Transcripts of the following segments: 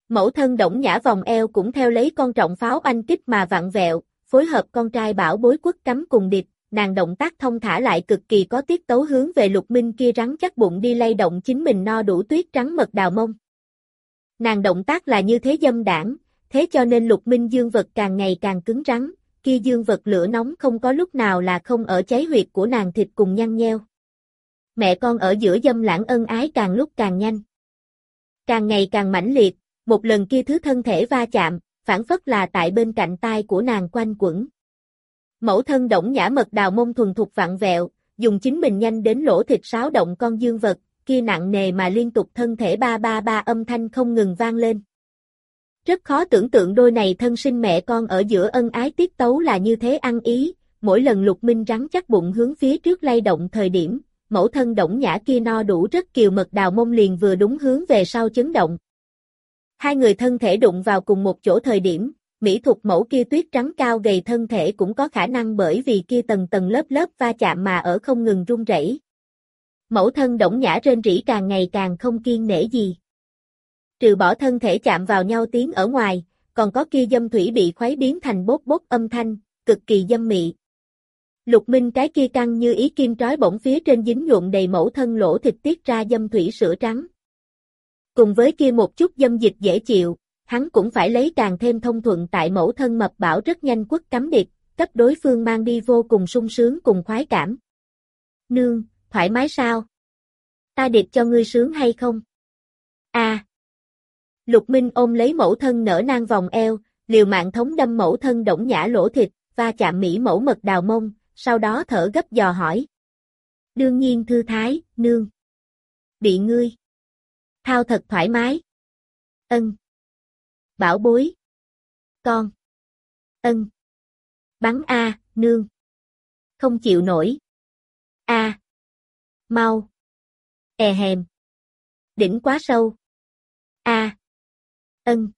Mẫu thân Đổng Nhã vòng eo cũng theo lấy con trọng pháo oanh kích mà vặn vẹo, phối hợp con trai bảo bối quất cắm cùng địch, nàng động tác thông thả lại cực kỳ có tiết tấu hướng về Lục Minh kia rắn chắc bụng đi lay động chính mình no đủ tuyết trắng mật đào mông. Nàng động tác là như thế dâm đảng, thế cho nên Lục Minh dương vật càng ngày càng cứng rắn, kia dương vật lửa nóng không có lúc nào là không ở cháy huyệt của nàng thịt cùng nhăn nheo. Mẹ con ở giữa dâm lãng ân ái càng lúc càng nhanh. Càng ngày càng mãnh liệt, một lần kia thứ thân thể va chạm, phản phất là tại bên cạnh tai của nàng quanh quẩn. Mẫu thân Đổng Nhã mật đào mông thuần thục vặn vẹo, dùng chính mình nhanh đến lỗ thịt xáo động con dương vật, kia nặng nề mà liên tục thân thể ba ba ba âm thanh không ngừng vang lên. Rất khó tưởng tượng đôi này thân sinh mẹ con ở giữa ân ái tiết tấu là như thế ăn ý, mỗi lần Lục Minh rắn chắc bụng hướng phía trước lay động thời điểm, mẫu thân Đổng Nhã kia no đủ rất kiều mật đào mông liền vừa đúng hướng về sau chấn động. Hai người thân thể đụng vào cùng một chỗ thời điểm, mỹ thuật mẫu kia tuyết trắng cao gầy thân thể cũng có khả năng bởi vì kia tầng tầng lớp lớp va chạm mà ở không ngừng run rẩy. Mẫu thân Đổng Nhã rên rỉ càng ngày càng không kiêng nể gì. Trừ bỏ thân thể chạm vào nhau tiếng ở ngoài, còn có kia dâm thủy bị khuấy biến thành bốp bốp âm thanh, cực kỳ dâm mị. Lục Minh cái kia căng như ý kim trói bổng phía trên dính nhuộm đầy mẫu thân lỗ thịt tiết ra dâm thủy sữa trắng. Cùng với kia một chút dâm dịch dễ chịu, hắn cũng phải lấy càng thêm thông thuận tại mẫu thân mập bảo rất nhanh quất cắm địch, cấp đối phương mang đi vô cùng sung sướng cùng khoái cảm. Nương, thoải mái sao? Ta địch cho ngươi sướng hay không? Lục Minh ôm lấy mẫu thân nở nang vòng eo, liều mạng thống đâm mẫu thân Đổng Nhã lỗ thịt, va chạm mỹ mẫu mật đào mông, sau đó thở gấp dò hỏi. Đương nhiên thư thái, nương. Bị ngươi thao thật thoải mái. Ân. Bảo bối. Con. Ân. Bắn a, nương. Không chịu nổi. A. Mau. Hèm. Đỉnh quá sâu. A. Ân.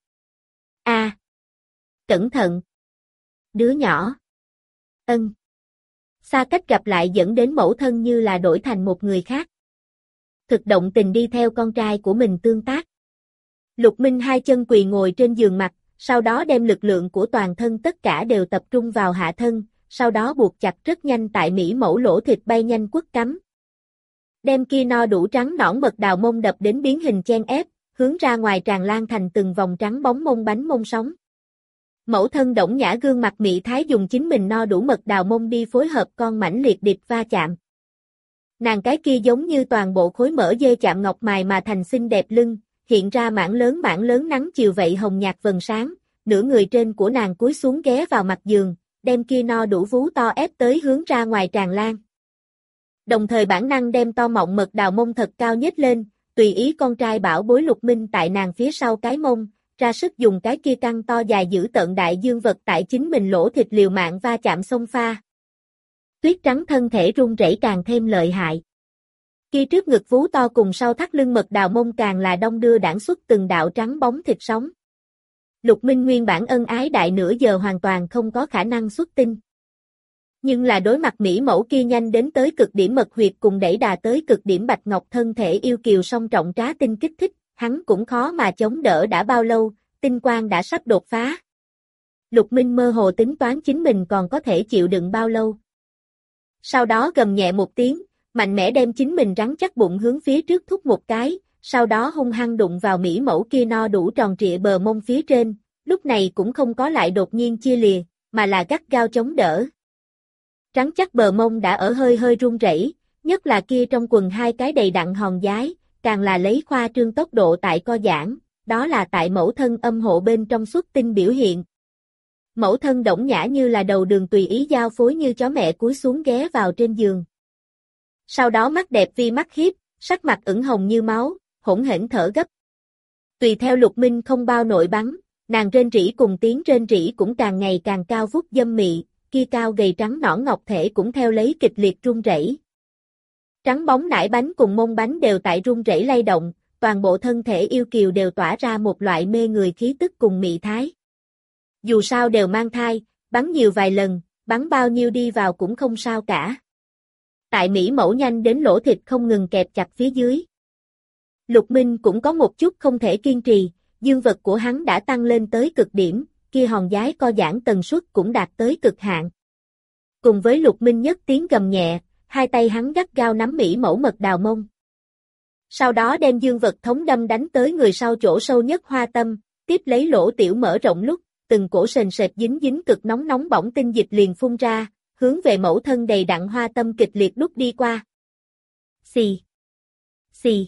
A. Cẩn thận. Đứa nhỏ. Ân. Xa cách gặp lại dẫn đến mẫu thân như là đổi thành một người khác. Thực động tình đi theo con trai của mình tương tác. Lục Minh hai chân quỳ ngồi trên giường mặt, sau đó đem lực lượng của toàn thân tất cả đều tập trung vào hạ thân, sau đó buộc chặt rất nhanh tại mỹ mẫu lỗ thịt bay nhanh quất cắm. Đem kia no đủ trắng nõn mật đào mông đập đến biến hình chen ép, hướng ra ngoài tràn lan thành từng vòng trắng bóng mông bánh mông sóng. Mẫu thân Đổng Nhã gương mặt mị thái dùng chính mình no đủ mật đào mông đi phối hợp con mãnh liệt địch va chạm. Nàng cái kia giống như toàn bộ khối mỡ dê chạm ngọc mài mà thành xinh đẹp lưng, hiện ra mảng lớn nắng chiều vậy hồng nhạt vầng sáng, nửa người trên của nàng cúi xuống ghé vào mặt giường, đem kia no đủ vú to ép tới hướng ra ngoài tràn lan. Đồng thời bản năng đem to mọng mật đào mông thật cao nhếch lên, tùy ý con trai bảo bối Lục Minh tại nàng phía sau cái mông, ra sức dùng cái kia căng to dài giữ tợn đại dương vật tại chính mình lỗ thịt liều mạng va chạm xông pha. Tuyết trắng thân thể run rẩy càng thêm lợi hại. Kia trước ngực vú to cùng sau thắt lưng mật đào mông càng là đong đưa đãng xuất từng đạo trắng bóng thịt sống. Lục Minh nguyên bản ân ái đại nửa giờ hoàn toàn không có khả năng xuất tinh. Nhưng là đối mặt mỹ mẫu kia nhanh đến tới cực điểm mật huyệt cùng đẩy đà tới cực điểm bạch ngọc thân thể yêu kiều song trọng trá tinh kích thích, hắn cũng khó mà chống đỡ đã bao lâu, tinh quang đã sắp đột phá. Lục Minh mơ hồ tính toán chính mình còn có thể chịu đựng bao lâu. Sau đó gầm nhẹ một tiếng, mạnh mẽ đem chính mình rắn chắc bụng hướng phía trước thúc một cái, sau đó hung hăng đụng vào mỹ mẫu kia no đủ tròn trịa bờ mông phía trên, lúc này cũng không có lại đột nhiên chia lìa, mà là gắt gao chống đỡ. Rắn chắc bờ mông đã ở hơi hơi run rẩy, nhất là kia trong quần hai cái đầy đặn hòn dái, càng là lấy khoa trương tốc độ tại co giãn, đó là tại mẫu thân âm hộ bên trong xuất tinh biểu hiện. Mẫu thân Đổng Nhã như là đầu đường tùy ý giao phối như chó mẹ cúi xuống ghé vào trên giường. Sau đó mắt đẹp vi mắt hiếp, sắc mặt ửng hồng như máu, hỗn hển thở gấp. Tùy theo Lục Minh không bao nội bắn, nàng rên rỉ cùng tiếng rên rỉ cũng càng ngày càng cao vút dâm mị, kia cao gầy trắng nõn ngọc thể cũng theo lấy kịch liệt run rẩy. Trắng bóng nải bánh cùng mông bánh đều tại run rẩy lay động, toàn bộ thân thể yêu kiều đều tỏa ra một loại mê người khí tức cùng mị thái. Dù sao đều mang thai, bắn nhiều vài lần, bắn bao nhiêu đi vào cũng không sao cả. Tại mỹ mẫu nhanh đến lỗ thịt không ngừng kẹp chặt phía dưới. Lục Minh cũng có một chút không thể kiên trì, dương vật của hắn đã tăng lên tới cực điểm, kia hòn giái co giãn tần suất cũng đạt tới cực hạn. Cùng với Lục Minh Nhất tiếng gầm nhẹ, hai tay hắn gắt gao nắm Mỹ mẫu mật đào mông. Sau đó đem dương vật thống đâm đánh tới người sau chỗ sâu nhất hoa tâm, tiếp lấy lỗ tiểu mở rộng lúc, từng cổ sền sệt dính dính cực nóng nóng bỏng tinh dịch liền phun ra, hướng về mẫu thân đầy đặn hoa tâm kịch liệt đút đi qua. Xì, xì,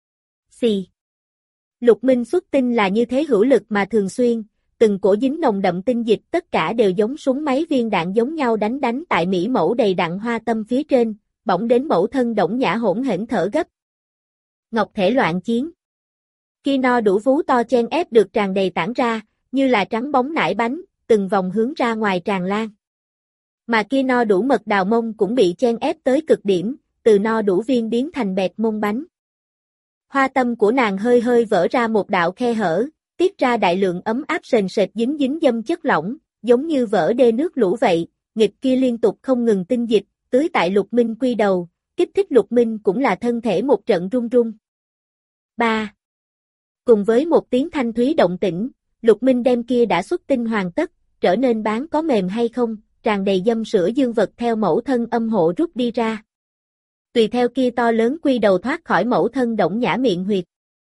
xì. Lục Minh xuất tinh là như thế hữu lực mà thường xuyên, từng cổ dính nồng đậm tinh dịch tất cả đều giống súng máy viên đạn giống nhau đánh tại Mỹ mẫu đầy đặn hoa tâm phía trên, bỏng đến mẫu thân Đổng Nhã hỗn hển thở gấp. Ngọc thể loạn chiến. Kia no đủ vú to chen ép được tràn đầy tản ra, như là trắng bóng nải bánh, từng vòng hướng ra ngoài tràn lan. Mà kia no đủ mật đào mông cũng bị chen ép tới cực điểm, từ no đủ viên biến thành bẹt mông bánh. Hoa tâm của nàng hơi hơi vỡ ra một đạo khe hở, tiết ra đại lượng ấm áp sền sệt dính dính dâm chất lỏng, giống như vỡ đê nước lũ vậy, nghịch kia liên tục không ngừng tinh dịch, tưới tại Lục Minh quy đầu, kích thích Lục Minh cũng là thân thể một trận run run. 3. Cùng với một tiếng thanh thúy động tĩnh, Lục Minh đem kia đã xuất tinh hoàn tất, trở nên bán có mềm hay không, tràn đầy dâm sữa dương vật theo mẫu thân âm hộ rút đi ra. Tùy theo kia to lớn quy đầu thoát khỏi mẫu thân Đổng Nhã miệng huyệt.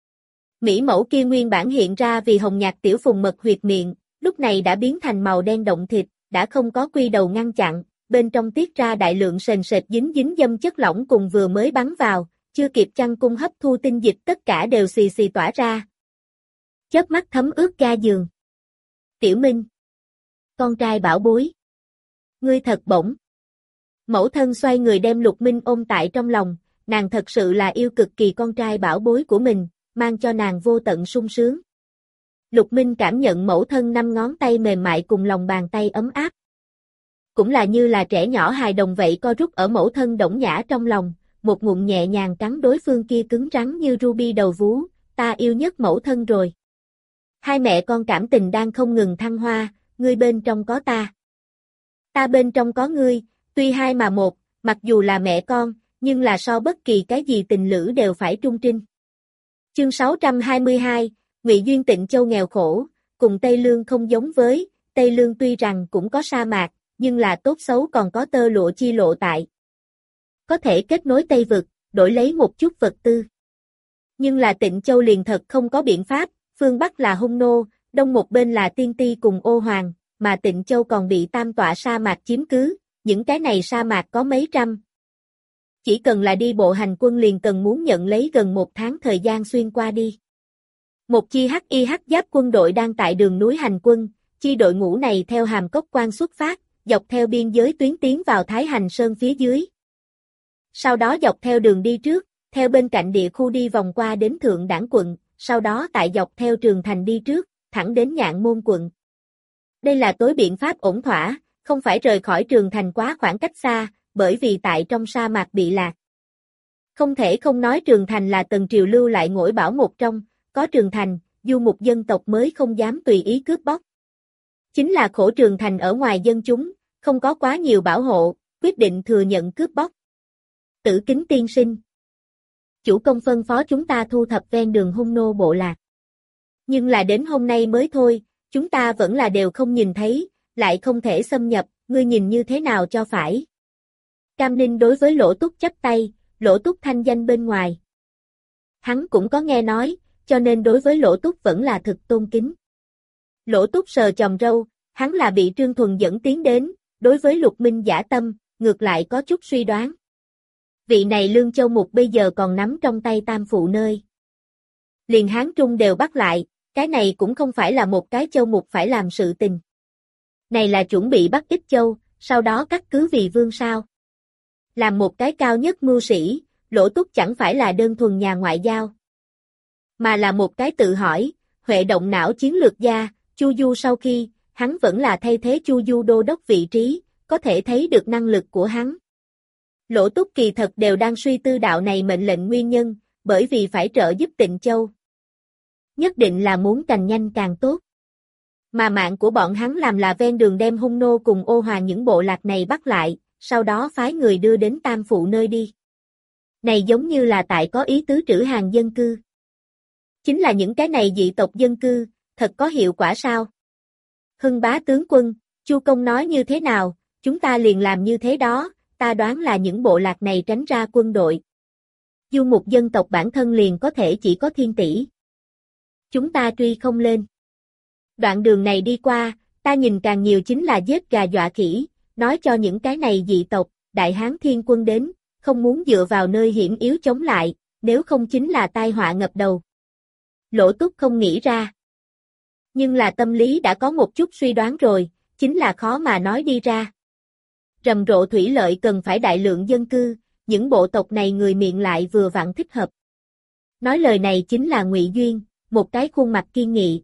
Mỹ mẫu kia nguyên bản hiện ra vì hồng nhạt tiểu phùng mật huyệt miệng, lúc này đã biến thành màu đen động thịt, đã không có quy đầu ngăn chặn, bên trong tiết ra đại lượng sền sệt dính dính dâm chất lỏng cùng vừa mới bắn vào, chưa kịp chăn cung hấp thu tinh dịch tất cả đều xì xì tỏa ra. Chớp mắt thấm ướt ga giường. Tiểu Minh. Con trai bảo bối. Ngươi thật bổng. Mẫu thân xoay người đem Lục Minh ôm tại trong lòng, nàng thật sự là yêu cực kỳ con trai bảo bối của mình, mang cho nàng vô tận sung sướng. Lục Minh cảm nhận mẫu thân 5 ngón tay mềm mại cùng lòng bàn tay ấm áp. Cũng là như là trẻ nhỏ hài đồng vậy co rút ở mẫu thân Đổng Nhã trong lòng, một ngụm nhẹ nhàng cắn đối phương kia cứng rắn như ruby đầu vú, ta yêu nhất mẫu thân rồi. Hai mẹ con cảm tình đang không ngừng thăng hoa, ngươi bên trong có ta. Ta bên trong có ngươi, tuy hai mà một, mặc dù là mẹ con, nhưng là so bất kỳ cái gì tình lữ đều phải trung trinh. Chương 622, Ngụy Duyên Tịnh Châu nghèo khổ, cùng Tây Lương không giống với, Tây Lương tuy rằng cũng có sa mạc, nhưng là tốt xấu còn có tơ lụa chi lộ tại. Có thể kết nối Tây Vực, đổi lấy một chút vật tư. Nhưng là Tịnh Châu liền thật không có biện pháp, phương Bắc là Hung Nô, đông một bên là Tiên Ti cùng Ô Hoàng, mà Tịnh Châu còn bị tam tọa sa mạc chiếm cứ, những cái này sa mạc có mấy trăm. Chỉ cần là đi bộ hành quân liền cần muốn nhận lấy gần 1 tháng thời gian xuyên qua đi. Một chi HIH giáp quân đội đang tại đường núi hành quân, chi đội ngũ này theo Hàm Cốc Quan xuất phát, dọc theo biên giới tuyến tiến vào Thái Hành Sơn phía dưới. Sau đó dọc theo đường đi trước, theo bên cạnh địa khu đi vòng qua đến Thượng Đảng quận, sau đó tại dọc theo Trường Thành đi trước, thẳng đến Nhạn Môn quận. Đây là tối biện pháp ổn thỏa, không phải rời khỏi Trường Thành quá khoảng cách xa, bởi vì tại trong sa mạc bị lạc. Không thể không nói Trường Thành là Tần Triều lưu lại ngỗi bảo một trong, có Trường Thành, du mục dân tộc mới không dám tùy ý cướp bóc. Chính là khổ Trường Thành ở ngoài dân chúng, không có quá nhiều bảo hộ, quyết định thừa nhận cướp bóc. Tử Kính tiên sinh. Chủ công phân phó chúng ta thu thập ven đường Hung Nô bộ lạc. Nhưng là đến hôm nay mới thôi, chúng ta vẫn là đều không nhìn thấy, lại không thể xâm nhập, ngươi nhìn như thế nào cho phải. Cam Ninh đối với Lỗ Túc chắp tay, Lỗ Túc thanh danh bên ngoài. Hắn cũng có nghe nói, cho nên đối với Lỗ Túc vẫn là thực tôn kính. Lỗ Túc sờ chòm râu, hắn là bị Trương Thuần dẫn tiến đến, đối với Lục Minh giả tâm, ngược lại có chút suy đoán. Vị này Lương Châu Mục bây giờ còn nắm trong tay tam phụ nơi. Liền Hán Trung đều bắt lại, cái này cũng không phải là một cái châu mục phải làm sự tình. Này là chuẩn bị bắt Ích Châu, sau đó cắt cứ vì vương sao. Làm một cái cao nhất mưu sĩ, Lỗ Túc chẳng phải là đơn thuần nhà ngoại giao. Mà là một cái tự hỏi, huệ động não chiến lược gia, Chu Du sau khi, hắn vẫn là thay thế Chu Du đô đốc vị trí, có thể thấy được năng lực của hắn. Lỗ Túc kỳ thật đều đang suy tư đạo này mệnh lệnh nguyên nhân, bởi vì phải trợ giúp Tịnh Châu. Nhất định là muốn càng nhanh càng tốt. Mà mạng của bọn hắn làm là ven đường đem Hung Nô cùng Ô Hoàng những bộ lạc này bắt lại, sau đó phái người đưa đến tam phụ nơi đi. Này giống như là tại có ý tứ trữ hàng dân cư. Chính là những cái này dị tộc dân cư, thật có hiệu quả sao? Hưng bá tướng quân, Chu công nói như thế nào, chúng ta liền làm như thế đó, ta đoán là những bộ lạc này tránh ra quân đội. Du mục dân tộc bản thân liền có thể chỉ có thiên tỷ. Chúng ta truy không lên. Đoạn đường này đi qua, ta nhìn càng nhiều chính là giết gà dọa khỉ, nói cho những cái này dị tộc, Đại Hán Thiên Quân đến, không muốn dựa vào nơi hiểm yếu chống lại, nếu không chính là tai họa ngập đầu. Lỗ Túc không nghĩ ra. Nhưng là tâm lý đã có một chút suy đoán rồi, chính là khó mà nói đi ra. Rầm rộ thủy lợi cần phải đại lượng dân cư, những bộ tộc này người miệng lại vừa vặn thích hợp. Nói lời này chính là Ngụy Duyên, một cái khuôn mặt kiên nghị.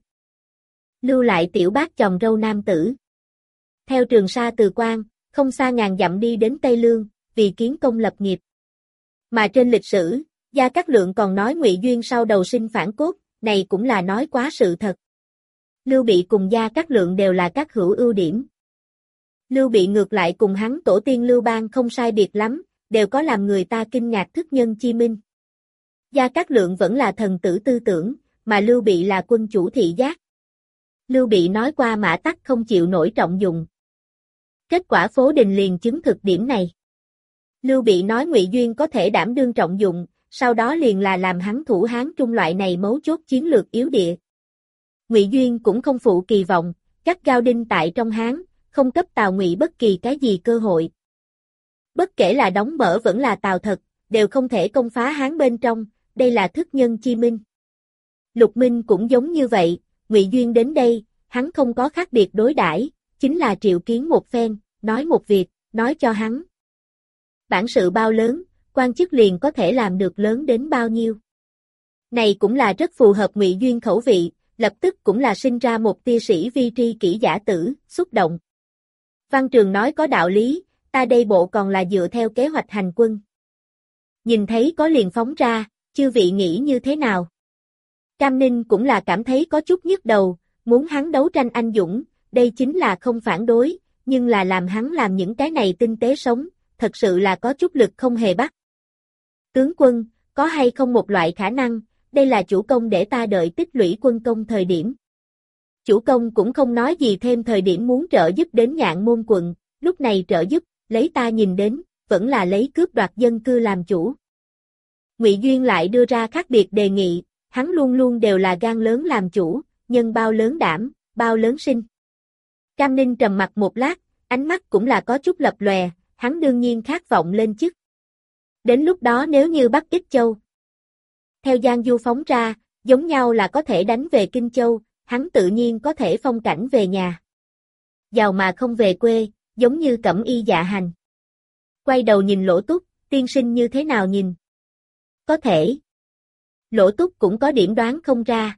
Lưu lại tiểu bác chòm râu nam tử. Theo Trường Sa từ Quan, không xa ngàn dặm đi đến Tây Lương, vì kiến công lập nghiệp. Mà trên lịch sử, Gia Cát Lượng còn nói Ngụy Duyên sau đầu sinh phản cốt, này cũng là nói quá sự thật. Lưu Bị cùng Gia Cát Lượng đều là các hữu ưu điểm. Lưu Bị ngược lại cùng hắn tổ tiên Lưu Bang không sai biệt lắm, đều có làm người ta kinh ngạc thức nhân chi minh. Gia Cát Lượng vẫn là thần tử tư tưởng, mà Lưu Bị là quân chủ thị giác. Lưu Bị nói qua Mã Tắc không chịu nổi trọng dụng. Kết quả Phố Đình liền chứng thực điểm này. Lưu Bị nói Ngụy Duyên có thể đảm đương trọng dụng, sau đó liền là làm hắn thủ Hán Trung loại này mấu chốt chiến lược yếu địa. Ngụy Duyên cũng không phụ kỳ vọng, cắt gao đinh tại trong Hán, không cấp Tào Ngụy bất kỳ cái gì cơ hội. Bất kể là đóng mở vẫn là Tào thật, đều không thể công phá Hán bên trong, đây là thức nhân chi minh. Lục Minh cũng giống như vậy, Ngụy Duyên đến đây, hắn không có khác biệt đối đãi, chính là triệu kiến một phen, nói một việc, nói cho hắn. Bản sự bao lớn, quan chức liền có thể làm được lớn đến bao nhiêu. Này cũng là rất phù hợp Ngụy Duyên khẩu vị, lập tức cũng là sinh ra một tia sĩ vi tri kỷ giả tử, xúc động. Văn Trường nói có đạo lý, ta đây bộ còn là dựa theo kế hoạch hành quân. Nhìn thấy có liền phóng ra, chư vị nghĩ như thế nào? Cam Ninh cũng là cảm thấy có chút nhức đầu, muốn hắn đấu tranh anh dũng, đây chính là không phản đối, nhưng là làm hắn làm những cái này tinh tế sống, thật sự là có chút lực không hề bắt. Tướng quân, có hay không một loại khả năng, đây là chủ công để ta đợi tích lũy quân công thời điểm. Chủ công cũng không nói gì thêm thời điểm muốn trợ giúp đến Nhạn Môn quận, lúc này trợ giúp, lấy ta nhìn đến, vẫn là lấy cướp đoạt dân cư làm chủ. Ngụy Duyên lại đưa ra khác biệt đề nghị, hắn luôn luôn đều là gan lớn làm chủ, nhân bao lớn đảm, bao lớn sinh. Cam Ninh trầm mặt một lát, ánh mắt cũng là có chút lập lòe, hắn đương nhiên khát vọng lên chức. Đến lúc đó nếu như bắt Ích Châu, theo Giang Du phóng ra, giống nhau là có thể đánh về Kinh Châu, hắn tự nhiên có thể phong cảnh về nhà. Giàu mà không về quê, giống như Cẩm Y Dạ Hành. Quay đầu nhìn Lỗ Túc, tiên sinh như thế nào nhìn? Có thể. Lỗ Túc cũng có điểm đoán không ra.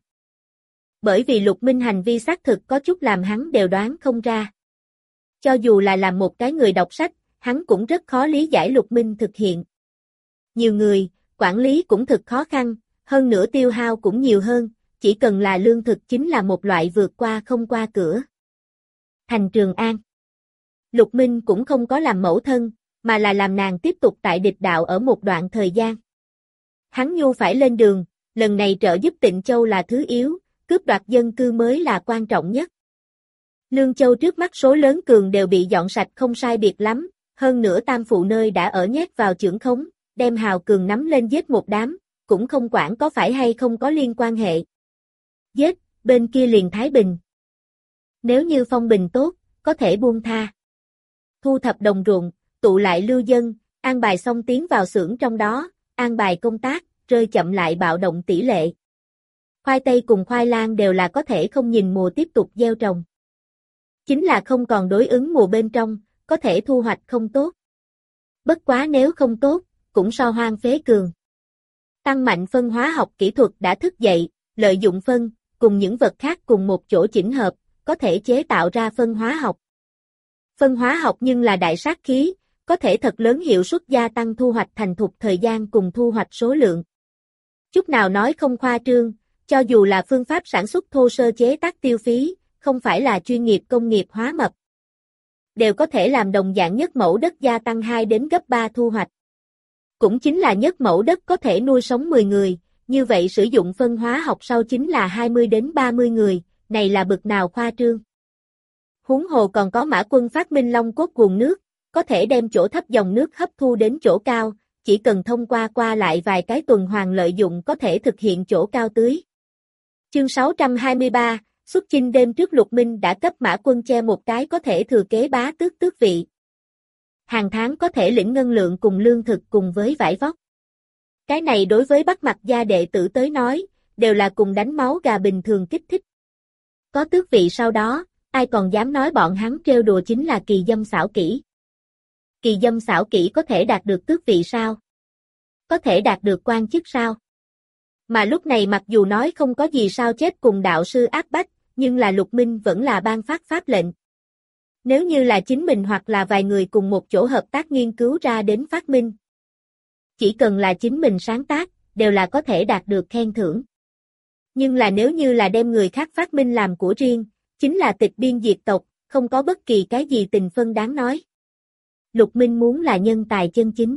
Bởi vì Lục Minh hành vi xác thực có chút làm hắn đều đoán không ra. Cho dù là làm một cái người đọc sách, hắn cũng rất khó lý giải Lục Minh thực hiện. Nhiều người, quản lý cũng thực khó khăn, hơn nữa tiêu hao cũng nhiều hơn, chỉ cần là lương thực chính là một loại vượt qua không qua cửa. Thành Trường An. Lục Minh cũng không có làm mẫu thân, mà là làm nàng tiếp tục tại địch đạo ở một đoạn thời gian. Hắn nhu phải lên đường, lần này trợ giúp Tịnh Châu là thứ yếu, cướp đoạt dân cư mới là quan trọng nhất. Lương Châu trước mắt số lớn cường đều bị dọn sạch không sai biệt lắm, hơn nữa tam phụ nơi đã ở nhét vào chưởng khống, đem hào cường nắm lên giết một đám, cũng không quản có phải hay không có liên quan hệ. Giết, bên kia liền thái bình. Nếu như phong bình tốt, có thể buông tha. Thu thập đồng ruộng, tụ lại lưu dân, an bài xong tiến vào xưởng trong đó, an bài công tác, rơi chậm lại bạo động tỷ lệ. Khoai tây cùng khoai lang đều là có thể không nhìn mùa tiếp tục gieo trồng. Chính là không còn đối ứng mùa bên trong, có thể thu hoạch không tốt. Bất quá nếu không tốt, cũng so hoang phế cường. Tăng mạnh phân hóa học kỹ thuật đã thức dậy, lợi dụng phân, cùng những vật khác cùng một chỗ chỉnh hợp, có thể chế tạo ra phân hóa học. Phân hóa học nhưng là đại sát khí, có thể thật lớn hiệu suất gia tăng thu hoạch thành thục thời gian cùng thu hoạch số lượng. Chút nào nói không khoa trương, cho dù là phương pháp sản xuất thô sơ chế tác tiêu phí, không phải là chuyên nghiệp công nghiệp hóa mập, đều có thể làm đồng dạng nhất mẫu đất gia tăng 2 đến gấp 3 thu hoạch. Cũng chính là nhất mẫu đất có thể nuôi sống 10 người, như vậy sử dụng phân hóa học sau chính là 20 đến 30 người, này là bực nào khoa trương. Huống hồ còn có Mã Quân phát minh long cốt nguồn nước, có thể đem chỗ thấp dòng nước hấp thu đến chỗ cao, chỉ cần thông qua lại vài cái tuần hoàn lợi dụng có thể thực hiện chỗ cao tưới. Chương 623, xuất chinh đêm trước Lục Minh đã cấp Mã Quân che một cái có thể thừa kế bá tước tước vị. Hàng tháng có thể lĩnh ngân lượng cùng lương thực cùng với vải vóc. Cái này đối với Bắc Mặc gia đệ tử tới nói, đều là cùng đánh máu gà bình thường kích thích. Có tước vị sau đó, ai còn dám nói bọn hắn trêu đùa chính là kỳ dâm xảo kỹ. Kỳ dâm xảo kỹ có thể đạt được tước vị sao? Có thể đạt được quan chức sao? Mà lúc này mặc dù nói không có gì sao chết cùng đạo sư áp bách, nhưng là Lục Minh vẫn là ban phát pháp lệnh. Nếu như là chính mình hoặc là vài người cùng một chỗ hợp tác nghiên cứu ra đến phát minh. Chỉ cần là chính mình sáng tác, đều là có thể đạt được khen thưởng. Nhưng là nếu như là đem người khác phát minh làm của riêng, chính là tịch biên diệt tộc, không có bất kỳ cái gì tình phân đáng nói. Lục Minh muốn là nhân tài chân chính,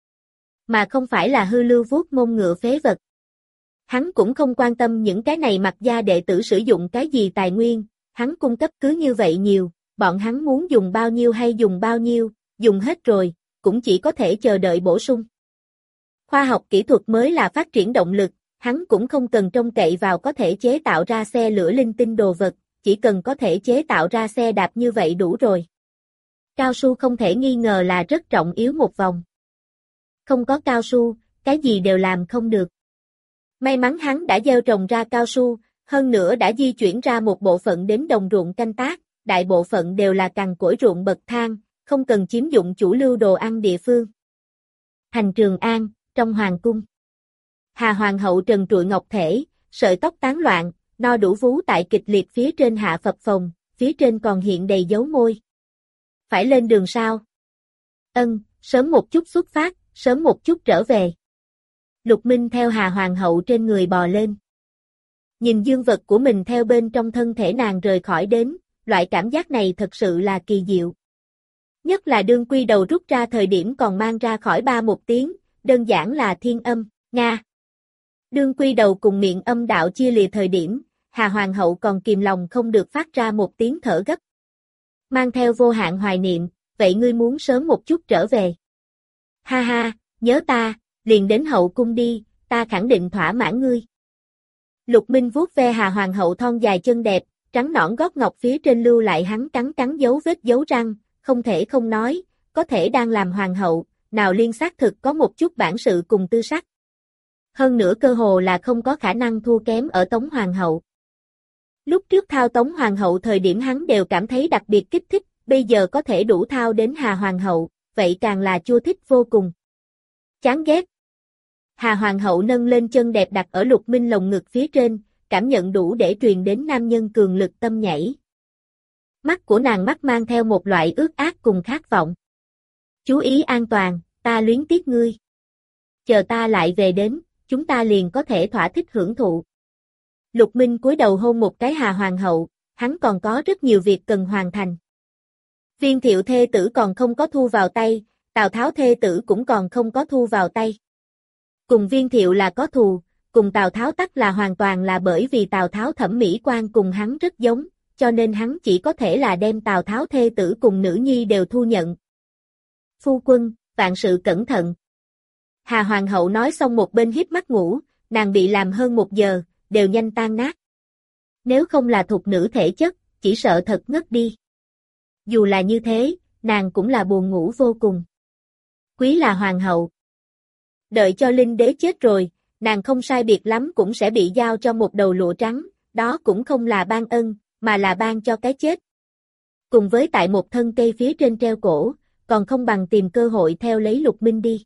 mà không phải là hư lưu vuốt mông ngựa phế vật. Hắn cũng không quan tâm những cái này Mặc gia đệ tử sử dụng cái gì tài nguyên, hắn cung cấp cứ như vậy nhiều, bọn hắn muốn dùng bao nhiêu hay dùng bao nhiêu, dùng hết rồi, cũng chỉ có thể chờ đợi bổ sung. Khoa học kỹ thuật mới là phát triển động lực, hắn cũng không cần trông cậy vào có thể chế tạo ra xe lửa linh tinh đồ vật, chỉ cần có thể chế tạo ra xe đạp như vậy đủ rồi. Cao su không thể nghi ngờ là rất trọng yếu một vòng. Không có cao su, cái gì đều làm không được. May mắn hắn đã gieo trồng ra cao su, hơn nữa đã di chuyển ra một bộ phận đến đồng ruộng canh tác, đại bộ phận đều là cằn cỗi ruộng bậc thang, không cần chiếm dụng chủ lưu đồ ăn địa phương. Thành Trường An, trong hoàng cung. Hà hoàng hậu trần trụi ngọc thể, sợi tóc tán loạn, no đủ vú tại kịch liệt phía trên hạ phập phồng, phía trên còn hiện đầy dấu môi. Phải lên đường sao? Ân, sớm một chút xuất phát, sớm một chút trở về. Lục Minh theo Hà hoàng hậu trên người bò lên. Nhìn dương vật của mình theo bên trong thân thể nàng rời khỏi đến, loại cảm giác này thật sự là kỳ diệu. Nhất là đương quy đầu rút ra thời điểm còn mang ra khỏi ba một tiếng, đơn giản là thiên âm, Nga. Đương quy đầu cùng miệng âm đạo chia lìa thời điểm, Hà hoàng hậu còn kìm lòng không được phát ra một tiếng thở gấp. Mang theo vô hạn hoài niệm, vậy ngươi muốn sớm một chút trở về. Ha ha, nhớ ta, liền đến hậu cung đi, ta khẳng định thỏa mãn ngươi. Lục Minh vuốt ve Hà hoàng hậu thon dài chân đẹp, trắng nõn gót ngọc phía trên lưu lại hắn cắn dấu vết dấu răng, không thể không nói, có thể đang làm hoàng hậu, nào liên xác thực có một chút bản sự cùng tư sắc. Hơn nữa cơ hồ là không có khả năng thua kém ở Tống hoàng hậu. Lúc trước thao Tống hoàng hậu thời điểm hắn đều cảm thấy đặc biệt kích thích, bây giờ có thể đủ thao đến Hà hoàng hậu, vậy càng là chua thích vô cùng. Chán ghét. Hà hoàng hậu nâng lên chân đẹp đặt ở Lục Minh lồng ngực phía trên, cảm nhận đủ để truyền đến nam nhân cường lực tâm nhảy. Mắt của nàng mắt mang theo một loại ước ác cùng khát vọng. Chú ý an toàn, ta luyến tiếc ngươi. Chờ ta lại về đến, chúng ta liền có thể thỏa thích hưởng thụ. Lục Minh cúi đầu hôn một cái Hà hoàng hậu, hắn còn có rất nhiều việc cần hoàn thành. Viên Thiệu thê tử còn không có thu vào tay, Tào Tháo thê tử cũng còn không có thu vào tay. Cùng Viên Thiệu là có thù, cùng Tào Tháo tắc là hoàn toàn là bởi vì Tào Tháo thẩm mỹ quan cùng hắn rất giống, cho nên hắn chỉ có thể là đem Tào Tháo thê tử cùng nữ nhi đều thu nhận. Phu quân, vạn sự cẩn thận. Hà hoàng hậu nói xong một bên híp mắt ngủ, nàng bị làm hơn 1 giờ, đều nhanh tan nát. Nếu không là thục nữ thể chất, chỉ sợ thật ngất đi. Dù là như thế, nàng cũng là buồn ngủ vô cùng. Quý là hoàng hậu. Đợi cho Linh đế chết rồi, nàng không sai biệt lắm cũng sẽ bị giao cho một đầu lụa trắng, đó cũng không là ban ân, mà là ban cho cái chết. Cùng với tại một thân cây phía trên treo cổ, còn không bằng tìm cơ hội theo lấy Lục Minh đi.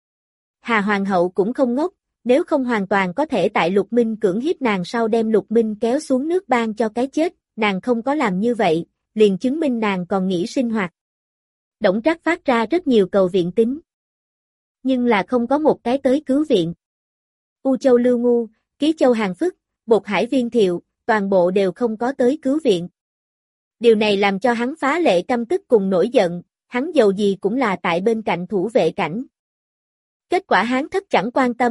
Hà hoàng hậu cũng không ngốc, nếu không hoàn toàn có thể tại Lục Minh cưỡng hiếp nàng sau đem Lục Minh kéo xuống nước ban cho cái chết, nàng không có làm như vậy, liền chứng minh nàng còn nghĩ sinh hoạt. Đổng Trác phát ra rất nhiều cầu viện tín, nhưng là không có một cái tới cứu viện. U Châu Lưu Ngu, Ký Châu Hàn Phức, Bột Hải Viên Thiệu, toàn bộ đều không có tới cứu viện. Điều này làm cho hắn phá lệ căm tức cùng nổi giận, hắn dầu gì cũng là tại bên cạnh thủ vệ cảnh. Kết quả hắn thất chẳng quan tâm,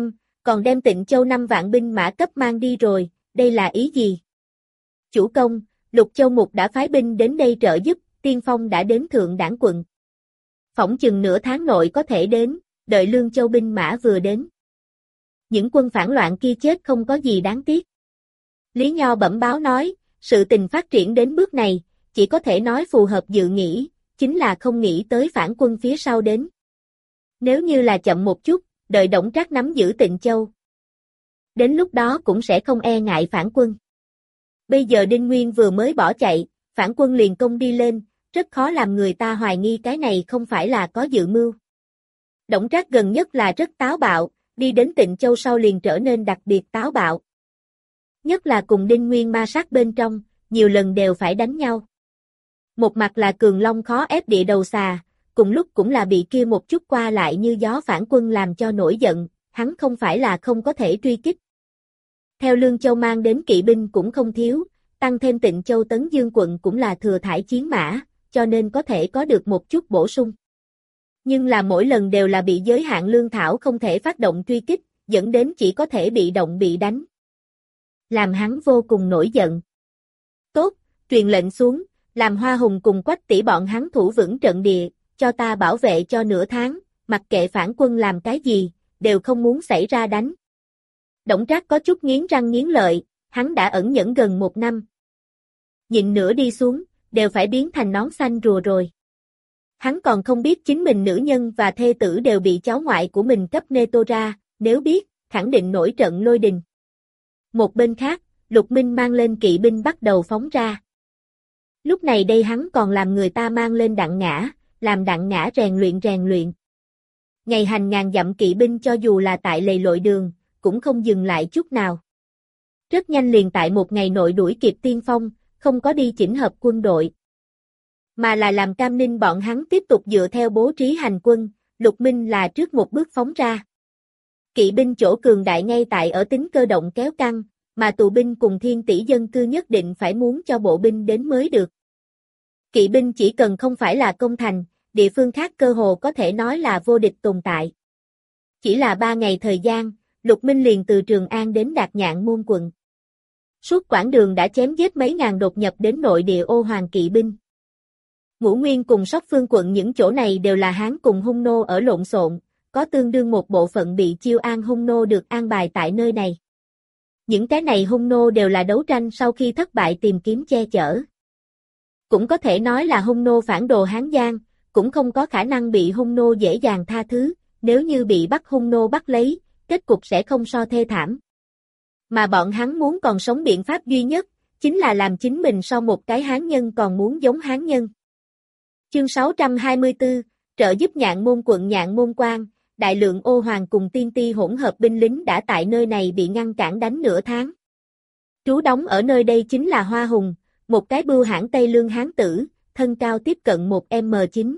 còn đem Tịnh Châu 5 vạn binh mã cấp mang đi rồi, đây là ý gì? Chủ công, Lục Châu Mục đã phái binh đến đây trợ giúp, tiên phong đã đến Thượng Đảng quận. Phỏng chừng nửa tháng nội có thể đến, đợi Lương Châu binh mã vừa đến. Những quân phản loạn kia chết không có gì đáng tiếc. Lý Nho bẩm báo nói, sự tình phát triển đến bước này, chỉ có thể nói phù hợp dự nghĩ, chính là không nghĩ tới phản quân phía sau đến. Nếu như là chậm một chút, đợi Đổng Trác nắm giữ Tịnh Châu. Đến lúc đó cũng sẽ không e ngại phản quân. Bây giờ Đinh Nguyên vừa mới bỏ chạy, phản quân liền công đi lên, rất khó làm người ta hoài nghi cái này không phải là có dự mưu. Đổng Trác gần nhất là rất táo bạo, đi đến Tịnh Châu sau liền trở nên đặc biệt táo bạo. Nhất là cùng Đinh Nguyên ma sát bên trong, nhiều lần đều phải đánh nhau. Một mặt là Cường Long khó ép địa đầu xà, cùng lúc cũng là bị kia một chút qua lại như gió phản quân làm cho nổi giận, hắn không phải là không có thể truy kích. Theo Lương Châu mang đến kỵ binh cũng không thiếu, tăng thêm Tịnh Châu Tấn Dương quận cũng là thừa thải chiến mã, cho nên có thể có được một chút bổ sung. Nhưng là mỗi lần đều là bị giới hạn lương thảo không thể phát động truy kích, dẫn đến chỉ có thể bị động bị đánh. Làm hắn vô cùng nổi giận. Tốt, truyền lệnh xuống, làm Hoa Hùng cùng Quách tỷ bọn hắn thủ vững trận địa, cho ta bảo vệ cho nửa tháng, mặc kệ phản quân làm cái gì, đều không muốn xảy ra đánh. Đổng Trác có chút nghiến răng nghiến lợi, hắn đã ẩn nhẫn gần 1 năm. Nhịn nữa đi xuống, đều phải biến thành nón xanh rùa rồi. Hắn còn không biết chính mình nữ nhân và thê tử đều bị cháu ngoại của mình cấp nê tô ra, nếu biết, khẳng định nổi trận lôi đình. Một bên khác, Lục Minh mang lên kỵ binh bắt đầu phóng ra. Lúc này đây hắn còn làm người ta mang lên đặng ngã, làm đặng ngã rèn luyện. Ngày hành ngàn dặm kỵ binh cho dù là tại lầy lội đường, cũng không dừng lại chút nào. Rất nhanh liền tại một ngày nội đuổi kịp tiên phong, không có đi chỉnh hợp quân đội. Mà là làm Cam Ninh bọn hắn tiếp tục dựa theo bố trí hành quân, Lục Minh là trước một bước phóng ra. Kỵ binh chỗ cường đại ngay tại ở tính cơ động kéo căng, mà tù binh cùng thiên tỷ dân cư nhất định phải muốn cho bộ binh đến mới được. Kỵ binh chỉ cần không phải là công thành, địa phương khác cơ hồ có thể nói là vô địch tồn tại. Chỉ là 3 ngày thời gian, Lục Minh liền từ Trường An đến Đạt Nhạn Môn quận. Suốt quãng đường đã chém giết mấy ngàn đột nhập đến nội địa Ô Hoàng kỵ binh. Ngũ Nguyên cùng Sóc Phương quận những chỗ này đều là Hán cùng Hung nô ở lộn xộn, có tương đương một bộ phận bị chiêu an Hung nô được an bài tại nơi này. Những cái này Hung nô đều là đấu tranh sau khi thất bại tìm kiếm che chở. Cũng có thể nói là Hung nô phản đồ Hán Giang, cũng không có khả năng bị Hung nô dễ dàng tha thứ, nếu như bị bắt Hung nô bắt lấy, kết cục sẽ không so thê thảm. Mà bọn hắn muốn còn sống biện pháp duy nhất, chính là làm chính mình so một cái Hán nhân còn muốn giống Hán nhân. Chương 624, trợ giúp Nhạn Môn quận Nhạn Môn quan, đại lượng Ô Hoàng cùng tiên ti hỗn hợp binh lính đã tại nơi này bị ngăn cản đánh nửa tháng. Trú đóng ở nơi đây chính là Hoa Hùng, một cái bưu hãn Tây Lương Hán tử, thân cao tiếp cận 1m9.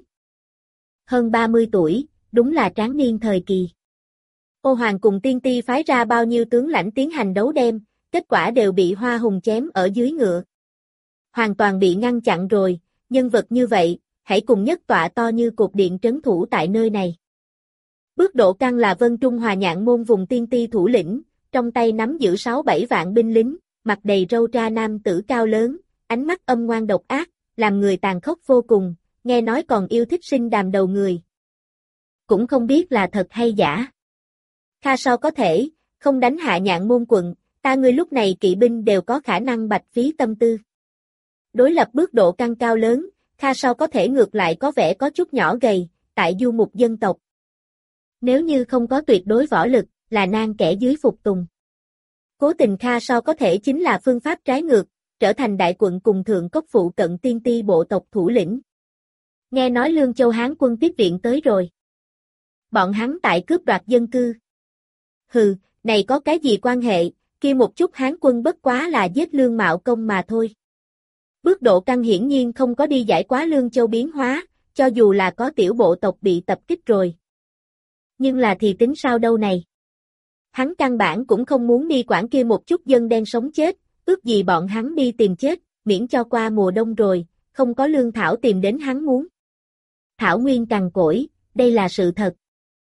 Hơn 30 tuổi, đúng là tráng niên thời kỳ. Ô Hoàng cùng tiên ti phái ra bao nhiêu tướng lãnh tiến hành đấu đêm, kết quả đều bị Hoa Hùng chém ở dưới ngựa. Hoàn toàn bị ngăn chặn rồi, nhân vật như vậy, hãy cùng nhất tọa to như cột điện trấn thủ tại nơi này. Bước độ căn là Vân Trung Hòa Nhạn Môn vùng tiên ti thủ lĩnh, trong tay nắm giữ 6-7 vạn binh lính, mặt đầy râu tra nam tử cao lớn, ánh mắt âm ngoan độc ác, làm người tàn khốc vô cùng, nghe nói còn yêu thích sinh đàm đầu người. Cũng không biết là thật hay giả. Kha sao có thể, không đánh hạ Nhạn Môn quận, ta ngươi lúc này kỵ binh đều có khả năng bạch phí tâm tư. Đối lập bước độ căn cao lớn, Kha sao có thể ngược lại có vẻ có chút nhỏ gầy, tại du mục dân tộc. Nếu như không có tuyệt đối võ lực, là nan kẻ dưới phục tùng. Cố tình Kha sao có thể chính là phương pháp trái ngược, trở thành đại quận cùng thượng cốc phụ cận tiên ti bộ tộc thủ lĩnh. Nghe nói Lương Châu Hán quân tiếp viện tới rồi. Bọn hắn tại cướp đoạt dân cư. Hừ, này có cái gì quan hệ, kia một chút Hán quân bất quá là giết Lương Mạo Công mà thôi. Bước độ căn hiển nhiên không có đi giải quá Lương Châu biến hóa, cho dù là có tiểu bộ tộc bị tập kích rồi. Nhưng là thì tính sao đâu này. Hắn căn bản cũng không muốn đi quản kia một chút dân đen sống chết, ước gì bọn hắn đi tìm chết, miễn cho qua mùa đông rồi, không có lương thảo tìm đến hắn muốn. Thảo nguyên cằn cỗi, đây là sự thật.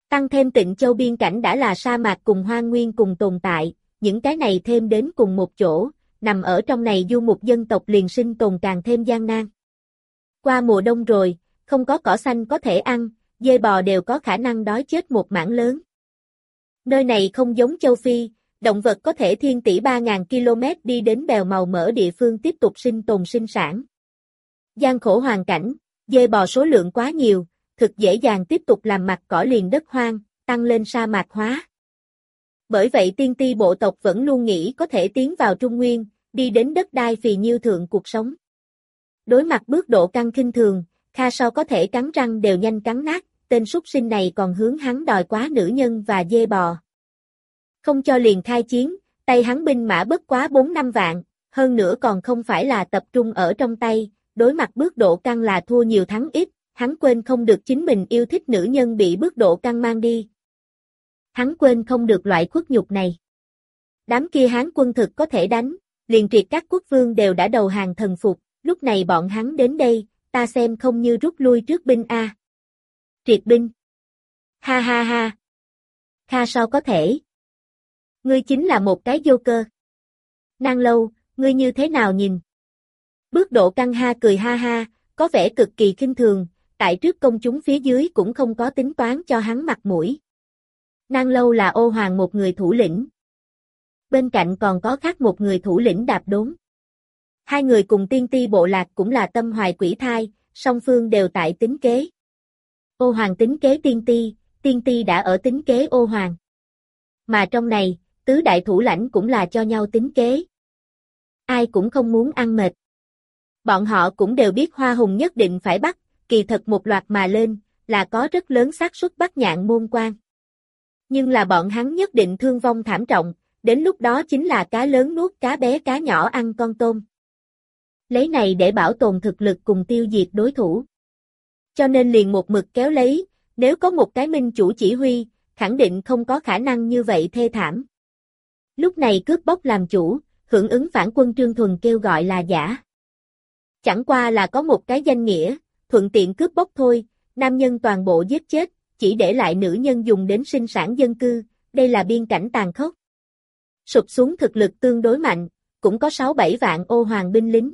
Tăng thêm Tịnh Châu biên cảnh đã là sa mạc cùng hoang nguyên cùng tồn tại, những cái này thêm đến cùng một chỗ, nằm ở trong này du mục dân tộc liền sinh tồn càng thêm gian nan. Qua mùa đông rồi, không có cỏ xanh có thể ăn, dê bò đều có khả năng đói chết một mảng lớn. Nơi này không giống châu Phi, động vật có thể thiên tỷ 3.000 km đi đến bèo màu mỡ địa phương tiếp tục sinh tồn sinh sản. Gian khổ hoàn cảnh, dê bò số lượng quá nhiều, thực dễ dàng tiếp tục làm mặt cỏ liền đất hoang, tăng lên sa mạc hóa. Bởi vậy tiên ti bộ tộc vẫn luôn nghĩ có thể tiến vào Trung Nguyên, đi đến đất đai phì nhiêu thượng cuộc sống. Đối mặt bước độ căng khinh thường, Kha Sao có thể cắn răng đều nhanh cắn nát, tên súc sinh này còn hướng hắn đòi quá nữ nhân và dê bò. Không cho liền khai chiến, tay hắn binh mã bất quá 4-5 vạn, hơn nữa còn không phải là tập trung ở trong tay, đối mặt bước độ căng là thua nhiều thắng ít, hắn quên không được chính mình yêu thích nữ nhân bị bước độ căng mang đi. Hắn quên không được loại khuất nhục này. Đám kia Hán quân thực có thể đánh, liền triệt các quốc vương đều đã đầu hàng thần phục, lúc này bọn hắn đến đây, ta xem không như rút lui trước binh a. Triệt binh. Ha ha ha. Kha Sao có thể. Ngươi chính là một cái vô cơ. Nang Lâu, ngươi như thế nào nhìn? Bước độ căng ha cười ha ha, có vẻ cực kỳ khinh thường, tại trước công chúng phía dưới cũng không có tính toán cho hắn mặt mũi. Nang Lâu là Ô Hoàng một người thủ lĩnh. Bên cạnh còn có khác một người thủ lĩnh Đạp Đốn. Hai người cùng tiên ti bộ lạc cũng là tâm hoài quỷ thai, song phương đều tại tính kế. Ô Hoàng tính kế tiên ti đã ở tính kế Ô Hoàng. Mà trong này, tứ đại thủ lãnh cũng là cho nhau tính kế. Ai cũng không muốn ăn mệt. Bọn họ cũng đều biết Hoa Hùng nhất định phải bắt, kỳ thật một loạt mà lên, là có rất lớn xác suất bắt Nhạn Môn Quan. Nhưng là bọn hắn nhất định thương vong thảm trọng, đến lúc đó chính là cá lớn nuốt cá bé cá nhỏ ăn con tôm. Lấy này để bảo tồn thực lực cùng tiêu diệt đối thủ. Cho nên liền một mực kéo lấy, nếu có một cái minh chủ chỉ huy, khẳng định không có khả năng như vậy thê thảm. Lúc này cướp bóc làm chủ, hưởng ứng phản quân Trương Thuần kêu gọi là giả. Chẳng qua là có một cái danh nghĩa, thuận tiện cướp bóc thôi, nam nhân toàn bộ giết chết, chỉ để lại nữ nhân dùng đến sinh sản dân cư, đây là biên cảnh tàn khốc. Sụp xuống thực lực tương đối mạnh, cũng có 6-7 vạn Ô Hoàng binh lính.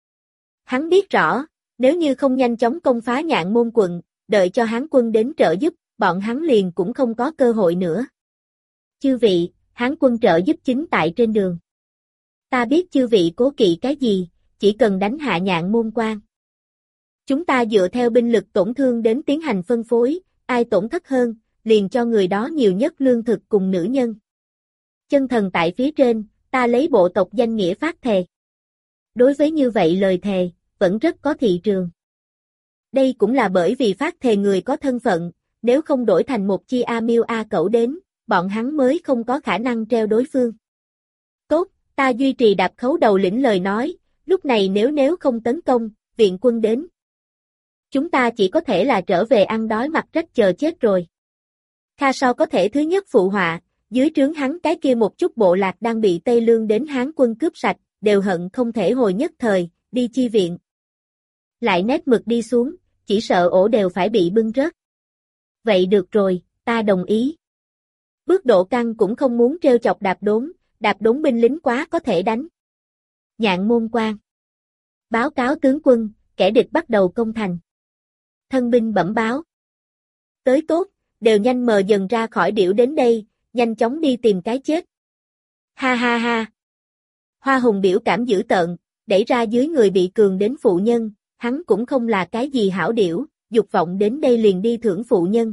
Hắn biết rõ, nếu như không nhanh chóng công phá Nhạn Môn quận, đợi cho Hán quân đến trợ giúp, bọn hắn liền cũng không có cơ hội nữa. Chư vị, Hán quân trợ giúp chính tại trên đường. Ta biết chư vị cố kỵ cái gì, chỉ cần đánh hạ Nhạn Môn quan. Chúng ta dựa theo binh lực tổn thương đến tiến hành phân phối, ai tổn thất hơn, liền cho người đó nhiều nhất lương thực cùng nữ nhân. Chân thần tại phía trên, ta lấy bộ tộc danh nghĩa phát thề. Đối với như vậy lời thề, vẫn rất có thị trường. Đây cũng là bởi vì phát thề người có thân phận, nếu không đổi thành một chi A Miêu A Cẩu đến, bọn hắn mới không có khả năng treo đối phương. Tốt, ta duy trì Đạp Khấu đầu lĩnh lời nói, lúc này nếu không tấn công, viện quân đến. Chúng ta chỉ có thể là trở về ăn đói mặc rách chờ chết rồi. Kha Sao có thể thứ nhất phụ họa, dưới trướng hắn cái kia một chút bộ lạc đang bị Tây Lương đến Hán quân cướp sạch, đều hận không thể hồi nhất thời, đi chi viện. Lại nét mực đi xuống, chỉ sợ ổ đều phải bị bưng rớt. Vậy được rồi, ta đồng ý. Bước độ căng cũng không muốn trêu chọc Đạp Đốn binh lính quá có thể đánh. Nhạn Môn quan. Báo cáo tướng quân, kẻ địch bắt đầu công thành. Thân binh bẩm báo. Tới tốt, đều nhanh mờ dần ra khỏi điểu đến đây, nhanh chóng đi tìm cái chết. Ha ha ha. Hoa Hùng biểu cảm dữ tợn, đẩy ra dưới người bị cường đến phụ nhân, hắn cũng không là cái gì hảo điểu, dục vọng đến đây liền đi thưởng phụ nhân.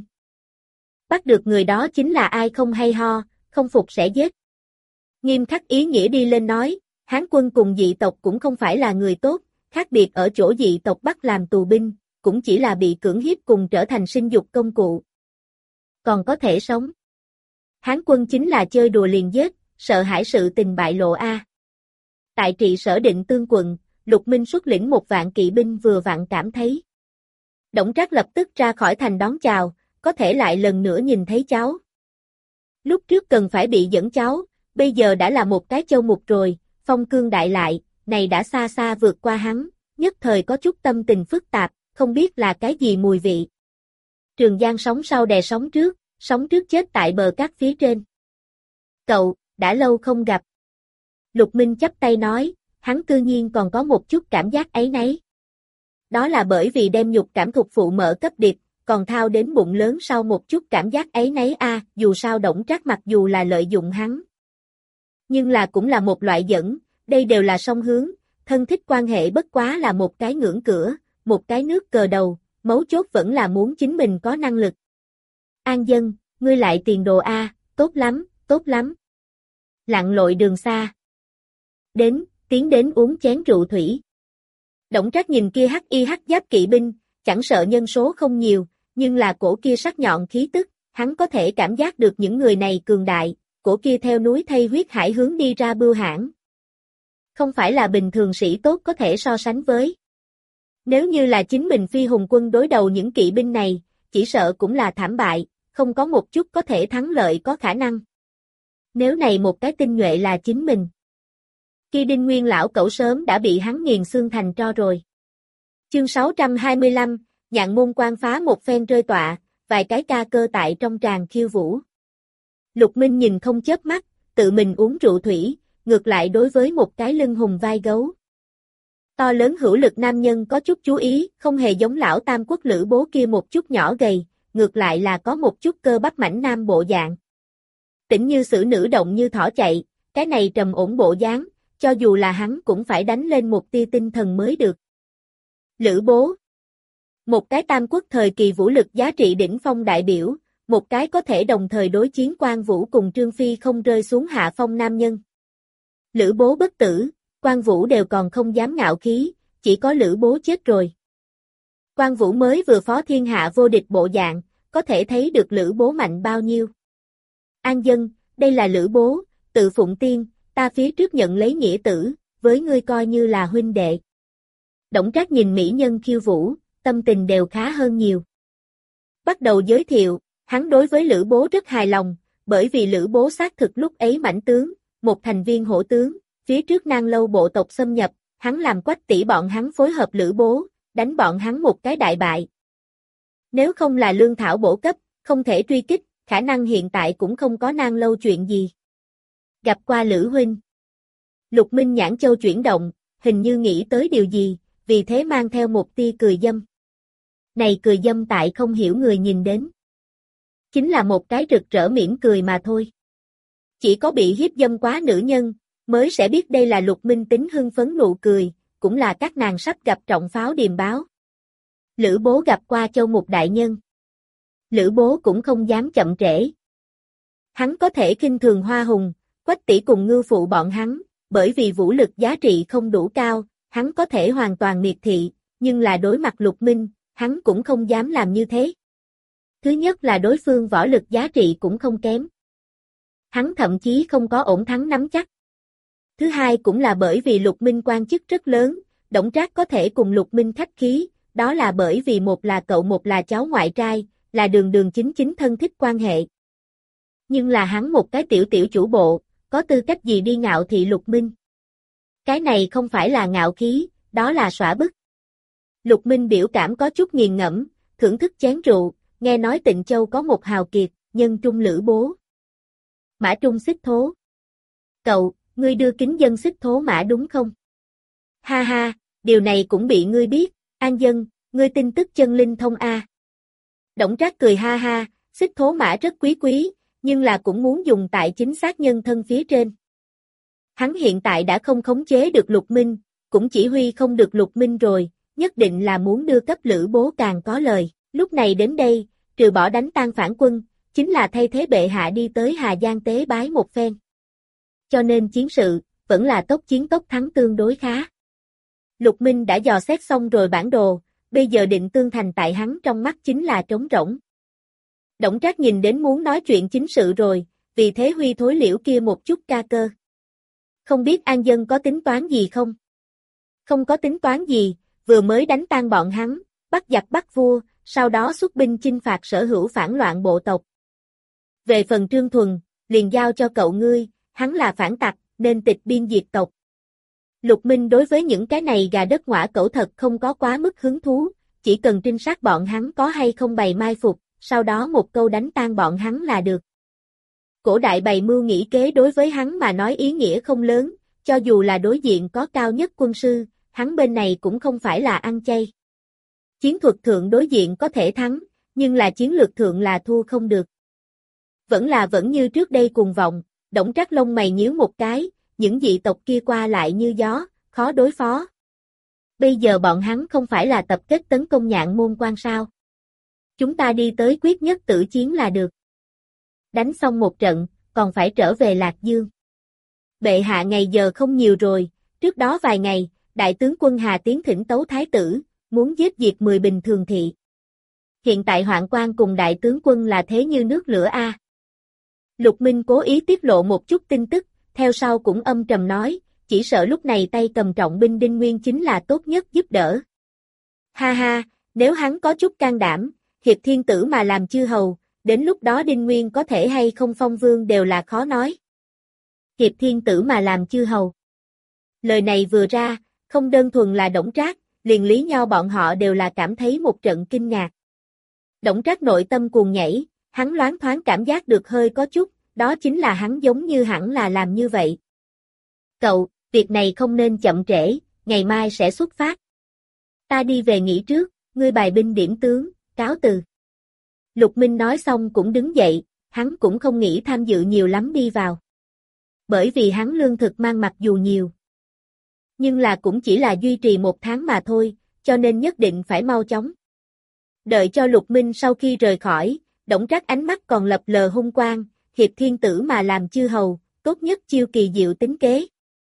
Bắt được người đó chính là ai không hay ho, không phục sẽ giết. Nghiêm khắc ý nghĩa đi lên nói, Hán quân cùng dị tộc cũng không phải là người tốt, khác biệt ở chỗ dị tộc bắt làm tù binh, cũng chỉ là bị cưỡng hiếp cùng trở thành sinh dục công cụ. Còn có thể sống. Hán quân chính là chơi đùa liền giết, sợ hãi sự tình bại lộ a. Tại trị sở Định Tương quận, Lục Minh xuất lĩnh 1 vạn kỵ binh vừa vặn cảm thấy. Đổng Trác lập tức ra khỏi thành đón chào, có thể lại lần nữa nhìn thấy cháu. Lúc trước cần phải bị dẫn cháu, bây giờ đã là một cái châu mục rồi, phong cương đại lại, này đã xa xa vượt qua hắn, nhất thời có chút tâm tình phức tạp, không biết là cái gì mùi vị. Trường Giang sóng sau đè sóng trước, sống trước chết tại bờ cát phía trên. Cậu, đã lâu không gặp. Lục Minh chắp tay nói, hắn cư nhiên còn có một chút cảm giác áy náy. Đó là bởi vì đem nhục cảm thuộc phụ mở cấp điệp, còn thao đến bụng lớn sau một chút cảm giác áy náy dù sao Đổng Trác mặc dù là lợi dụng hắn. Nhưng là cũng là một loại dẫn, đây đều là song hướng, thân thích quan hệ bất quá là một cái ngưỡng cửa, một cái nước cờ đầu, mấu chốt vẫn là muốn chính mình có năng lực. An Dân, ngươi lại tiền đồ tốt lắm, tốt lắm. Lặn lội đường xa. Tiến đến uống chén rượu thủy. Đổng Trác nhìn kia hắc giáp kỵ binh, chẳng sợ nhân số không nhiều, nhưng là cổ kia sắc nhọn khí tức, hắn có thể cảm giác được những người này cường đại, cổ kia theo núi thây huyết hải hướng đi ra bưu hãn. Không phải là bình thường sĩ tốt có thể so sánh với. Nếu như là chính mình phi hùng quân đối đầu những kỵ binh này, chỉ sợ cũng là thảm bại, không có một chút có thể thắng lợi có khả năng. Nếu này một cái tinh nhuệ là chính mình. Kia Đinh Nguyên lão cẩu sớm đã bị hắn nghiền xương thành tro rồi. Chương 625, Nhạn môn quan phá một phen rơi tọa, vài cái ca cơ tại trong tràng khiêu vũ. Lục Minh nhìn không chớp mắt, tự mình uống rượu thủy, ngược lại đối với một cái lưng hùng vai gấu. To lớn hữu lực nam nhân có chút chú ý, không hề giống lão Tam Quốc Lữ Bố kia một chút nhỏ gầy, ngược lại là có một chút cơ bắp mảnh nam bộ dạng. Tĩnh như sử nữ động như thỏ chạy, cái này trầm ổn bộ dáng, cho dù là hắn cũng phải đánh lên một tia tinh thần mới được. Lữ Bố, một cái Tam Quốc thời kỳ vũ lực giá trị đỉnh phong đại biểu, một cái có thể đồng thời đối chiến Quan Vũ cùng Trương Phi không rơi xuống hạ phong nam nhân. Lữ Bố bất tử, Quan Vũ đều còn không dám ngạo khí, chỉ có Lữ Bố chết rồi. Quan Vũ mới vừa phó thiên hạ vô địch bộ dạng, có thể thấy được Lữ Bố mạnh bao nhiêu. An Dân, đây là Lữ Bố, tự phụng tiên, ta phía trước nhận lấy nghĩa tử, với ngươi coi như là huynh đệ. Đổng Trác nhìn mỹ nhân khiêu vũ, tâm tình đều khá hơn nhiều. Bắt đầu giới thiệu, hắn đối với Lữ Bố rất hài lòng, bởi vì Lữ Bố xác thực lúc ấy mãnh tướng, một thành viên hổ tướng, phía trước Nang Lâu bộ tộc xâm nhập, hắn làm Quách tỷ bọn hắn phối hợp Lữ Bố, đánh bọn hắn một cái đại bại. Nếu không là lương thảo bổ cấp, không thể truy kích, khả năng hiện tại cũng không có Nang Lâu chuyện gì. Gặp qua Lữ huynh. Lục Minh nhãn châu chuyển động, hình như nghĩ tới điều gì, vì thế mang theo một tia cười dâm. Này cười dâm tại không hiểu người nhìn đến. Chính là một cái rực rỡ mỉm cười mà thôi. Chỉ có bị hiếp dâm quá nữ nhân, mới sẽ biết đây là Lục Minh tính hưng phấn nụ cười, cũng là các nàng sắp gặp trọng pháo điềm báo. Lữ Bố gặp qua Châu Mục đại nhân. Lữ Bố cũng không dám chậm trễ. Hắn có thể khinh thường Hoa Hùng, Quách tỷ cùng Ngưu phụ bọn hắn, bởi vì vũ lực giá trị không đủ cao, hắn có thể hoàn toàn miệt thị, nhưng là đối mặt Lục Minh, hắn cũng không dám làm như thế. Thứ nhất là đối phương võ lực giá trị cũng không kém. Hắn thậm chí không có ổn thắng nắm chắc. Thứ hai cũng là bởi vì Lục Minh quan chức rất lớn, Đổng Trác có thể cùng Lục Minh khách khí, đó là bởi vì một là cậu một là cháu ngoại trai, là đường đường chính chính thân thích quan hệ. Nhưng là hắn một cái tiểu tiểu chủ bộ, có tư cách gì đi ngạo thị Lục Minh? Cái này không phải là ngạo khí, đó là xõa bức. Lục Minh biểu cảm có chút nghiền ngẫm, thưởng thức chén rượu, nghe nói Tịnh Châu có một hào kiệt, nhân trung Lữ Bố. Mã Trung Xích Thố. Cậu, ngươi đưa kính dân Xích Thố mã đúng không? Ha ha, điều này cũng bị ngươi biết, An Dân, ngươi tin tức chân linh thông a. Đổng Trác cười ha ha, Xích Thố mã rất quý, nhưng là cũng muốn dùng tại chính xác nhân thân phía trên. Hắn hiện tại đã không khống chế được Lục Minh, cũng chỉ huy không được Lục Minh rồi, nhất định là muốn đưa cấp Lữ Bố càng có lời. Lúc này đến đây, trừ bỏ đánh tan phản quân, chính là thay thế bệ hạ đi tới Hà Giang tế bái một phen. Cho nên chiến sự, vẫn là tốc chiến tốc thắng tương đối khá. Lục Minh đã dò xét xong rồi bản đồ, bây giờ Định Tương Thành tại hắn trong mắt chính là trống rỗng. Đổng Trác nhìn đến muốn nói chuyện chính sự rồi, vì thế huy thối liễu kia một chút ca cơ. Không biết An Dân có tính toán gì không? Không có tính toán gì, vừa mới đánh tan bọn hắn, bắt giặc bắt vua, sau đó xuất binh chinh phạt sở hữu phản loạn bộ tộc. Về phần Trương Thuần, liền giao cho cậu ngươi, hắn là phản tặc, nên tịch biên diệt tộc. Lục Minh đối với những cái này gà đất ngõa cẩu thật không có quá mức hứng thú, chỉ cần trinh sát bọn hắn có hay không bày mai phục, sau đó một câu đánh tan bọn hắn là được. Cổ đại bày mưu nghĩ kế đối với hắn mà nói ý nghĩa không lớn, cho dù là đối diện có cao nhất quân sư, hắn bên này cũng không phải là ăn chay. Chiến thuật thượng đối diện có thể thắng, nhưng là chiến lược thượng là thua không được. Vẫn như trước đây cuồng vọng, Đổng Trác lông mày nhíu một cái, những dị tộc kia qua lại như gió, khó đối phó. Bây giờ bọn hắn không phải là tập kết tấn công Nhạn Môn Quan sao? Chúng ta đi tới quyết nhất tử chiến là được. Đánh xong một trận, còn phải trở về Lạc Dương. Bệ hạ ngày giờ không nhiều rồi, trước đó vài ngày, đại tướng quân Hà Tiến thỉnh tấu thái tử, muốn giết diệt 10 bình thường thị. Hiện tại hoạn quan cùng đại tướng quân là thế như nước lửa a. Lục Minh cố ý tiết lộ một chút tin tức, theo sau cũng âm trầm nói, chỉ sợ lúc này tay cầm trọng binh Đinh Nguyên chính là tốt nhất giúp đỡ. Ha ha, nếu hắn có chút can đảm, hiệp thiên tử mà làm chư hầu, đến lúc đó Đinh Nguyên có thể hay không phong vương đều là khó nói. Hiệp thiên tử mà làm chư hầu. Lời này vừa ra, không đơn thuần là Đổng Trác, liền Lý Nho bọn họ đều là cảm thấy một trận kinh ngạc. Đổng Trác nội tâm cuồng nhảy, hắn loáng thoáng cảm giác được hơi có chút, đó chính là hắn giống như hẳn là làm như vậy. Cậu, việc này không nên chậm trễ, ngày mai sẽ xuất phát. Ta đi về nghỉ trước, ngươi bài binh điểm tướng, cáo từ. Lục Minh nói xong cũng đứng dậy, hắn cũng không nghĩ tham dự nhiều lắm đi vào. Bởi vì hắn lương thực mang mặc dù nhiều, nhưng là cũng chỉ là duy trì 1 tháng mà thôi, cho nên nhất định phải mau chóng. Đợi cho Lục Minh sau khi rời khỏi, Đổng Trác ánh mắt còn lập lờ hung quang, hiệp thiên tử mà làm chư hầu, tốt nhất chiêu kỳ diệu tính kế.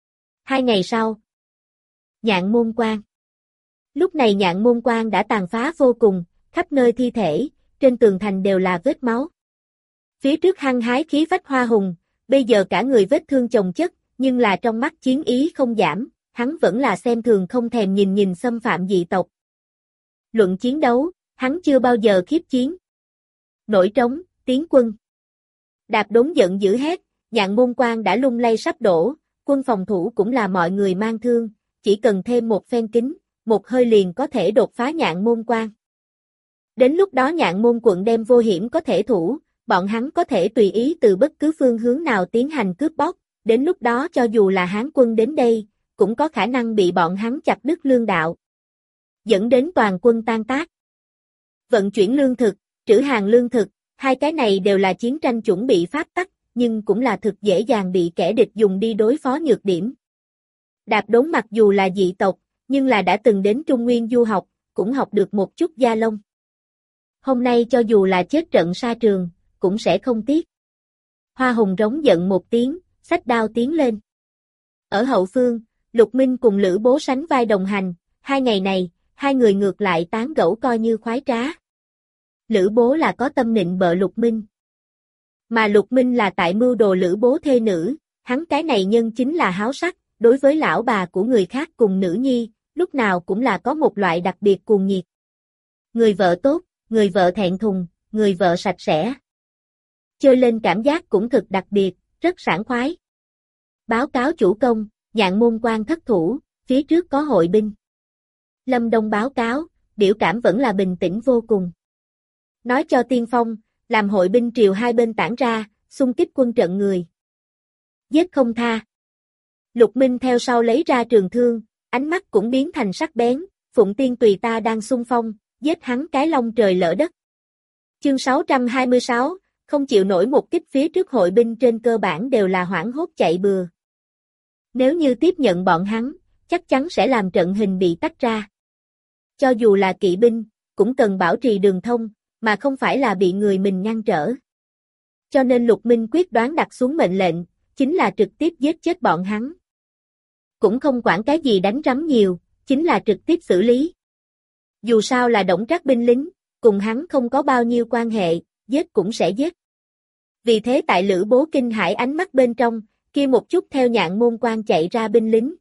2 ngày sau, Nhạn Môn Quan. Lúc này Nhạn Môn Quan đã tàn phá vô cùng, khắp nơi thi thể, trên tường thành đều là vết máu. Phía trước hăng hái khí phách Hoa Hùng, bây giờ cả người vết thương chồng chất, nhưng là trong mắt chiến ý không giảm, hắn vẫn là xem thường không thèm nhìn xâm phạm dị tộc. Luận chiến đấu, hắn chưa bao giờ khiếp chiến. Nổi trống, tiến quân. Đạp Đốn giận dữ hét, Nhạn Môn Quan đã lung lay sắp đổ, quân phòng thủ cũng là mọi người mang thương, chỉ cần thêm một phen kính, một hơi liền có thể đột phá Nhạn Môn Quan. Đến lúc đó Nhạn Môn quận đem vô hiểm có thể thủ, bọn hắn có thể tùy ý từ bất cứ phương hướng nào tiến hành cướp bóc, đến lúc đó cho dù là Hán quân đến đây, cũng có khả năng bị bọn hắn chặt đứt lương đạo, dẫn đến toàn quân tan tác. Vận chuyển lương thực, trữ hàng lương thực, hai cái này đều là chiến tranh chuẩn bị pháp tắc, nhưng cũng là thực dễ dàng bị kẻ địch dùng đi đối phó nhược điểm. Đạp Đốn mặc dù là dị tộc, nhưng là đã từng đến Trung Nguyên du học, cũng học được một chút gia lông. Hôm nay cho dù là chết trận sa trường, cũng sẽ không tiếc. Hoa Hùng rống giận một tiếng, xách đao tiến lên. Ở hậu phương, Lục Minh cùng Lữ Bố sánh vai đồng hành, 2 ngày này, hai người ngược lại tán gẫu coi như khoái trá. Lữ Bố là có tâm nịnh bợ Lục Minh. Mà Lục Minh là tại mưu đồ Lữ Bố thê nữ, hắn cái này nhân chính là háo sắc, đối với lão bà của người khác cùng nữ nhi, lúc nào cũng là có một loại đặc biệt cuồng nhiệt. Người vợ tốt, người vợ thẹn thùng, người vợ sạch sẽ. Chơi lên cảm giác cũng thực đặc biệt, rất sảng khoái. Báo cáo chủ công, Nhạn Môn Quan thất thủ, phía trước có hội binh. Lâm Đông báo cáo, biểu cảm vẫn là bình tĩnh vô cùng. Nói cho tiên phong, làm hội binh triều hai bên tản ra, xung kích quân trận người. Giết không tha. Lục Minh theo sau lấy ra trường thương, ánh mắt cũng biến thành sắc bén, Phụng Tiên tùy ta đang xung phong, giết hắn cái long trời lỡ đất. Chương 626, không chịu nổi một kích phía trước hội binh trên cơ bản đều là hoảng hốt chạy bừa. Nếu như tiếp nhận bọn hắn, chắc chắn sẽ làm trận hình bị tách ra. Cho dù là kỵ binh, cũng cần bảo trì đường thông, mà không phải là bị người mình ngăn trở. Cho nên Lục Minh quyết đoán đặt xuống mệnh lệnh, chính là trực tiếp giết chết bọn hắn. Cũng không quản cái gì đánh rắm nhiều, chính là trực tiếp xử lý. Dù sao là Đổng Trác binh lính, cùng hắn không có bao nhiêu quan hệ, giết cũng sẽ giết. Vì thế tại Lữ Bố kinh hãi ánh mắt bên trong, kia một chút theo Nhạn Môn Quan chạy ra binh lính.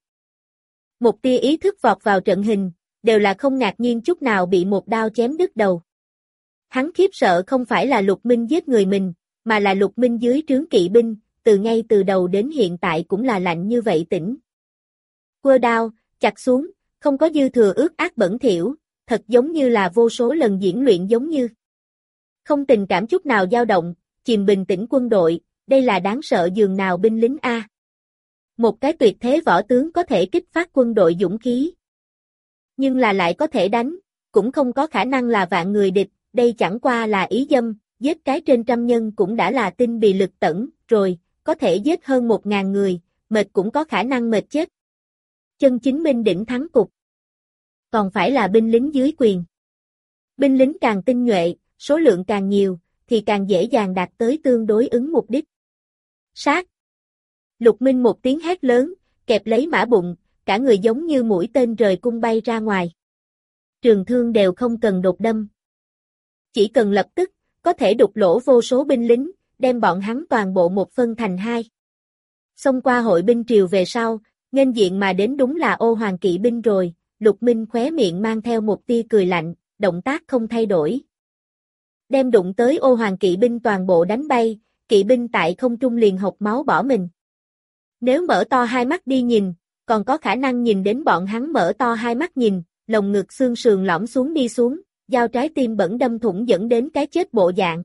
Một tia ý thức vọt vào trận hình, đều là không ngạc nhiên chút nào bị một đao chém đứt đầu. Hắn khiếp sợ không phải là Lục Minh giết người mình, mà là Lục Minh dưới trướng kỵ binh, ngay từ đầu đến hiện tại cũng là lạnh như vậy tĩnh. Quơ đao, chặt xuống, không có dư thừa ước ác bẩn thỉu, thật giống như là vô số lần diễn luyện giống như. Không tình cảm chút nào dao động, chìm bình tĩnh quân đội, đây là đáng sợ dường nào binh lính a. Một cái tuyệt thế võ tướng có thể kích phát quân đội dũng khí. Nhưng là lại có thể đánh, cũng không có khả năng là vạn người địch, đây chẳng qua là ý dâm, giết cái trên trăm nhân cũng đã là tinh bì lực tẩn, rồi, có thể giết hơn 1.000 người, mệt cũng có khả năng mệt chết. Chân chính binh đỉnh thắng cục. Còn phải là binh lính dưới quyền. Binh lính càng tinh nhuệ, số lượng càng nhiều, thì càng dễ dàng đạt tới tương đối ứng mục đích. Sát. Lục Minh một tiếng hét lớn, kẹp lấy mã bụng, cả người giống như mũi tên rời cung bay ra ngoài. Trường thương đều không cần đột đâm. Chỉ cần lập tức, có thể đục lỗ vô số binh lính, đem bọn hắn toàn bộ một phân thành hai. Xông qua hội binh triều về sau, nghênh diện mà đến đúng là Ô Hoàng kỵ binh rồi, Lục Minh khóe miệng mang theo một tia cười lạnh, động tác không thay đổi. Đem đụng tới Ô Hoàng kỵ binh toàn bộ đánh bay, kỵ binh tại không trung liền hộc máu bỏ mình. Nếu mở to hai mắt đi nhìn, còn có khả năng nhìn đến bọn hắn mở to hai mắt nhìn, lồng ngực xương sườn lõm xuống đi xuống, dao trái tim bẩn đâm thủng dẫn đến cái chết bộ dạng.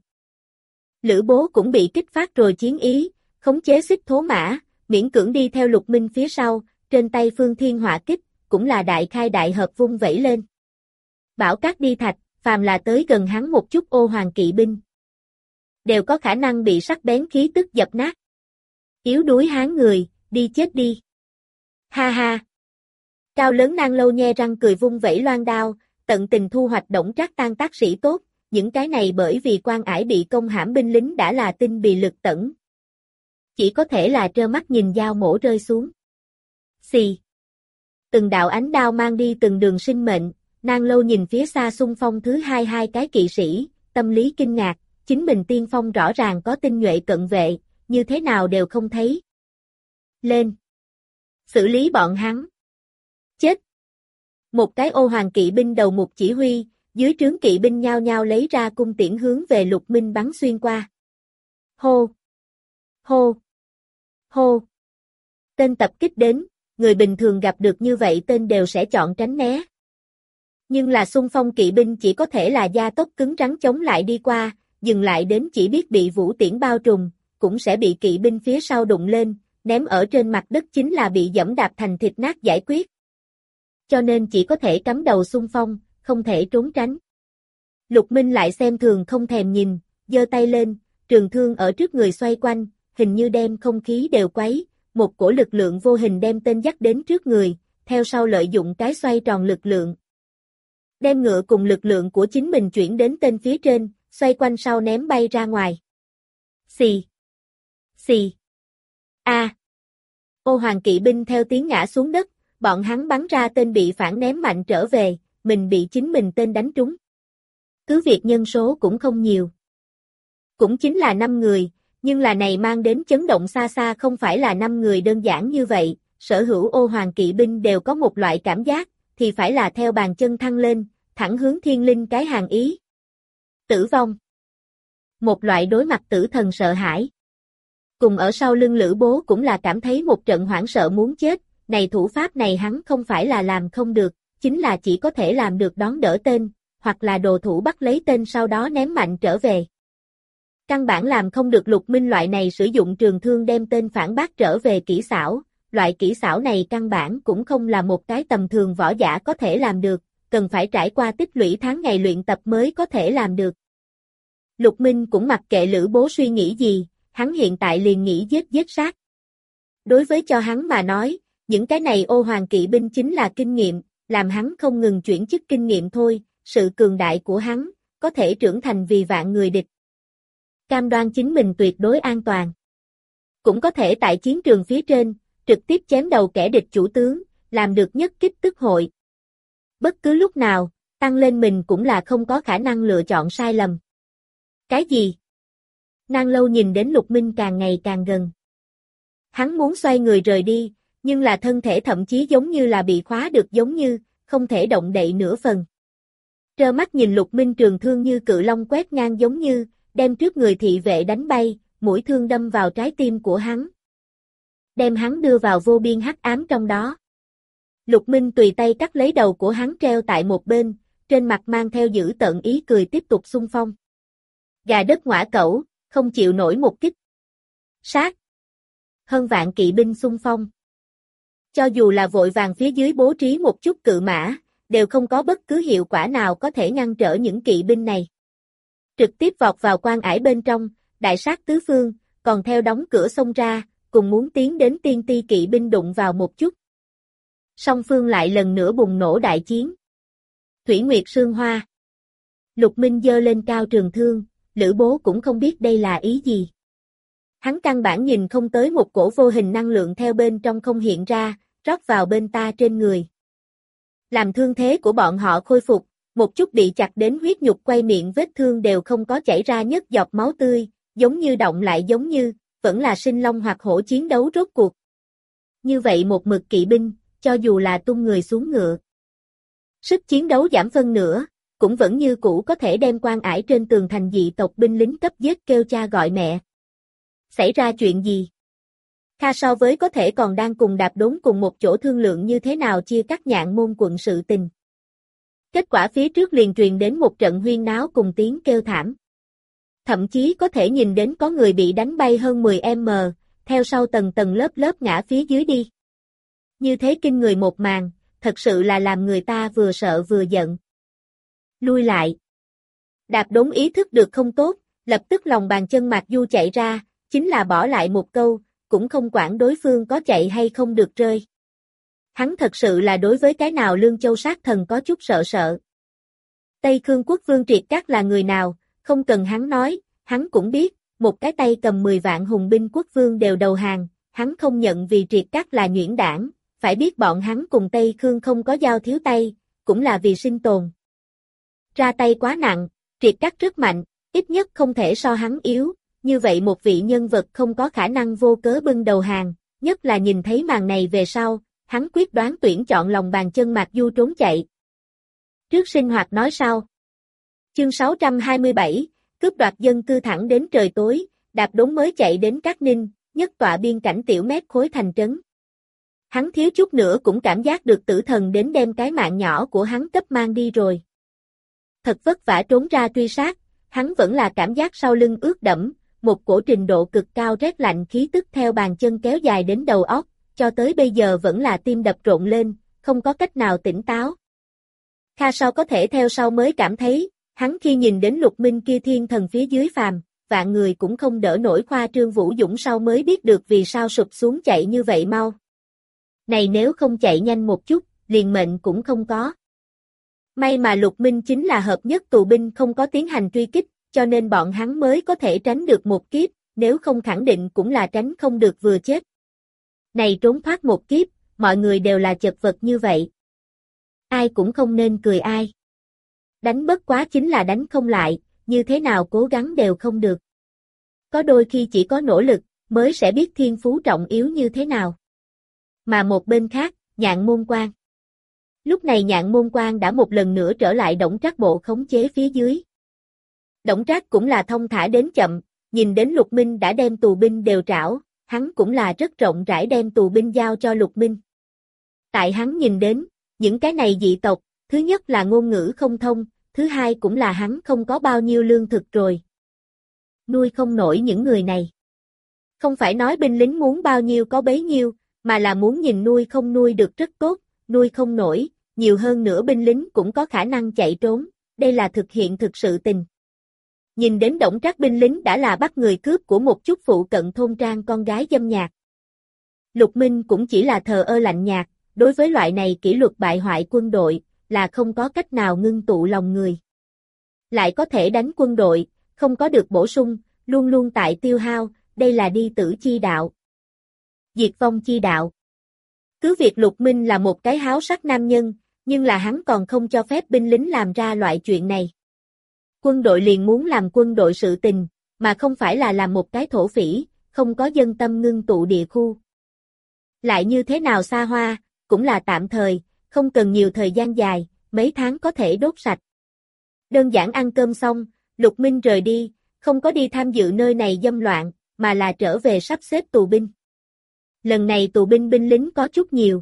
Lữ Bố cũng bị kích phát rồi chiến ý, khống chế xích thố mã, miễn cưỡng đi theo Lục Minh phía sau, trên tay Phương Thiên Hỏa kích, cũng là đại khai đại hợp vung vẩy lên. Bảo cát đi thạch, phàm là tới gần hắn một chút Ô Hoàng kỵ binh, đều có khả năng bị sắc bén khí tức dập nát. Yếu đuối hán người, đi chết đi. Ha ha. Cao lớn Nang Lâu nhe răng cười vung vẩy loan đao, tận tình thu hoạch Đổng Trác tan tác sĩ tốt, những cái này bởi vì quan ải bị công hãm binh lính đã là tinh bì lực tẩn. Chỉ có thể là trơ mắt nhìn dao mổ rơi xuống. Xì. Từng đạo ánh đao mang đi từng đường sinh mệnh, Nang Lâu nhìn phía xa xung phong thứ hai cái kỵ sĩ, tâm lý kinh ngạc, chính mình tiên phong rõ ràng có tinh nhuệ cận vệ, như thế nào đều không thấy. Lên. Xử lý bọn hắn. Chết. Một cái Ô Hoàng kỵ binh đầu mục chỉ huy, dưới trướng kỵ binh nhao nhao lấy ra cung tiễn hướng về Lục Minh bắn xuyên qua. Hô. Hô. Hô. Tên tập kích đến, người bình thường gặp được như vậy tên đều sẽ chọn tránh né. Nhưng là xung phong kỵ binh chỉ có thể là gia tốc cứng rắn chống lại đi qua, dừng lại đến chỉ biết bị vũ tiễn bao trùm, cũng sẽ bị kỵ binh phía sau đụng lên, ném ở trên mặt đất chính là bị giẫm đạp thành thịt nát giải quyết. Cho nên chỉ có thể cắm đầu xung phong, không thể trốn tránh. Lục Minh lại xem thường không thèm nhìn, giơ tay lên, trường thương ở trước người xoay quanh, hình như đem không khí đều quấy, một cổ lực lượng vô hình đem tên dắt đến trước người, theo sau lợi dụng cái xoay tròn lực lượng. Đem ngựa cùng lực lượng của chính mình chuyển đến tên phía trên, xoay quanh sau ném bay ra ngoài. Xì. Xì. A. Ô Hoàng kỵ binh theo tiếng ngã xuống đất, bọn hắn bắn ra tên bị phản ném mạnh trở về, mình bị chính mình tên đánh trúng. Cứ việc nhân số cũng không nhiều. Cũng chính là 5 người, nhưng là này mang đến chấn động xa xa không phải là 5 người đơn giản như vậy, sở hữu Ô Hoàng kỵ binh đều có một loại cảm giác, thì phải là theo bàn chân thăng lên, thẳng hướng thiên linh cái hàng ý. Tử vong. Một loại đối mặt tử thần sợ hãi. Cùng ở sau lưng Lữ Bố cũng là cảm thấy một trận hoảng sợ muốn chết, này thủ pháp này hắn không phải là làm không được, chính là chỉ có thể làm được đón đỡ tên, hoặc là đồ thủ bắt lấy tên sau đó ném mạnh trở về. Căn bản làm không được Lục Minh loại này sử dụng trường thương đem tên phản bác trở về kỹ xảo, loại kỹ xảo này căn bản cũng không là một cái tầm thường võ giả có thể làm được, cần phải trải qua tích lũy tháng ngày luyện tập mới có thể làm được. Lục Minh cũng mặc kệ Lữ Bố suy nghĩ gì, hắn hiện tại liền nghĩ giết sát. Đối với cho hắn mà nói, những cái này Ô Hoàng kỵ binh chính là kinh nghiệm, làm hắn không ngừng chuyển chức kinh nghiệm thôi, sự cường đại của hắn, có thể trưởng thành vì vạn người địch. Cam đoan chính mình tuyệt đối an toàn. Cũng có thể tại chiến trường phía trên, trực tiếp chém đầu kẻ địch chủ tướng, làm được nhất kích tức hội. Bất cứ lúc nào, tăng lên mình cũng là không có khả năng lựa chọn sai lầm. Cái gì? Nang Lâu nhìn đến Lục Minh càng ngày càng gần. Hắn muốn xoay người rời đi, nhưng là thân thể thậm chí giống như là bị khóa được giống như, không thể động đậy nửa phần. Trơ mắt nhìn Lục Minh trường thương như cự long quét ngang giống như, đem trước người thị vệ đánh bay, mũi thương đâm vào trái tim của hắn. Đem hắn đưa vào vô biên hắc ám trong đó. Lục Minh tùy tay cắt lấy đầu của hắn treo tại một bên, trên mặt mang theo dữ tợn ý cười tiếp tục xung phong. Gà đất ngõa cẩu, không chịu nổi một kích. Sát. Hơn vạn kỵ binh xung phong. Cho dù là vội vàng phía dưới bố trí một chút cự mã, đều không có bất cứ hiệu quả nào có thể ngăn trở những kỵ binh này. Trực tiếp vọt vào quan ải bên trong, đại sát tứ phương, còn theo đóng cửa xông ra, cùng muốn tiến đến tiên ti kỵ binh đụng vào một chút. Song phương lại lần nữa bùng nổ đại chiến. Thủy Nguyệt Sương Hoa. Lục Minh giơ lên cao trường thương, Lữ Bố cũng không biết đây là ý gì. Hắn căn bản nhìn không tới một cổ vô hình năng lượng theo bên trong không hiện ra, rót vào bên ta trên người. Làm thương thế của bọn họ khôi phục, một chút bị chặt đến huyết nhục quay miệng vết thương đều không có chảy ra nhất giọt máu tươi, giống như động lại giống như, vẫn là sinh long hoặc hổ chiến đấu rốt cuộc. Như vậy một mực kỵ binh, cho dù là tung người xuống ngựa. Sức chiến đấu giảm phân nửa, cũng vẫn như cũ có thể đem quan ải trên tường thành dị tộc binh lính cấp giết kêu cha gọi mẹ. Xảy ra chuyện gì? Kha so với có thể còn đang cùng Đạp Đốn cùng một chỗ thương lượng như thế nào chia cắt Nhạn Môn quận sự tình. Kết quả phía trước liền truyền đến một trận huyên náo cùng tiếng kêu thảm. Thậm chí có thể nhìn đến có người bị đánh bay hơn 10m, theo sau tầng tầng lớp lớp ngã phía dưới đi. Như thế kinh người một màn, thật sự là làm người ta vừa sợ vừa giận. Lui lại. Đạp Đốn ý thức được không tốt, lập tức lòng bàn chân Mạc Du chạy ra, chính là bỏ lại một câu, cũng không quản đối phương có chạy hay không được rơi. Hắn thật sự là đối với cái nào Lương Châu sát thần có chút sợ sợ. Tây Khương quốc vương Triệt Cát là người nào, không cần hắn nói, hắn cũng biết, một cái tay cầm 10 vạn hùng binh quốc vương đều đầu hàng, hắn không nhận vì Triệt Cát là nhuyễn đảng, phải biết bọn hắn cùng Tây Khương không có giao thiếu tay, cũng là vì sinh tồn. Ra tay quá nặng, Triệt Cát rất mạnh, ít nhất không thể so hắn yếu, như vậy một vị nhân vật không có khả năng vô cớ bưng đầu hàng, nhất là nhìn thấy màn này về sau, hắn quyết đoán tuyển chọn lòng bàn chân Mạc Du trốn chạy. Trước sinh hoạt nói sau. Chương 627, cướp đoạt dân cư thẳng đến trời tối, Đạp Đốn mới chạy đến Cát Ninh, nhất tọa biên cảnh tiểu mét khối thành trấn. Hắn thiếu chút nữa cũng cảm giác được tử thần đến đem cái mạng nhỏ của hắn cấp mang đi rồi. Thật vất vả trốn ra truy sát, hắn vẫn là cảm giác sau lưng ướt đẫm, một cổ trình độ cực cao rét lạnh khí tức theo bàn chân kéo dài đến đầu óc, cho tới bây giờ vẫn là tim đập rộn lên, không có cách nào tỉnh táo. Kha sau có thể theo sau mới cảm thấy, hắn khi nhìn đến Lục Minh kia thiên thần phía dưới phàm, vạn người cũng không đỡ nổi khoa trương vũ dũng sau mới biết được vì sao sụp xuống chạy như vậy mau. Này nếu không chạy nhanh một chút, liền mệnh cũng không có. May mà Lục Minh chính là hợp nhất tù binh không có tiến hành truy kích, cho nên bọn hắn mới có thể tránh được một kiếp, nếu không khẳng định cũng là tránh không được vừa chết. Này trốn thoát một kiếp, mọi người đều là chật vật như vậy. Ai cũng không nên cười ai. Đánh bất quá chính là đánh không lại, như thế nào cố gắng đều không được. Có đôi khi chỉ có nỗ lực, mới sẽ biết thiên phú trọng yếu như thế nào. Mà một bên khác, Nhạn Môn Quan. Lúc này Nhạn Môn Quan đã một lần nữa trở lại Đổng Trác bộ khống chế phía dưới. Đổng Trác cũng là thông thả đến chậm, nhìn đến Lục Minh đã đem tù binh đều trảo, hắn cũng là rất rộng rãi đem tù binh giao cho Lục Minh. Tại hắn nhìn đến, những cái này dị tộc, thứ nhất là ngôn ngữ không thông, thứ hai cũng là hắn không có bao nhiêu lương thực rồi. Nuôi không nổi những người này. Không phải nói binh lính muốn bao nhiêu có bấy nhiêu, mà là muốn nhìn nuôi không nuôi được rất tốt, nuôi không nổi, nhiều hơn nữa binh lính cũng có khả năng chạy trốn, đây là thực hiện thực sự tình. Nhìn đến Đổng Trác binh lính đã là bắt người cướp của một chút phụ cận thôn trang con gái dâm nhạc. Lục Minh cũng chỉ là thờ ơ lạnh nhạt, đối với loại này kỷ luật bại hoại quân đội, là không có cách nào ngưng tụ lòng người. Lại có thể đánh quân đội, không có được bổ sung, luôn luôn tại tiêu hao, đây là đi tử chi đạo. Diệt vong chi đạo. Cứ việc Lục Minh là một cái háo sắc nam nhân, nhưng là hắn còn không cho phép binh lính làm ra loại chuyện này. Quân đội liền muốn làm quân đội sự tình, mà không phải là làm một cái thổ phỉ, không có dân tâm ngưng tụ địa khu. Lại như thế nào xa hoa, cũng là tạm thời, không cần nhiều thời gian dài, mấy tháng có thể đốt sạch. Đơn giản ăn cơm xong, Lục Minh rời đi, không có đi tham dự nơi này dâm loạn, mà là trở về sắp xếp tù binh. Lần này tù binh binh lính có chút nhiều.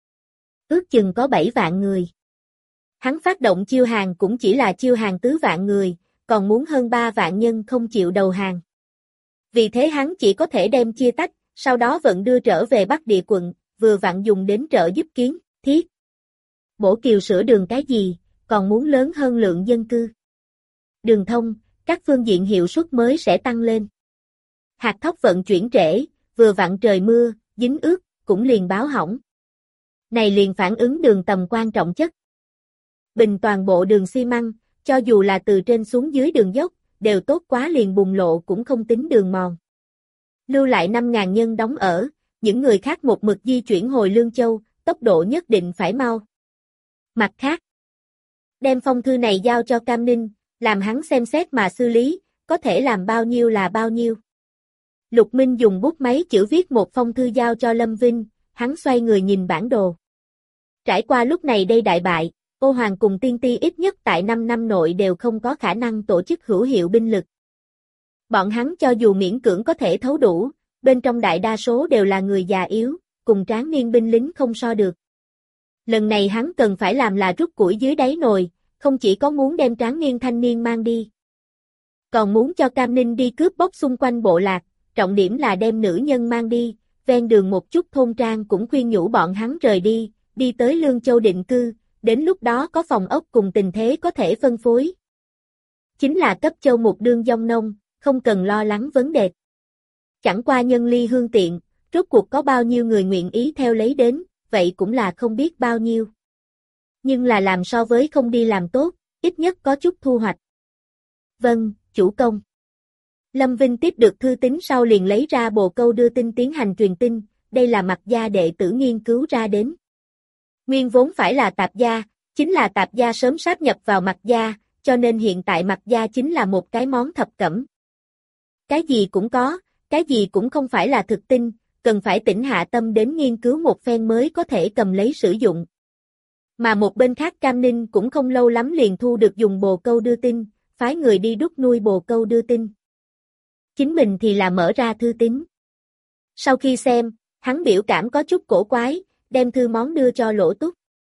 Ước chừng có 7 vạn người. Hắn phát động chiêu hàng cũng chỉ là chiêu hàng 4 vạn người, còn muốn hơn 3 vạn nhân không chịu đầu hàng. Vì thế hắn chỉ có thể đem chia tách, sau đó vận đưa trở về Bắc Địa quận, vừa vặn dùng đến trợ giúp Kiến Thiết. Bổ Kiều sửa đường cái gì, còn muốn lớn hơn lượng dân cư. Đường thông, các phương diện hiệu suất mới sẽ tăng lên. Hạt thóc vận chuyển trễ, vừa vặn trời mưa, dính ướt, cũng liền báo hỏng. Này liền phản ứng đường tầm quan trọng chất. Bình toàn bộ đường xi măng, cho dù là từ trên xuống dưới đường dốc, đều tốt quá liền bùng lộ cũng không tính đường mòn. Lưu lại 5.000 nhân đóng ở, những người khác một mực di chuyển hồi Lương Châu, tốc độ nhất định phải mau. Mặt khác, đem phong thư này giao cho Cam Ninh, làm hắn xem xét mà xử lý, có thể làm bao nhiêu là bao nhiêu. Lục Minh dùng bút máy chữ viết một phong thư giao cho Lâm Vinh, hắn xoay người nhìn bản đồ. Trải qua lúc này đây đại bại, Ô Hoàng cùng Tiên Ti ít nhất tại 5 năm nội đều không có khả năng tổ chức hữu hiệu binh lực. Bọn hắn cho dù miễn cưỡng có thể thấu đủ, bên trong đại đa số đều là người già yếu, cùng tráng niên binh lính không so được. Lần này hắn cần phải làm là rút củi dưới đáy nồi, không chỉ có muốn đem tráng niên thanh niên mang đi, còn muốn cho Cam Ninh đi cướp bóc xung quanh bộ lạc, trọng điểm là đem nữ nhân mang đi, ven đường một chút thôn trang cũng khuyên nhủ bọn hắn rời đi, đi tới Lương Châu định cư, đến lúc đó có phòng ốc cùng tình thế có thể phân phối. Chính là cấp châu một đương dông nông, không cần lo lắng vấn đề. Chẳng qua nhân ly hương tiện, rốt cuộc có bao nhiêu người nguyện ý theo lấy đến, vậy cũng là không biết bao nhiêu. Nhưng là làm so với không đi làm tốt, ít nhất có chút thu hoạch. Vâng, chủ công. Lâm Vinh tiếp được thư tín sau liền lấy ra bồ câu đưa tin tiến hành truyền tin, đây là Mạc gia đệ tử nghiên cứu ra đến. Nguyên vốn phải là Tạp gia, chính là Tạp gia sớm sáp nhập vào Mạc gia, cho nên hiện tại Mạc gia chính là một cái món thập cẩm. Cái gì cũng có, cái gì cũng không phải là thực tinh, cần phải tĩnh hạ tâm đến nghiên cứu một phen mới có thể cầm lấy sử dụng. Mà một bên khác Cam Ninh cũng không lâu lắm liền thu được dùng bồ câu đưa tin, phái người đi đút nuôi bồ câu đưa tin. Chính mình thì là mở ra thư tín. Sau khi xem, hắn biểu cảm có chút cổ quái, đem thư món đưa cho Lỗ Túc.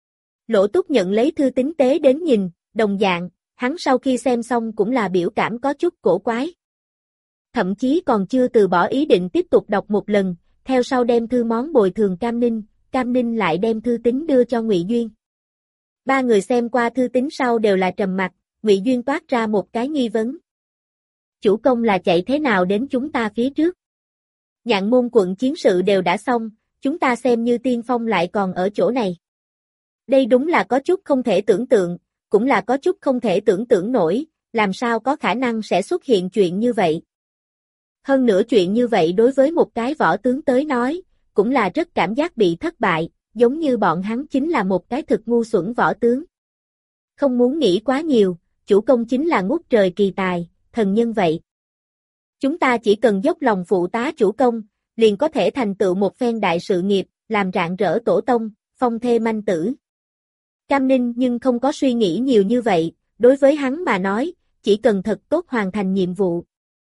Lỗ Túc nhận lấy thư tín tế đến nhìn, đồng dạng, hắn sau khi xem xong cũng là biểu cảm có chút cổ quái. Thậm chí còn chưa từ bỏ ý định tiếp tục đọc một lần, theo sau đem thư món bồi thường Cam Ninh lại đem thư tín đưa cho Ngụy Duyên. Ba người xem qua thư tín sau đều là trầm mặc, Ngụy Duyên toát ra một cái nghi vấn. Chủ công là chạy thế nào đến chúng ta phía trước? Nhạn Môn quận chiến sự đều đã xong, chúng ta xem như tiên phong lại còn ở chỗ này. Đây đúng là có chút không thể tưởng tượng, cũng là có chút không thể tưởng tượng nổi, làm sao có khả năng sẽ xuất hiện chuyện như vậy. Hơn nữa chuyện như vậy đối với một cái võ tướng tới nói, cũng là rất cảm giác bị thất bại, giống như bọn hắn chính là một cái thực ngu xuẩn võ tướng. Không muốn nghĩ quá nhiều, chủ công chính là ngút trời kỳ tài, thần nhân vậy. Chúng ta chỉ cần dốc lòng phụ tá chủ công, liền có thể thành tựu một phen đại sự nghiệp, làm rạng rỡ tổ tông, phong thê manh tử. Cam Ninh nhưng không có suy nghĩ nhiều như vậy, đối với hắn mà nói, chỉ cần thật tốt hoàn thành nhiệm vụ.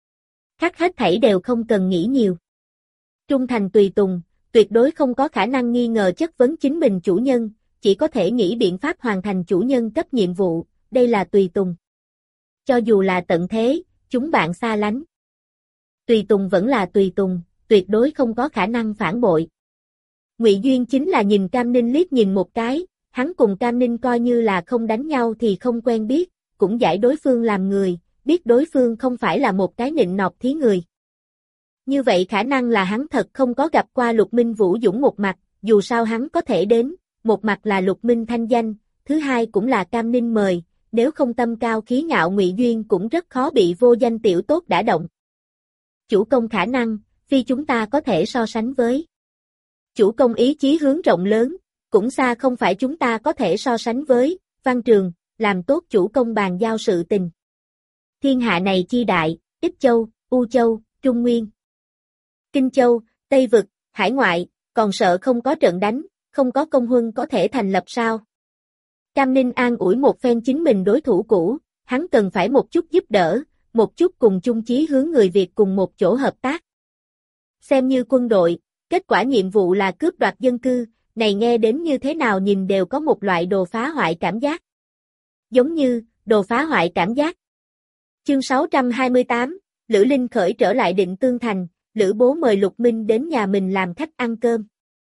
Khác hết thảy đều không cần nghĩ nhiều. Trung thành tùy tùng, tuyệt đối không có khả năng nghi ngờ chất vấn chính mình chủ nhân, chỉ có thể nghĩ biện pháp hoàn thành chủ nhân cấp nhiệm vụ, đây là tùy tùng. Cho dù là tận thế, chúng bạn xa lánh. Tùy tùng vẫn là tùy tùng, tuyệt đối không có khả năng phản bội. Ngụy Duyên chính là nhìn Cam Ninh liếc nhìn một cái, hắn cùng Cam Ninh coi như là không đánh nhau thì không quen biết, cũng giải đối phương làm người, biết đối phương không phải là một cái nịnh nọt thí người. Như vậy khả năng là hắn thật không có gặp qua Lục Minh Vũ Dũng một mặt, dù sao hắn có thể đến, một mặt là Lục Minh thanh danh, thứ hai cũng là Cam Ninh mời, nếu không tâm cao khí ngạo Ngụy Duyên cũng rất khó bị vô danh tiểu tốt đả động. Chủ công khả năng, phi chúng ta có thể so sánh với. Chủ công ý chí hướng rộng lớn, cũng xa không phải chúng ta có thể so sánh với, Văn Trường, làm tốt chủ công bàn giao sự tình. Thiên hạ này chi đại, Ích Châu, U Châu, Trung Nguyên, Kinh Châu, Tây Vực, hải ngoại, còn sợ không có trận đánh, không có công huân có thể thành lập sao? Cam Ninh an ủi một phen chính mình đối thủ cũ, hắn cần phải một chút giúp đỡ, một chút cùng chung chí hướng người Việt cùng một chỗ hợp tác. Xem như quân đội, kết quả nhiệm vụ là cướp đoạt dân cư, này nghe đến như thế nào nhìn đều có một loại đồ phá hoại cảm giác. Giống như, đồ phá hoại cảm giác. Chương 628, Lữ Linh Khởi trở lại Định Tương Thành, Lữ Bố mời Lục Minh đến nhà mình làm khách ăn cơm.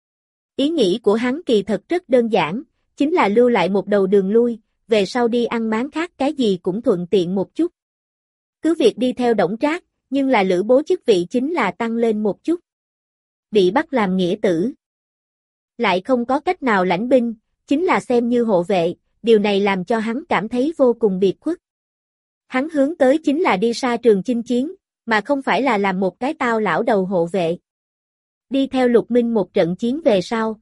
Ý nghĩ của hắn kỳ thật rất đơn giản, chính là lưu lại một đầu đường lui, về sau đi ăn máng khác cái gì cũng thuận tiện một chút. Cứ việc đi theo Đổng Trác, nhưng là Lữ Bố chức vị chính là tăng lên một chút. Bị bắt làm nghĩa tử. Lại không có cách nào lãnh binh, chính là xem như hộ vệ, điều này làm cho hắn cảm thấy vô cùng biệt khuất. Hắn hướng tới chính là đi xa trường chinh chiến, mà không phải là làm một cái tao lão đầu hộ vệ. Đi theo Lục Minh một trận chiến về sau.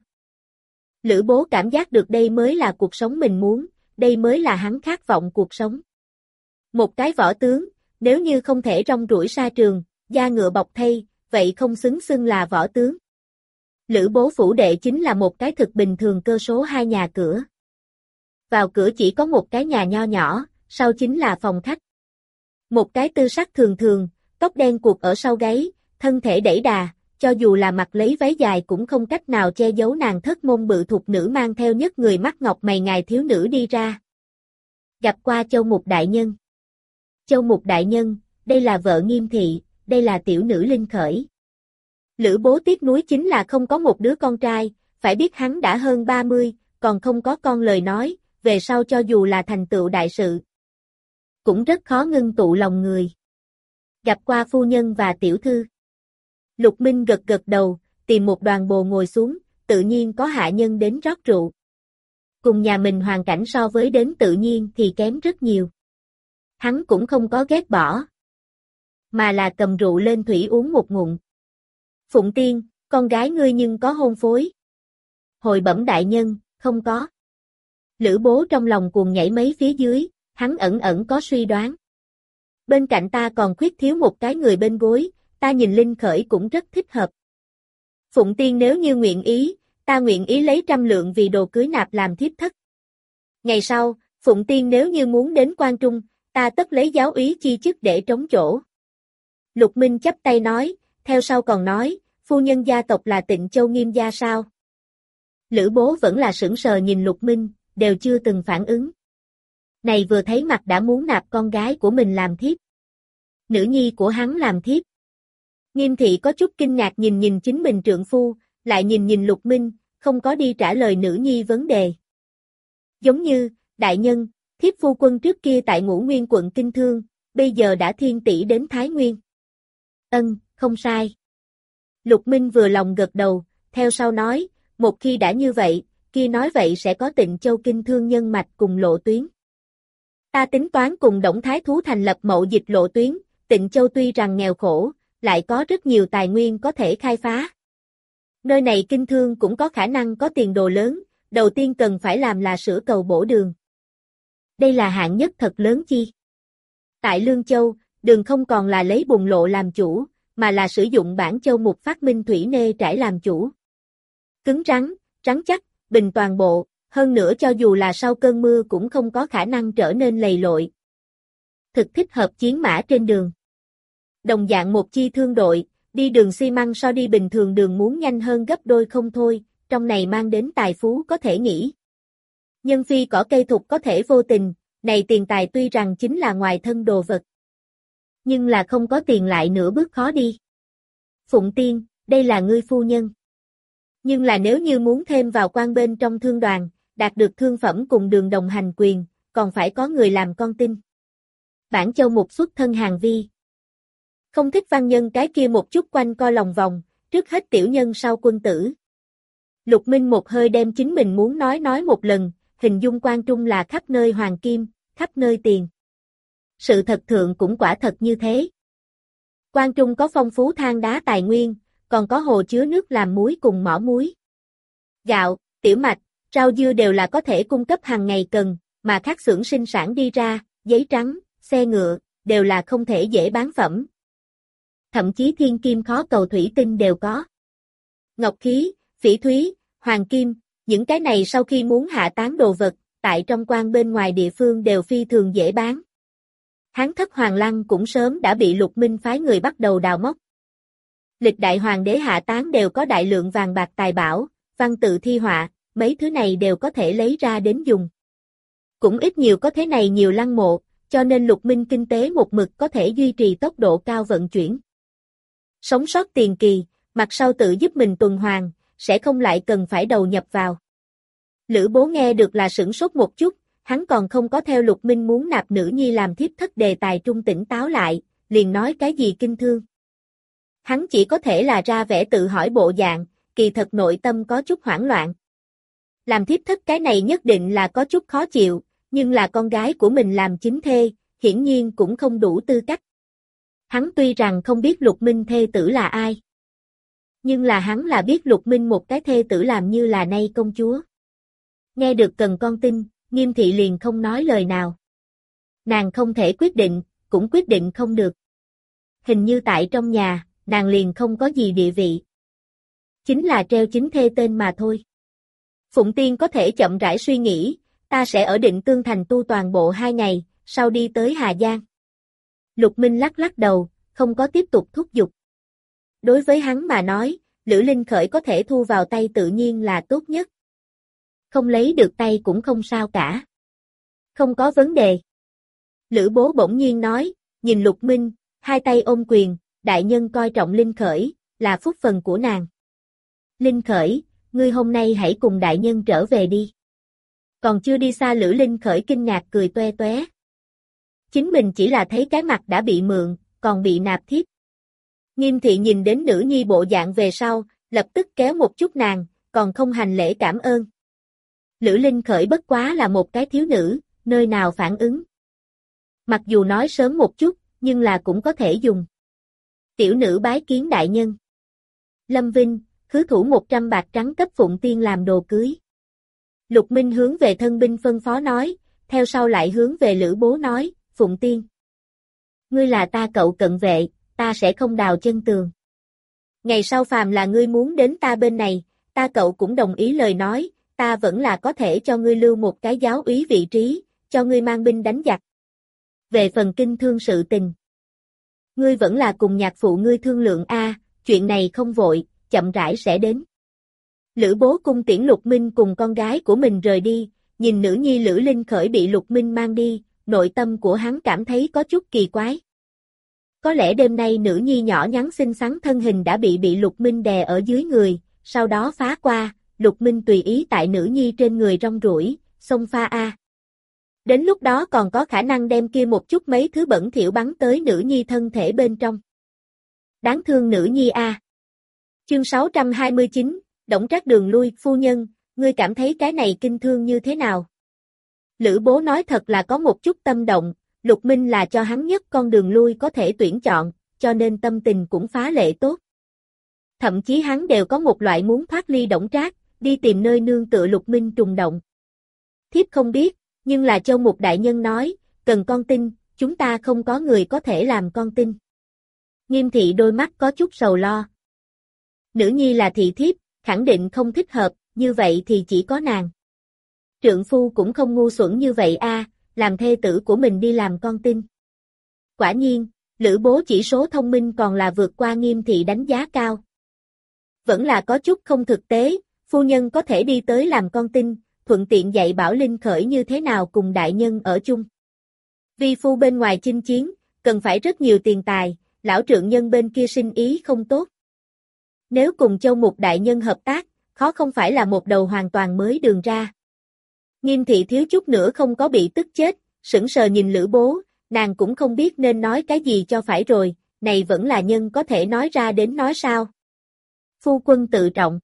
Lữ Bố cảm giác được đây mới là cuộc sống mình muốn, đây mới là hắn khát vọng cuộc sống. Một cái võ tướng, nếu như không thể rong ruổi xa trường, da ngựa bọc thây, vậy không xứng xưng là võ tướng. Lữ Bố phủ đệ chính là một cái thực bình thường cơ số 2 nhà cửa. Vào cửa chỉ có một cái nhà nho nhỏ, sau chính là phòng khách. Một cái tư sắc thường thường, tóc đen cuộc ở sau gáy, thân thể đẩy đà, cho dù là mặc lấy váy dài cũng không cách nào che giấu nàng thất môn bự thục nữ mang theo nhất người mắt ngọc mày ngài thiếu nữ đi ra. Gặp qua Châu Mục đại nhân. Châu Mục đại nhân, đây là vợ Nghiêm thị, đây là tiểu nữ Linh Khởi. Lữ Bố tiếc nuối chính là không có một đứa con trai, phải biết hắn đã hơn 30, còn không có con lời nói, về sau cho dù là thành tựu đại sự, cũng rất khó ngưng tụ lòng người. Gặp qua phu nhân và tiểu thư. Lục Minh gật gật đầu, tìm một đoàn bồ ngồi xuống, tự nhiên có hạ nhân đến rót rượu. Cùng nhà mình hoàn cảnh so với đến tự nhiên thì kém rất nhiều. Hắn cũng không có ghét bỏ, mà là cầm rượu lên thủy uống một ngụm. Phụng Tiên, con gái ngươi nhưng có hôn phối? Hồi bẩm đại nhân, không có. Lữ Bố trong lòng cuồng nhảy mấy phía dưới, hắn ẩn ẩn có suy đoán. Bên cạnh ta còn khuyết thiếu một cái người bên gối, ta nhìn Linh Khởi cũng rất thích hợp. Phụng Tiên nếu như nguyện ý, ta nguyện ý lấy 100 lượng vì đồ cưới nạp làm thiếp thất. Ngày sau, Phụng Tiên nếu như muốn đến Quan Trung, ta tất lấy giáo úy chi chức để trống chỗ. Lục Minh chắp tay nói, theo sau còn nói, phu nhân gia tộc là Tịnh Châu Nghiêm gia sao? Lữ Bố vẫn là sững sờ nhìn Lục Minh, đều chưa từng phản ứng. Này vừa thấy mặt đã muốn nạp con gái của mình làm thiếp. Nữ nhi của hắn làm thiếp. Nghiêm thị có chút kinh ngạc nhìn chính mình trượng phu, lại nhìn Lục Minh, không có đi trả lời nữ nhi vấn đề. Giống như, đại nhân, thiếp phu quân trước kia tại Ngũ Nguyên quận Kinh Thương, bây giờ đã thiên tỷ đến Thái Nguyên. Không sai. Lục Minh vừa lòng gật đầu, theo sau nói, một khi đã như vậy, kia nói vậy sẽ có Tịnh Châu Kinh Thương nhân mạch cùng lộ tuyến. Ta tính toán cùng Đổng Thái Thú thành lập mậu dịch lộ tuyến, Tịnh Châu tuy rằng nghèo khổ, lại có rất nhiều tài nguyên có thể khai phá. Nơi này kinh thương cũng có khả năng có tiền đồ lớn, đầu tiên cần phải làm là sửa cầu bổ đường. Đây là hạng nhất thật lớn chi. Tại Lương Châu, đường không còn là lấy bùn lộ làm chủ, mà là sử dụng bản châu mục phát minh thủy nê trải làm chủ. Cứng rắn, rắn chắc, bình toàn bộ, hơn nữa cho dù là sau cơn mưa cũng không có khả năng trở nên lầy lội. Thực thích hợp chiến mã trên đường. Đồng dạng một chi thương đội, đi đường xi măng so đi bình thường đường muốn nhanh hơn gấp đôi không thôi, trong này mang đến tài phú có thể nghĩ. Nhân phi cỏ cây thục có thể vô tình, này tiền tài tuy rằng chính là ngoài thân đồ vật. Nhưng là không có tiền lại nửa bước khó đi. Phụng Tiên, đây là ngươi phu nhân. Nhưng là nếu như muốn thêm vào quan bên trong thương đoàn, đạt được thương phẩm cùng đường đồng hành quyền, còn phải có người làm con tin. Bản châu mục xuất thân Hàn Vi. Không thích văn nhân cái kia một chút quanh co lòng vòng, trước hết tiểu nhân sau quân tử. Lục Minh một hơi đem chính mình muốn nói một lần, hình dung Quan Trung là khắp nơi hoàng kim, khắp nơi tiền. Sự thật thượng cũng quả thật như thế. Quan Trung có phong phú than đá tài nguyên, còn có hồ chứa nước làm muối cùng mỏ muối. Gạo, tiểu mạch, rau dưa đều là có thể cung cấp hàng ngày cần, mà các xưởng sinh sản đi ra, giấy trắng, xe ngựa, đều là không thể dễ bán phẩm. Thậm chí thiên kim khó cầu thủy tinh đều có. Ngọc khí, phỉ thúy, hoàng kim, những cái này sau khi muốn hạ tán đồ vật, tại trong quan bên ngoài địa phương đều phi thường dễ bán. Hán thất Hoàng Lăng cũng sớm đã bị Lục Minh phái người bắt đầu đào móc. Lịch đại hoàng đế hạ tán đều có đại lượng vàng bạc tài bảo, văn tự thi họa, mấy thứ này đều có thể lấy ra đến dùng. Cũng ít nhiều có thế này nhiều lăng mộ, cho nên Lục Minh kinh tế một mực có thể duy trì tốc độ cao vận chuyển. Sống sót tiền kỳ, mặt sau tự giúp mình tuần hoàn, sẽ không lại cần phải đầu nhập vào. Lữ Bố nghe được là sửng sốt một chút, hắn còn không có theo Lục Minh muốn nạp nữ nhi làm thiếp thất đề tài trung tỉnh táo lại, liền nói cái gì kinh thương. Hắn chỉ có thể là ra vẻ tự hỏi bộ dạng, kỳ thật nội tâm có chút hoảng loạn. Làm thiếp thất cái này nhất định là có chút khó chịu, nhưng là con gái của mình làm chính thê, hiển nhiên cũng không đủ tư cách. Hắn tuy rằng không biết Lục Minh thê tử là ai, nhưng là hắn là biết Lục Minh một cái thê tử làm như là nay công chúa. Nghe được cần con tin, Nghiêm thị liền không nói lời nào. Nàng không thể quyết định, cũng quyết định không được. Hình như tại trong nhà, nàng liền không có gì địa vị. Chính là treo chính thê tên mà thôi. Phụng Tiên có thể chậm rãi suy nghĩ, ta sẽ ở Định Tương Thành tu toàn bộ 2 ngày, sau đi tới Hà Giang. Lục Minh lắc lắc đầu, không có tiếp tục thúc giục. Đối với hắn mà nói, Lữ Linh Khởi có thể thu vào tay tự nhiên là tốt nhất. Không lấy được tay cũng không sao cả. Không có vấn đề. Lữ Bố bỗng nhiên nói, nhìn Lục Minh, hai tay ôm quyền, đại nhân coi trọng Linh Khởi, là phúc phần của nàng. Linh Khởi, ngươi hôm nay hãy cùng đại nhân trở về đi. Còn chưa đi xa Lữ Linh Khởi kinh ngạc cười toe toé. Chính mình chỉ là thấy cái mặt đã bị mượn, còn bị nạp thiếp. Nghiêm thị nhìn đến nữ nhi bộ dạng về sau, lập tức kéo một chút nàng, còn không hành lễ cảm ơn. Lữ Linh Khởi bất quá là một cái thiếu nữ, nơi nào phản ứng. Mặc dù nói sớm một chút, nhưng là cũng có thể dùng. Tiểu nữ bái kiến đại nhân. Lâm Vinh, khứ thủ 100 bạc trắng cấp Phụng Tiên làm đồ cưới. Lục Minh hướng về thân binh phân phó nói, theo sau lại hướng về Lữ Bố nói, Phụng Tiên. Ngươi là ta cậu cận vệ, ta sẽ không đào chân tường. Ngày sau phàm là ngươi muốn đến ta bên này, ta cậu cũng đồng ý lời nói, ta vẫn là có thể cho ngươi lưu một cái giáo úy vị trí, cho ngươi mang binh đánh giặc. Về phần kinh thương sự tình, ngươi vẫn là cùng nhạc phụ ngươi thương lượng a, chuyện này không vội, chậm rãi sẽ đến. Lữ Bố cung tiễn Lục Minh cùng con gái của mình rời đi, nhìn nữ nhi Lữ Linh Khởi bị Lục Minh mang đi, nội tâm của hắn cảm thấy có chút kỳ quái. Có lẽ đêm nay nữ nhi nhỏ nhắn xinh xắn thân hình đã bị Lục Minh đè ở dưới người, sau đó phá qua, Lục Minh tùy ý tại nữ nhi trên người rong ruổi, xông pha a. Đến lúc đó còn có khả năng đem kia một chút mấy thứ bẩn thỉu bắn tới nữ nhi thân thể bên trong. Đáng thương nữ nhi a. Chương 629, Đổng Trác đường lui, phu nhân, ngươi cảm thấy cái này kinh thương như thế nào? Lữ Bố nói thật là có một chút tâm động, Lục Minh là cho hắn nhất con đường lui có thể tuyển chọn, cho nên tâm tình cũng phá lệ tốt. Thậm chí hắn đều có một loại muốn thoát ly Đổng Trác, đi tìm nơi nương tựa Lục Minh trùng động. Thiếp không biết, nhưng là Châu Mục đại nhân nói, cần con tin, chúng ta không có người có thể làm con tin. Nghiêm thị đôi mắt có chút sầu lo. Nữ nhi là thị thiếp, khẳng định không thích hợp, như vậy thì chỉ có nàng. Trượng phu cũng không ngu xuẩn như vậy a, làm thê tử của mình đi làm con tin. Quả nhiên, Lữ Bố chỉ số thông minh còn là vượt qua Nghiêm thị đánh giá cao. Vẫn là có chút không thực tế, phu nhân có thể đi tới làm con tin, thuận tiện dạy bảo Linh Khởi như thế nào cùng đại nhân ở chung. Vi phu bên ngoài chinh chiến, cần phải rất nhiều tiền tài, lão trượng nhân bên kia sinh ý không tốt. Nếu cùng Châu Mục đại nhân hợp tác, khó không phải là một đầu hoàn toàn mới đường ra. Nghiêm thị thiếu chút nữa không có bị tức chết, sững sờ nhìn Lữ Bố, nàng cũng không biết nên nói cái gì cho phải rồi, này vẫn là nhân có thể nói ra đến nói sao. Phu quân tự trọng.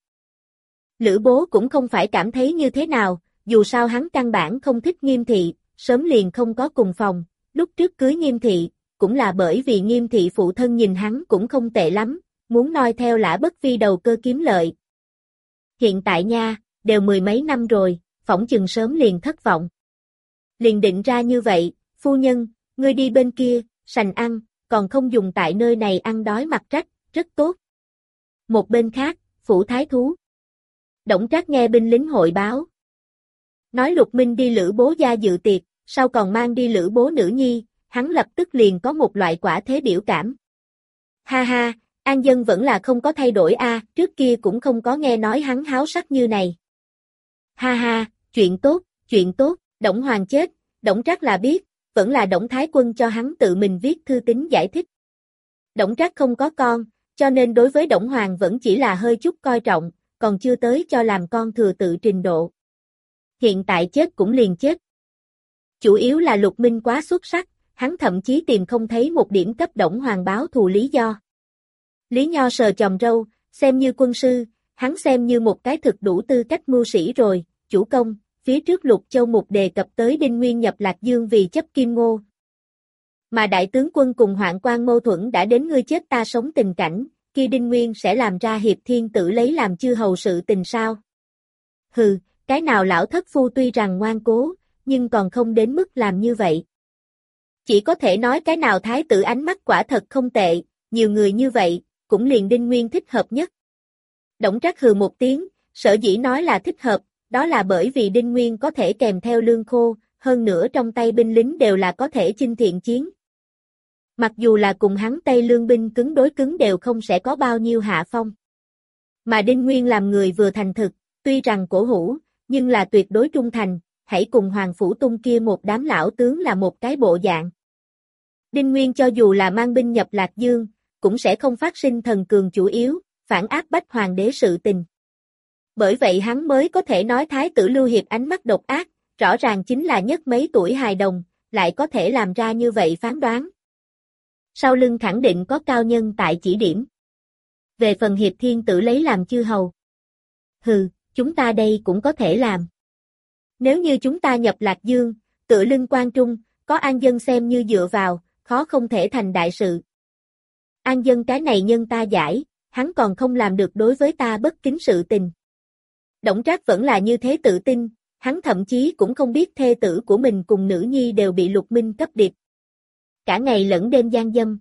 Lữ Bố cũng không phải cảm thấy như thế nào, dù sao hắn căn bản không thích Nghiêm thị, sớm liền không có cùng phòng, lúc trước cưới Nghiêm thị, cũng là bởi vì Nghiêm thị phụ thân nhìn hắn cũng không tệ lắm, muốn noi theo Lã Bất Vi đầu cơ kiếm lợi. Hiện tại nha, đều 10 mấy năm rồi, phỏng chừng sớm liền thất vọng. Liền định ra như vậy, phu nhân, ngươi đi bên kia, sành ăn, còn không dùng tại nơi này ăn đói mặt rách, rất tốt. Một bên khác, phủ thái thú. Đổng Trác nghe binh lính hội báo. Nói Lục Minh đi Lữ Bố gia dự tiệc, sau còn mang đi Lữ Bố nữ nhi, hắn lập tức liền có một loại quả thế biểu cảm. Ha ha, an dân vẫn là không có thay đổi a, trước kia cũng không có nghe nói hắn háo sắc như này. Ha ha, chuyện tốt, Đổng Hoàng chết, Đổng Trác là biết, vẫn là Đổng Thái Quân cho hắn tự mình viết thư tín giải thích. Đổng Trác không có con, cho nên đối với Đổng Hoàng vẫn chỉ là hơi chút coi trọng, còn chưa tới cho làm con thừa tự trình độ. Hiện tại chết cũng liền chết. Chủ yếu là Lục Minh quá xuất sắc, hắn thậm chí tìm không thấy một điểm cấp Đổng Hoàng báo thù lý do. Lý Nho sờ chòm râu, xem như quân sư, hắn xem như một cái thực đủ tư cách mưu sĩ rồi, chủ công, phía trước Lục Châu Mục đề cập tới Đinh Nguyên nhập Lạc Dương vì chấp Kim Ngô. Mà đại tướng quân cùng Hoạn Quan mâu thuẫn đã đến ngươi chết ta sống tình cảnh, kia Đinh Nguyên sẽ làm ra hiệp thiên tử lấy làm chư hầu sự tình sao? Hừ, cái nào lão thất phu tuy rằng ngoan cố, nhưng còn không đến mức làm như vậy. Chỉ có thể nói cái nào thái tử ánh mắt quả thật không tệ, nhiều người như vậy, cũng liền Đinh Nguyên thích hợp nhất. Đổng Trác hừ một tiếng, sở dĩ nói là thích hợp, đó là bởi vì Đinh Nguyên có thể kèm theo lương khô, hơn nữa trong tay binh lính đều là có thể chinh thiện chiến. Mặc dù là cùng hắn Tây lương binh cứng đối cứng đều không sẽ có bao nhiêu hạ phong. Mà Đinh Nguyên làm người vừa thành thực, tuy rằng cổ hủ, nhưng là tuyệt đối trung thành, hãy cùng Hoàng Phủ Tung kia một đám lão tướng là một cái bộ dạng. Đinh Nguyên cho dù là mang binh nhập Lạc Dương, cũng sẽ không phát sinh thần cường chủ yếu, phản áp bách hoàng đế sự tình. Bởi vậy hắn mới có thể nói Thái tử Lưu Hiệp ánh mắt độc ác, rõ ràng chính là nhất mấy tuổi hài đồng, lại có thể làm ra như vậy phán đoán. Sau lưng khẳng định có cao nhân tại chỉ điểm. Về phần hiệp thiên tử lấy làm chư hầu. Hừ, chúng ta đây cũng có thể làm. Nếu như chúng ta nhập Lạc Dương, tựa lưng Quan Trung, có An Dân xem như dựa vào, khó không thể thành đại sự. An Dân cái này nhân ta giải, hắn còn không làm được đối với ta bất kính sự tình. Đổng Trác vẫn là như thế tự tin, hắn thậm chí cũng không biết thê tử của mình cùng nữ nhi đều bị Lục Minh cấp điệp. Cả ngày lẫn đêm gian dâm.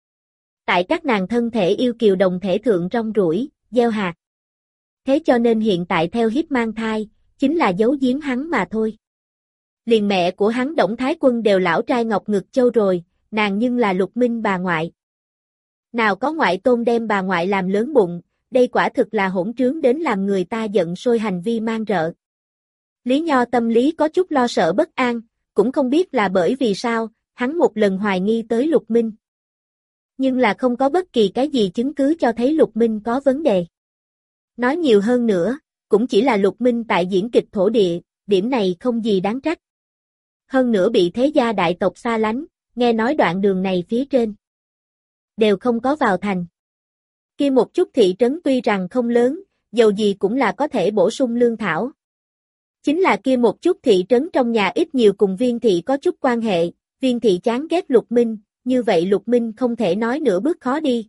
Tại các nàng thân thể yêu kiều đồng thể thượng rong ruổi, gieo hạt. Thế cho nên hiện tại theo hiếp mang thai, chính là giấu giếm hắn mà thôi. Liền mẹ của hắn Đổng Thái Quân đều lão trai ngọc ngực châu rồi, nàng nhưng là Lục Minh bà ngoại. Nào có ngoại tôn đem bà ngoại làm lớn bụng, đây quả thực là hỗn trướng đến làm người ta giận sôi hành vi mang rợ. Lý Nho tâm lý có chút lo sợ bất an, cũng không biết là bởi vì sao, hắn một lần hoài nghi tới Lục Minh. Nhưng là không có bất kỳ cái gì chứng cứ cho thấy Lục Minh có vấn đề. Nói nhiều hơn nữa, cũng chỉ là Lục Minh tại diễn kịch thổ địa, điểm này không gì đáng trách. Hơn nữa bị thế gia đại tộc xa lánh, nghe nói đoạn đường này phía trên đều không có vào thành. Kia một chút thị trấn tuy rằng không lớn, dầu gì cũng là có thể bổ sung lương thảo. Chính là kia một chút thị trấn trong nhà ít nhiều cùng Viên thị có chút quan hệ, Viên thị chán ghét Lục Minh, như vậy Lục Minh không thể nói nửa bước khó đi.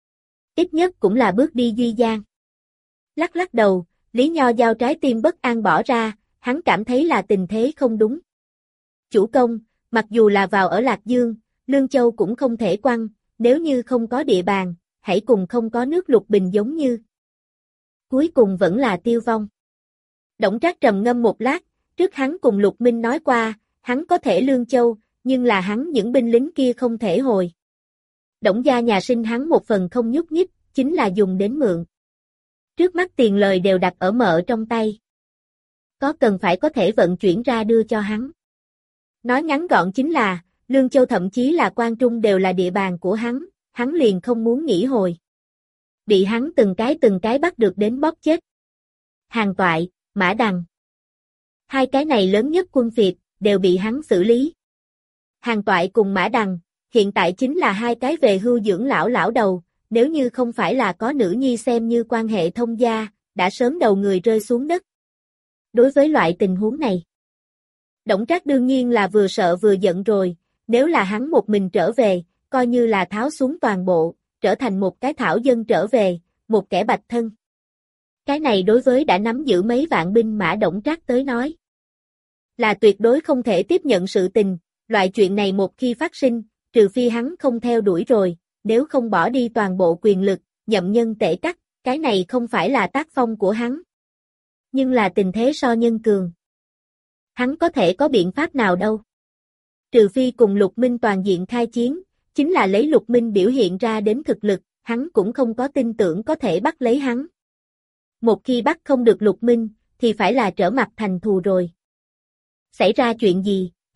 Ít nhất cũng là bước đi duy gian. Lắc lắc đầu, Lý Nho giao trái tim bất an bỏ ra, hắn cảm thấy là tình thế không đúng. Chủ công, mặc dù là vào ở Lạc Dương, Lương Châu cũng không thể quăng, nếu như không có địa bàn, hãy cùng không có nước lục bình giống như. Cuối cùng vẫn là tiêu vong. Đổng Trác trầm ngâm một lát, trước hắn cùng Lục Minh nói qua, hắn có thể Lương Châu, nhưng là hắn những binh lính kia không thể hồi. Đổng gia nhà sinh hắn một phần không nhúc nhích, chính là dùng đến mượn. Trước mắt tiền lời đều đặt ở mợ trong tay. Có cần phải có thể vận chuyển ra đưa cho hắn. Nói ngắn gọn chính là, Lương Châu thậm chí là Quan Trung đều là địa bàn của hắn liền không muốn nghỉ hồi. Bị hắn từng cái bắt được đến bóp chết. Hàn Toại, Mã Đằng. Hai cái này lớn nhất quân phiệt, đều bị hắn xử lý. Hàn Toại cùng Mã Đằng, hiện tại chính là hai cái về hưu dưỡng lão đầu, nếu như không phải là có nữ nhi xem như quan hệ thông gia, đã sớm đầu người rơi xuống đất. Đối với loại tình huống này, Đổng Trác đương nhiên là vừa sợ vừa giận rồi, nếu là hắn một mình trở về, coi như là tháo xuống toàn bộ, trở thành một cái thảo dân trở về, một kẻ bạch thân. Cái này đối với đã nắm giữ mấy vạn binh mã Đổng Trác tới nói, là tuyệt đối không thể tiếp nhận sự tình, loại chuyện này một khi phát sinh, trừ phi hắn không theo đuổi rồi, nếu không bỏ đi toàn bộ quyền lực, nhậm nhân tể cắt, cái này không phải là tác phong của hắn. Nhưng là tình thế so nhân cường. Hắn có thể có biện pháp nào đâu. Trừ phi cùng Lục Minh toàn diện khai chiến, chính là lấy Lục Minh biểu hiện ra đến thực lực, hắn cũng không có tin tưởng có thể bắt lấy hắn. Một khi bắt không được Lục Minh, thì phải là trở mặt thành thù rồi. Xảy ra chuyện gì,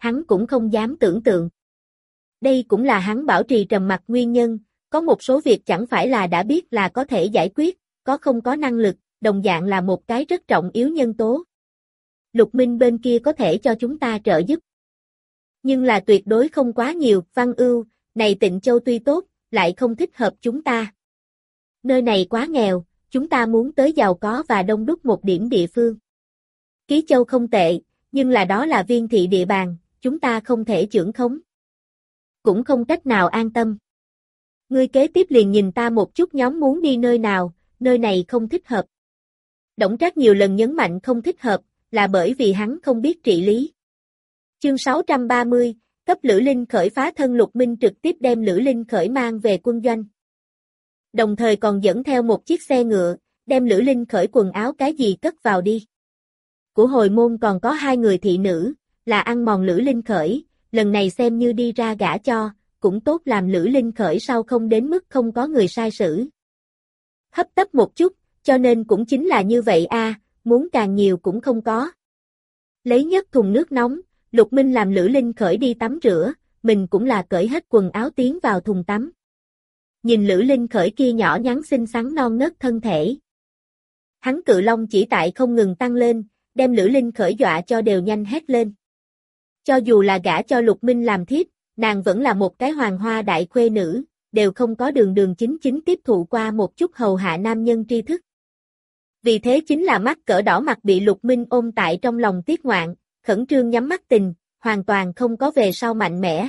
hắn cũng không dám tưởng tượng. Đây cũng là hắn bảo trì trầm mặc nguyên nhân, có một số việc chẳng phải là đã biết là có thể giải quyết, có không có năng lực, đồng dạng là một cái rất trọng yếu nhân tố. Lục Minh bên kia có thể cho chúng ta trợ giúp. Nhưng là tuyệt đối không quá nhiều, Văn Ưu, này Tịnh Châu tuy tốt, lại không thích hợp chúng ta. Nơi này quá nghèo, chúng ta muốn tới giàu có và đông đúc một điểm địa phương. Ký Châu không tệ, nhưng là đó là viên thị địa bàn, chúng ta không thể chưởng khống. Cũng không cách nào an tâm. Ngươi kế tiếp liền nhìn ta một chút nhóm muốn đi nơi nào, nơi này không thích hợp. Đổng Trác nhiều lần nhấn mạnh không thích hợp, là bởi vì hắn không biết trị lý. Chương 630, cấp Lữ Linh Khởi phá thân. Lục Minh trực tiếp đem Lữ Linh Khởi mang về quân doanh. Đồng thời còn dẫn theo một chiếc xe ngựa, đem Lữ Linh Khởi quần áo cái gì cất vào đi. Của hồi môn còn có 2 người thị nữ, là ăn mòn Lữ Linh Khởi, lần này xem như đi ra gả cho, cũng tốt làm Lữ Linh Khởi sau không đến mức không có người sai xử. Hấp tấp một chút, cho nên cũng chính là như vậy a, muốn càng nhiều cũng không có. Lấy nhất thùng nước nóng, Lục Minh làm Lữ Linh Khởi đi tắm rửa, mình cũng là cởi hết quần áo tiến vào thùng tắm. Nhìn Lữ Linh Khởi kia nhỏ nhắn xinh xắn non nớt thân thể. Hắn cự long chỉ tại không ngừng tăng lên, đem Lữ Linh Khởi dọa cho đều nhanh hét lên. Cho dù là gả cho Lục Minh làm thiếp, nàng vẫn là một cái hoàng hoa đại khuê nữ, đều không có đường đường chính chính tiếp thụ qua một chút hầu hạ nam nhân tri thức. Vì thế chính là mắt cỡ đỏ mặt bị Lục Minh ôm tại trong lòng tiếc ngoạn, khẩn trương nhắm mắt tình, hoàn toàn không có về sau mạnh mẽ.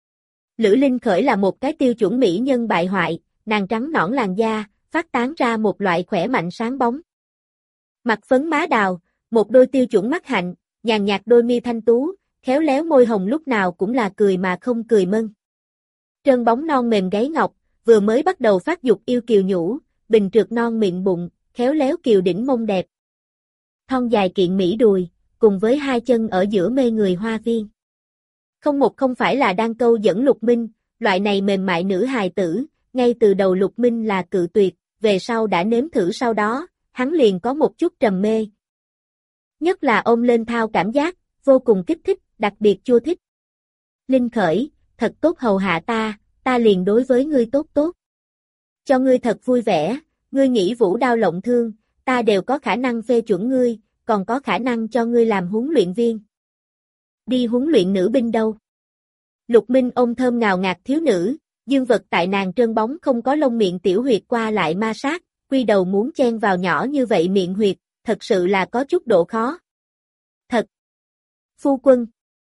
Lữ Linh Khởi là một cái tiêu chuẩn mỹ nhân bại hoại, nàng trắng nõn làn da, phát tán ra một loại khỏe mạnh sáng bóng. Mặt phấn má đào, một đôi tiêu chuẩn mắt hạnh, nhàn nhạt đôi mi thanh tú, khéo léo môi hồng lúc nào cũng là cười mà không cười mân. Trơn bóng non mềm gáy ngọc, vừa mới bắt đầu phát dục yêu kiều nhũ, bình trượt non miệng bụng, khéo léo kiều đỉnh mông đẹp. Thon dài kiện mỹ đùi, cùng với 2 chân ở giữa mê người hoa viên. Không phải là đang câu dẫn Lục Minh, loại này mềm mại nữ hài tử, ngay từ đầu Lục Minh là cự tuyệt, về sau đã nếm thử sau đó, hắn liền có một chút trầm mê. Nhất là ôm lên thao cảm giác, vô cùng kích thích, đặc biệt chua thích. Linh Khởi, thật tốt hầu hạ ta liền đối với ngươi tốt tốt. Cho ngươi thật vui vẻ, ngươi nghĩ vũ đao lộng thương, ta đều có khả năng phê chuẩn ngươi, còn có khả năng cho ngươi làm huấn luyện viên. Đi huấn luyện nữ binh đâu? Lục Minh ôm thơm ngào ngạt thiếu nữ, dương vật tại nàng trơn bóng không có lông miệng tiểu huyệt qua lại ma sát, quy đầu muốn chen vào nhỏ như vậy miệng huyệt, thật sự là có chút độ khó. Thật. Phu quân.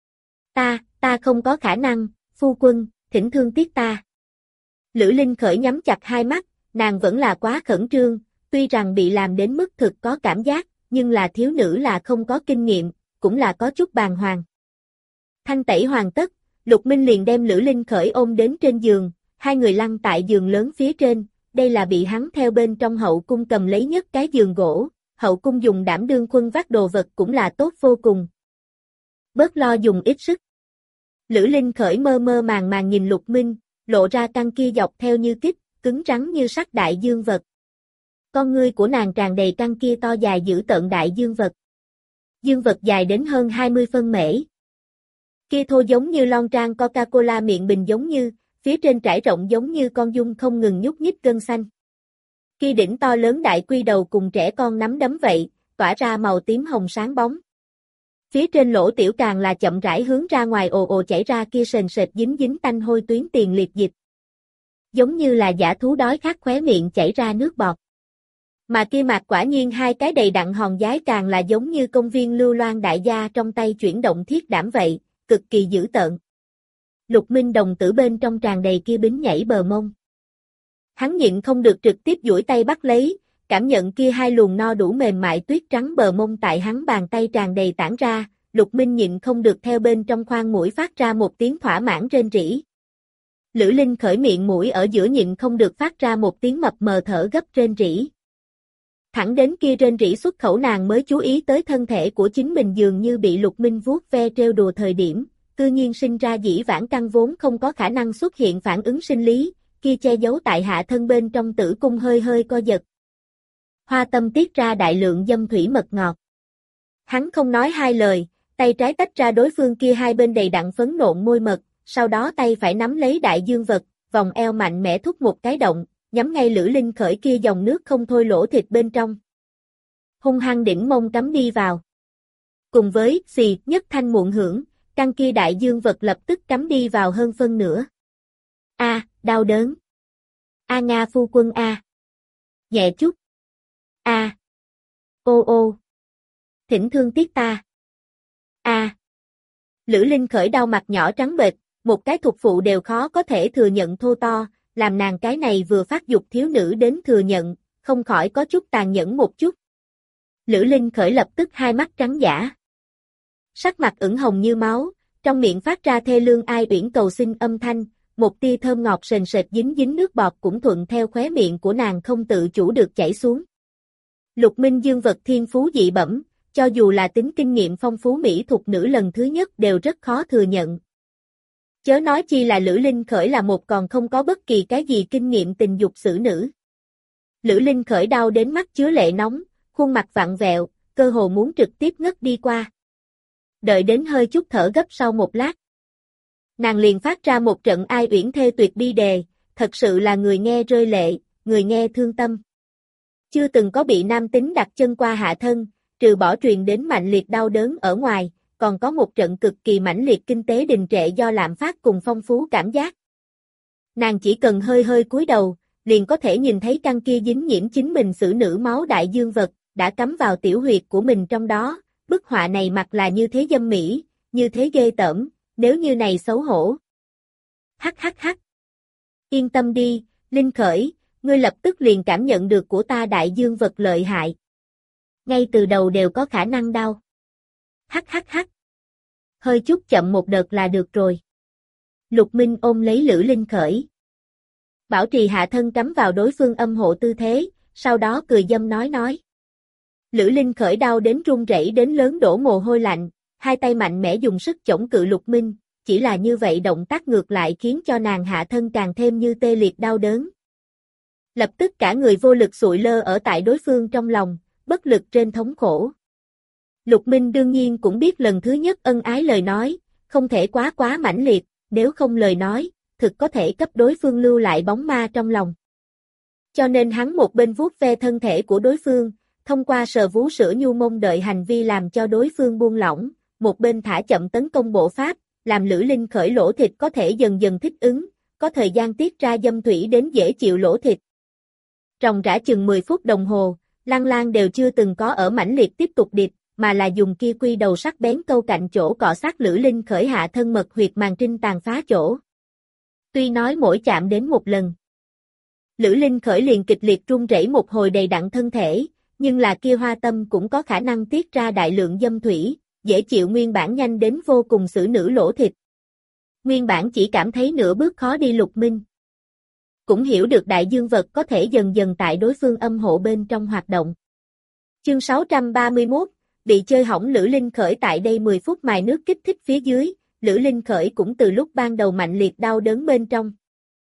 Ta không có khả năng, phu quân, thỉnh thương tiếc ta. Lữ Linh Khởi nhắm chặt hai mắt, nàng vẫn là quá khẩn trương, tuy rằng bị làm đến mức thực có cảm giác, nhưng là thiếu nữ là không có kinh nghiệm, cũng là có chút bàng hoàng. Thanh tẩy hoàn tất, Lục Minh liền đem Lữ Linh Khởi ôm đến trên giường, 2 người lăn tại giường lớn phía trên, đây là bị hắn theo bên trong hậu cung cầm lấy nhất cái giường gỗ, hậu cung dùng đảm đương khuân vác đồ vật cũng là tốt vô cùng. Bớt lo dùng ít sức. Lữ Linh Khởi mơ mơ màng màng nhìn Lục Minh, lộ ra căn kia dọc theo như kích, cứng rắn như sắt đại dương vật. Con ngươi của nàng tràn đầy căn kia to dài dữ tợn đại dương vật. Dương vật dài đến hơn 20 phân mễ. Kia thô giống như lon trang Coca-Cola, miệng bình giống như, phía trên trải rộng giống như con dung không ngừng nhúc nhích gân xanh. Kia đỉnh to lớn đại quy đầu cùng trẻ con nắm đấm vậy, tỏa ra màu tím hồng sáng bóng. Phía trên lỗ tiểu càng là chậm rãi hướng ra ngoài ồ ồ chảy ra kia sền sệt dính dính tanh hôi tuyến tiền liệt dịch. Giống như là dã thú đói khát khóe miệng chảy ra nước bọt. Mà kia mặt quả nhiên 2 cái đầy đặn hòn giái càng là giống như công viên lưu loan đại gia trong tay chuyển động thiết đảm vậy, cực kỳ dữ tợn. Lục Minh đồng tử bên trong tràn đầy kia bính nhảy bờ mông. Hắn nhịn không được trực tiếp duỗi tay bắt lấy, cảm nhận kia 2 luồng no đủ mềm mại tuyết trắng bờ mông tại hắn bàn tay tràn đầy tản ra, Lục Minh nhịn không được theo bên trong khoang mũi phát ra một tiếng thỏa mãn rên rỉ. Lữ Linh Khởi miệng mũi ở giữa nhịn không được phát ra một tiếng mập mờ thở gấp rên rỉ. Thẳng đến kia rên rỉ xuất khẩu nàng mới chú ý tới thân thể của chính mình dường như bị Lục Minh vuốt ve trêu đùa thời điểm, tự nhiên sinh ra dĩ vãng căn vốn không có khả năng xuất hiện phản ứng sinh lý, kia che giấu tại hạ thân bên trong tử cung hơi hơi co giật. Hoa tâm tiết ra đại lượng dâm thủy mật ngọt. Hắn không nói hai lời, tay trái tách ra đối phương kia hai bên đầy đặn phấn nộn môi mật, sau đó tay phải nắm lấy đại dương vật, vòng eo mạnh mẽ thúc một cái động, nhắm ngay Lữ Linh Khởi kia dòng nước không thôi lỗ thịt bên trong. Hung hăng đỉnh mông cắm đi vào. Cùng với xì nhất thanh muộn hưởng, căn kia đại dương vật lập tức cắm đi vào hơn phân nửa. A, đau đớn. A Nga phu quân A. Nhẹ chút. A. Ô ô. Thỉnh thương tiếc ta. A. Lữ Linh Khởi đau mặt nhỏ trắng bệch, một cái thục phụ đều khó có thể thừa nhận thô to, làm nàng cái này vừa phát dục thiếu nữ đến thừa nhận, không khỏi có chút tàn nhẫn một chút. Lữ Linh Khởi lập tức hai mắt trắng dã. Sắc mặt ửng hồng như máu, trong miệng phát ra thê lương ai uyển cầu xin âm thanh, một tia thơm ngọt sền sệt dính dính nước bọt cũng thuận theo khóe miệng của nàng không tự chủ được chảy xuống. Lục Minh Dương vật thiên phú dị bẩm, cho dù là tính kinh nghiệm phong phú mỹ thuộc nữ lần thứ nhất đều rất khó thừa nhận. Chớ nói chi là Lữ Linh Khởi là một còn không có bất kỳ cái gì kinh nghiệm tình dục xử nữ. Lữ Linh Khởi đau đến mắt chứa lệ nóng, khuôn mặt vặn vẹo, cơ hồ muốn trực tiếp ngất đi qua. Đợi đến hơi chút thở gấp sau một lát. Nàng liền phát ra một trận ai uyển thê tuyệt bi đề, thật sự là người nghe rơi lệ, người nghe thương tâm. Chưa từng có bị nam tính đặt chân qua hạ thân, trừ bỏ truyền đến mạnh liệt đau đớn ở ngoài, còn có một trận cực kỳ mãnh liệt kinh tế đình trệ do lạm phát cùng phong phú cảm giác. Nàng chỉ cần hơi hơi cúi đầu, liền có thể nhìn thấy căn kia dính nhiễm chính mình xử nữ máu đại dương vật, đã cắm vào tiểu huyệt của mình trong đó, bức họa này mặt là như thế dâm mỹ, như thế ghê tởm, nếu như này xấu hổ. Hắc hắc hắc. Yên tâm đi, Linh Khởi, ngươi lập tức liền cảm nhận được của ta đại dương vật lợi hại. Ngay từ đầu đều có khả năng đau. Hắc hắc hắc. Hơi chút chậm một đợt là được rồi. Lục Minh ôm lấy Lữ Linh Khởi. Bảo trì hạ thân cắm vào đối phương âm hộ tư thế, sau đó cười dâm nói. Lữ Linh Khởi đau đến run rẩy đến lớn đổ mồ hôi lạnh, hai tay mạnh mẽ dùng sức chống cự Lục Minh, chỉ là như vậy động tác ngược lại khiến cho nàng hạ thân càng thêm như tê liệt đau đớn. Lập tức cả người vô lực sụi lơ ở tại đối phương trong lòng, bất lực trên thống khổ. Lục Minh đương nhiên cũng biết lần thứ nhất ân ái lời nói, không thể quá mãnh liệt, nếu không lời nói, thực có thể cấp đối phương lưu lại bóng ma trong lòng. Cho nên hắn một bên vuốt ve thân thể của đối phương, thông qua sờ vú sữa nhu mông đợi hành vi làm cho đối phương buông lỏng, một bên thả chậm tấn công bộ pháp, làm Lữ Linh Khởi lỗ thịt có thể dần dần thích ứng, có thời gian tiết ra dâm thủy đến dễ chịu lỗ thịt. Ròng rã chừng 10 phút đồng hồ, Lăng Lang đều chưa từng có ở mãnh liệt tiếp tục điệp, mà là dùng kia quy đầu sắc bén câu cạnh chỗ cọ sát Lữ Linh Khởi hạ thân mật huyệt màng trinh tàn phá chỗ. Tuy nói mỗi chạm đến một lần, Lữ Linh Khởi liền kịch liệt run rẩy một hồi đầy đặn thân thể, nhưng là kia hoa tâm cũng có khả năng tiết ra đại lượng dâm thủy, dễ chịu nguyên bản nhanh đến vô cùng xử nữ lỗ thịt. Nguyên bản chỉ cảm thấy nửa bước khó đi Lục Minh. Cũng hiểu được đại dương vật có thể dần dần tại đối phương âm hộ bên trong hoạt động. Chương 631, bị chơi hỏng Lữ Linh Khởi tại đây 10 phút mài nước kích thích phía dưới, Lữ Linh Khởi cũng từ lúc ban đầu mạnh liệt đau đớn bên trong.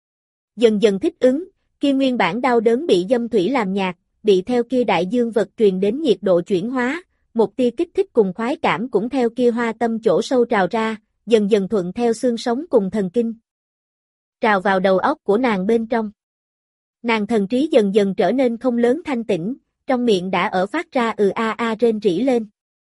Dần dần thích ứng, kia nguyên bản đau đớn bị dâm thủy làm nhạt, bị theo kia đại dương vật truyền đến nhiệt độ chuyển hóa, một tia kích thích cùng khoái cảm cũng theo kia hoa tâm chỗ sâu trào ra, dần dần thuận theo xương sống cùng thần kinh. Trào vào đầu óc của nàng bên trong. Nàng thần trí dần dần trở nên không lớn thanh tĩnh, trong miệng đã ở phát ra rên rỉ lên.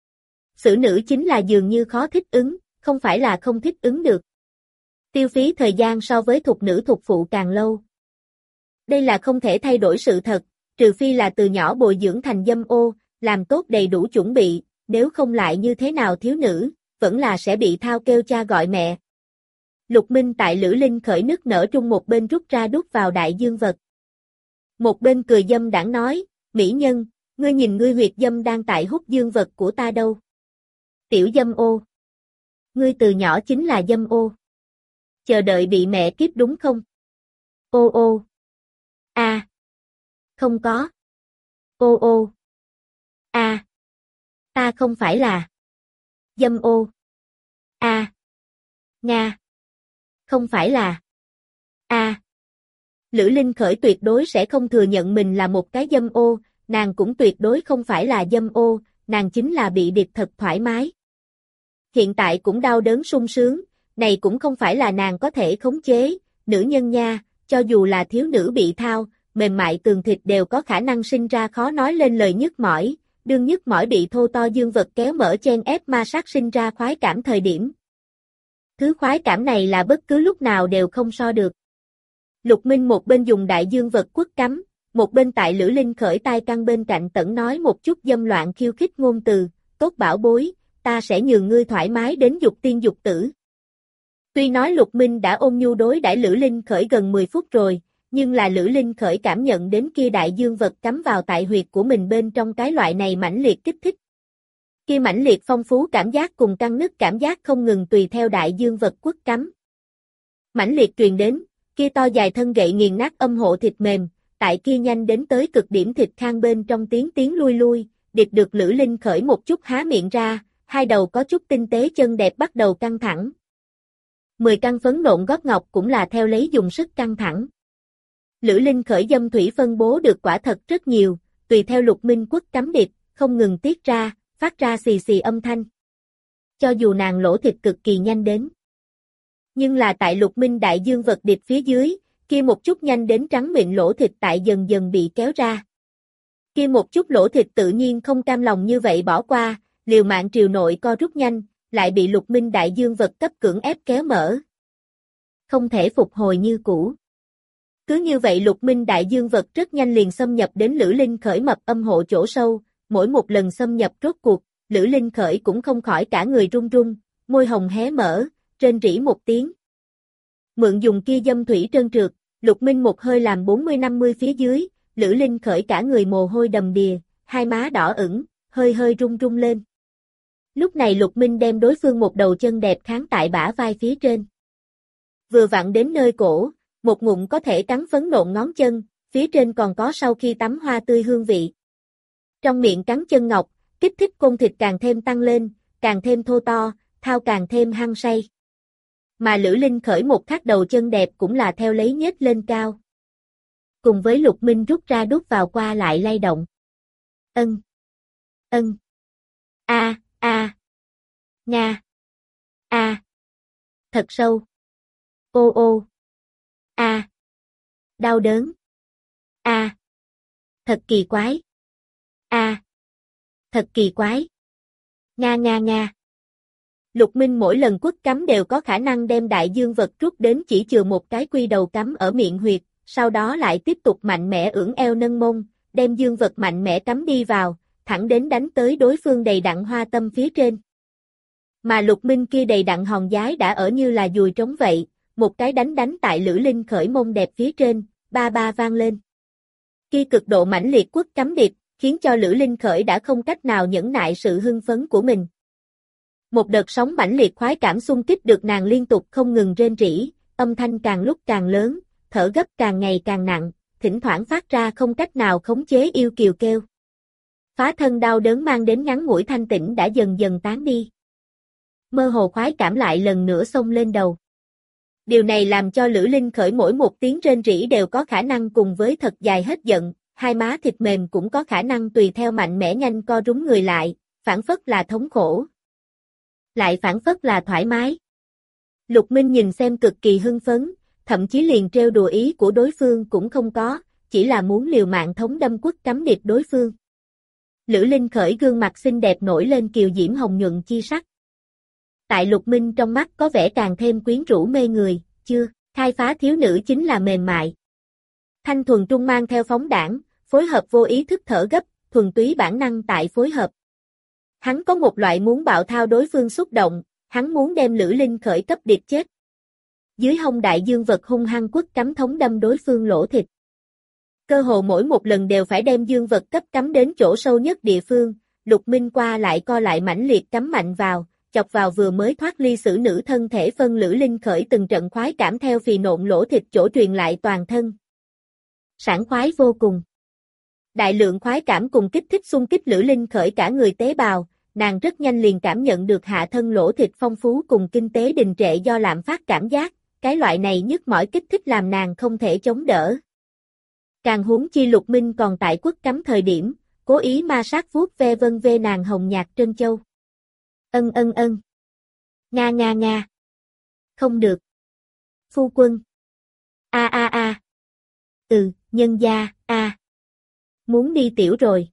Xử nữ chính là dường như khó thích ứng, không phải là không thích ứng được. Tiêu phí thời gian so với thục nữ thục phụ càng lâu. Đây là không thể thay đổi sự thật, trừ phi là từ nhỏ bồi dưỡng thành dâm ô, làm tốt đầy đủ chuẩn bị, nếu không lại như thế nào thiếu nữ, vẫn là sẽ bị thao kêu cha gọi mẹ. Lục Minh tại Lữ Linh Khởi nức nở trung một bên rút ra đút vào đại dương vật. Một bên cười dâm đãng nói, mỹ nhân, ngươi nhìn ngươi huyệt dâm đang tại hút dương vật của ta đâu. Tiểu dâm ô. Ngươi từ nhỏ chính là dâm ô. Chờ đợi bị mẹ kiếp đúng không? Ô ô. A. Không có. Ô ô. A. Ta không phải là dâm ô. A. Nga. Không phải là A. Lữ Linh Khởi tuyệt đối sẽ không thừa nhận mình là một cái dâm ô, nàng cũng tuyệt đối không phải là dâm ô, nàng chính là bị điệp thật thoải mái. hiện tại cũng đau đớn sung sướng, này cũng không phải là nàng có thể khống chế, nữ nhân nha, cho dù là thiếu nữ bị thao, mềm mại tường thịt đều có khả năng sinh ra khó nói lên lời nhức mỏi, đương nhức mỏi bị thô to dương vật kéo mở chen ép ma sát sinh ra khoái cảm thời điểm. Thứ khoái cảm này là bất cứ lúc nào đều không so được. Lục Minh một bên dùng đại dương vật quất cắm, một bên tại Lữ Linh khởi tai căn bên cạnh tẩn nói một chút dâm loạn khiêu khích ngôn từ, tốt bảo bối, ta sẽ nhường ngươi thoải mái đến dục tiên dục tử. Tuy nói Lục Minh đã ôn nhu đối đãi Lữ Linh khởi gần 10 phút rồi, nhưng là Lữ Linh khởi cảm nhận đến kia đại dương vật cắm vào tại huyệt của mình bên trong cái loại này mãnh liệt kích thích. Kia mãnh liệt phong phú cảm giác cùng căng nứt cảm giác không ngừng tùy theo đại dương vật quất cắm. Mãnh liệt truyền đến, kia to dài thân gậy nghiền nát âm hộ thịt mềm, tại kia nhanh đến tới cực điểm thịt khang bên trong tiếng lui lui, điệp được Lữ Linh khởi một chút há miệng ra, hai đầu có chút tinh tế chân đẹp bắt đầu căng thẳng. 10 căn phấn nộn gót ngọc cũng là theo lấy dùng sức căng thẳng. Lữ Linh khởi dâm thủy phân bố được quả thật rất nhiều, tùy theo Lục Minh quất cắm điệp, không ngừng tiết ra, phát ra xì xì âm thanh. Cho dù nàng lỗ thịt cực kỳ nhanh đến. Nhưng là tại Lục Minh đại dương vật điệp phía dưới, kia một chút nhanh đến trắng mịn lỗ thịt tại dần dần bị kéo ra. Kia một chút lỗ thịt tự nhiên không cam lòng như vậy bỏ qua, liều mạng triều nội co rút nhanh, lại bị Lục Minh đại dương vật cấp cưỡng ép kéo mở. Không thể phục hồi như cũ. Cứ như vậy Lục Minh đại dương vật rất nhanh liền xâm nhập đến Lữ Linh khởi mập âm hộ chỗ sâu, mỗi một lần xâm nhập rốt cuộc, Lữ Linh khởi cũng không khỏi cả người run run, môi hồng hé mở, rên rỉ một tiếng. Mượn dùng kia dâm thủy trơn trượt, Lục Minh một hơi làm 40-50 phía dưới, Lữ Linh khởi cả người mồ hôi đầm đìa, hai má đỏ ửng, hơi hơi run run lên. Lúc này Lục Minh đem đối phương một đầu chân đẹp kháng tại bả vai phía trên. Vừa vặn đến nơi cổ, một ngụm có thể cắn phấn nộn ngón chân, phía trên còn có sau khi tắm hoa tươi hương vị. Trong miệng cắn chân ngọc, kích thích côn thịt càng thêm tăng lên, càng thêm thô to, thao càng thêm hăng say. Mà Lữ Linh khởi một khắc đầu chân đẹp cũng là theo lấy nhếch lên cao. Cùng với Lục Minh rút ra đút vào qua lại lay động. Ân. Ân. A, a. Nga. A. Thật sâu. Ô ô. A. Đau đớn. A. Thật kỳ quái. A. Thật kỳ quái. Nga nga nga. Lục Minh mỗi lần quất cắm đều có khả năng đem đại dương vật rút đến chỉ chừa một cái quy đầu cắm ở miệng huyệt, sau đó lại tiếp tục mạnh mẽ ưỡn eo nâng mông, đem dương vật mạnh mẽ cắm đi vào, thẳng đến đánh tới đối phương đầy đặn hoa tâm phía trên. Mà Lục Minh kia đầy đặn hòn giái đã ở như là dùi trống vậy, một cái đánh tại Lữ Linh khởi mông đẹp phía trên, ba ba vang lên. Kia cực độ mãnh liệt quất cắm điệp, khiến cho Lữ Linh khởi đã không cách nào nhẫn nại sự hưng phấn của mình. Một đợt sóng mãnh liệt khoái cảm xung kích được nàng liên tục không ngừng rên rỉ, âm thanh càng lúc càng lớn, thở gấp càng ngày càng nặng, thỉnh thoảng phát ra không cách nào khống chế yêu kiều kêu. Phá thân đau đớn mang đến ngắn ngủi thanh tĩnh đã dần dần tán đi. Mơ hồ khoái cảm lại lần nữa xông lên đầu. Điều này làm cho Lữ Linh khởi mỗi một tiếng rên rỉ đều có khả năng cùng với thật dài hết giận, hai má thịt mềm cũng có khả năng tùy theo mạnh mẽ nhanh co rúm người lại, phản phất là thống khổ. Lại phản phất là thoải mái. Lục Minh nhìn xem cực kỳ hưng phấn, thậm chí liền trêu đùa ý của đối phương cũng không có, chỉ là muốn liều mạng thống đâm quất cắm điệp đối phương. Lữ Linh khởi gương mặt xinh đẹp nổi lên kiều diễm hồng nhuận chi sắc. Tại Lục Minh trong mắt có vẻ càng thêm quyến rũ mê người, chưa, khai phá thiếu nữ chính là mềm mại. Thanh thuần trung mang theo phóng đãng, phối hợp vô ý thức thở gấp, thuần túy bản năng tại phối hợp. Hắn có một loại muốn bạo thao đối phương xúc động, hắn muốn đem Lữ Linh khởi cấp điệp chết. Dưới hông đại dương vật hung hăng quất cắm thống đâm đối phương lỗ thịt. Cơ hồ mỗi một lần đều phải đem dương vật cấp cắm đến chỗ sâu nhất địa phương, Lục Minh qua lại co lại mãnh liệt cắm mạnh vào, chọc vào vừa mới thoát ly xử nữ thân thể phân Lữ Linh khởi từng trận khoái cảm theo phì nộn lỗ thịt chỗ truyền lại toàn thân. Sảng khoái vô cùng. Đại lượng khoái cảm cùng kích thích xung kích Lữ Linh khởi cả người tế bào, nàng rất nhanh liền cảm nhận được hạ thân lỗ thịt phong phú cùng kinh tế đình trệ do lạm phát cảm giác, cái loại này nhức mỏi kích thích làm nàng không thể chống đỡ. Càng huống chi Lục Minh còn tại quất cắm thời điểm, cố ý ma sát vuốt ve vân vê nàng hồng nhạt trân châu. Ân ân ân. Nga nga nga. Không được. Phu quân. Nhân gia, Muốn đi tiểu rồi.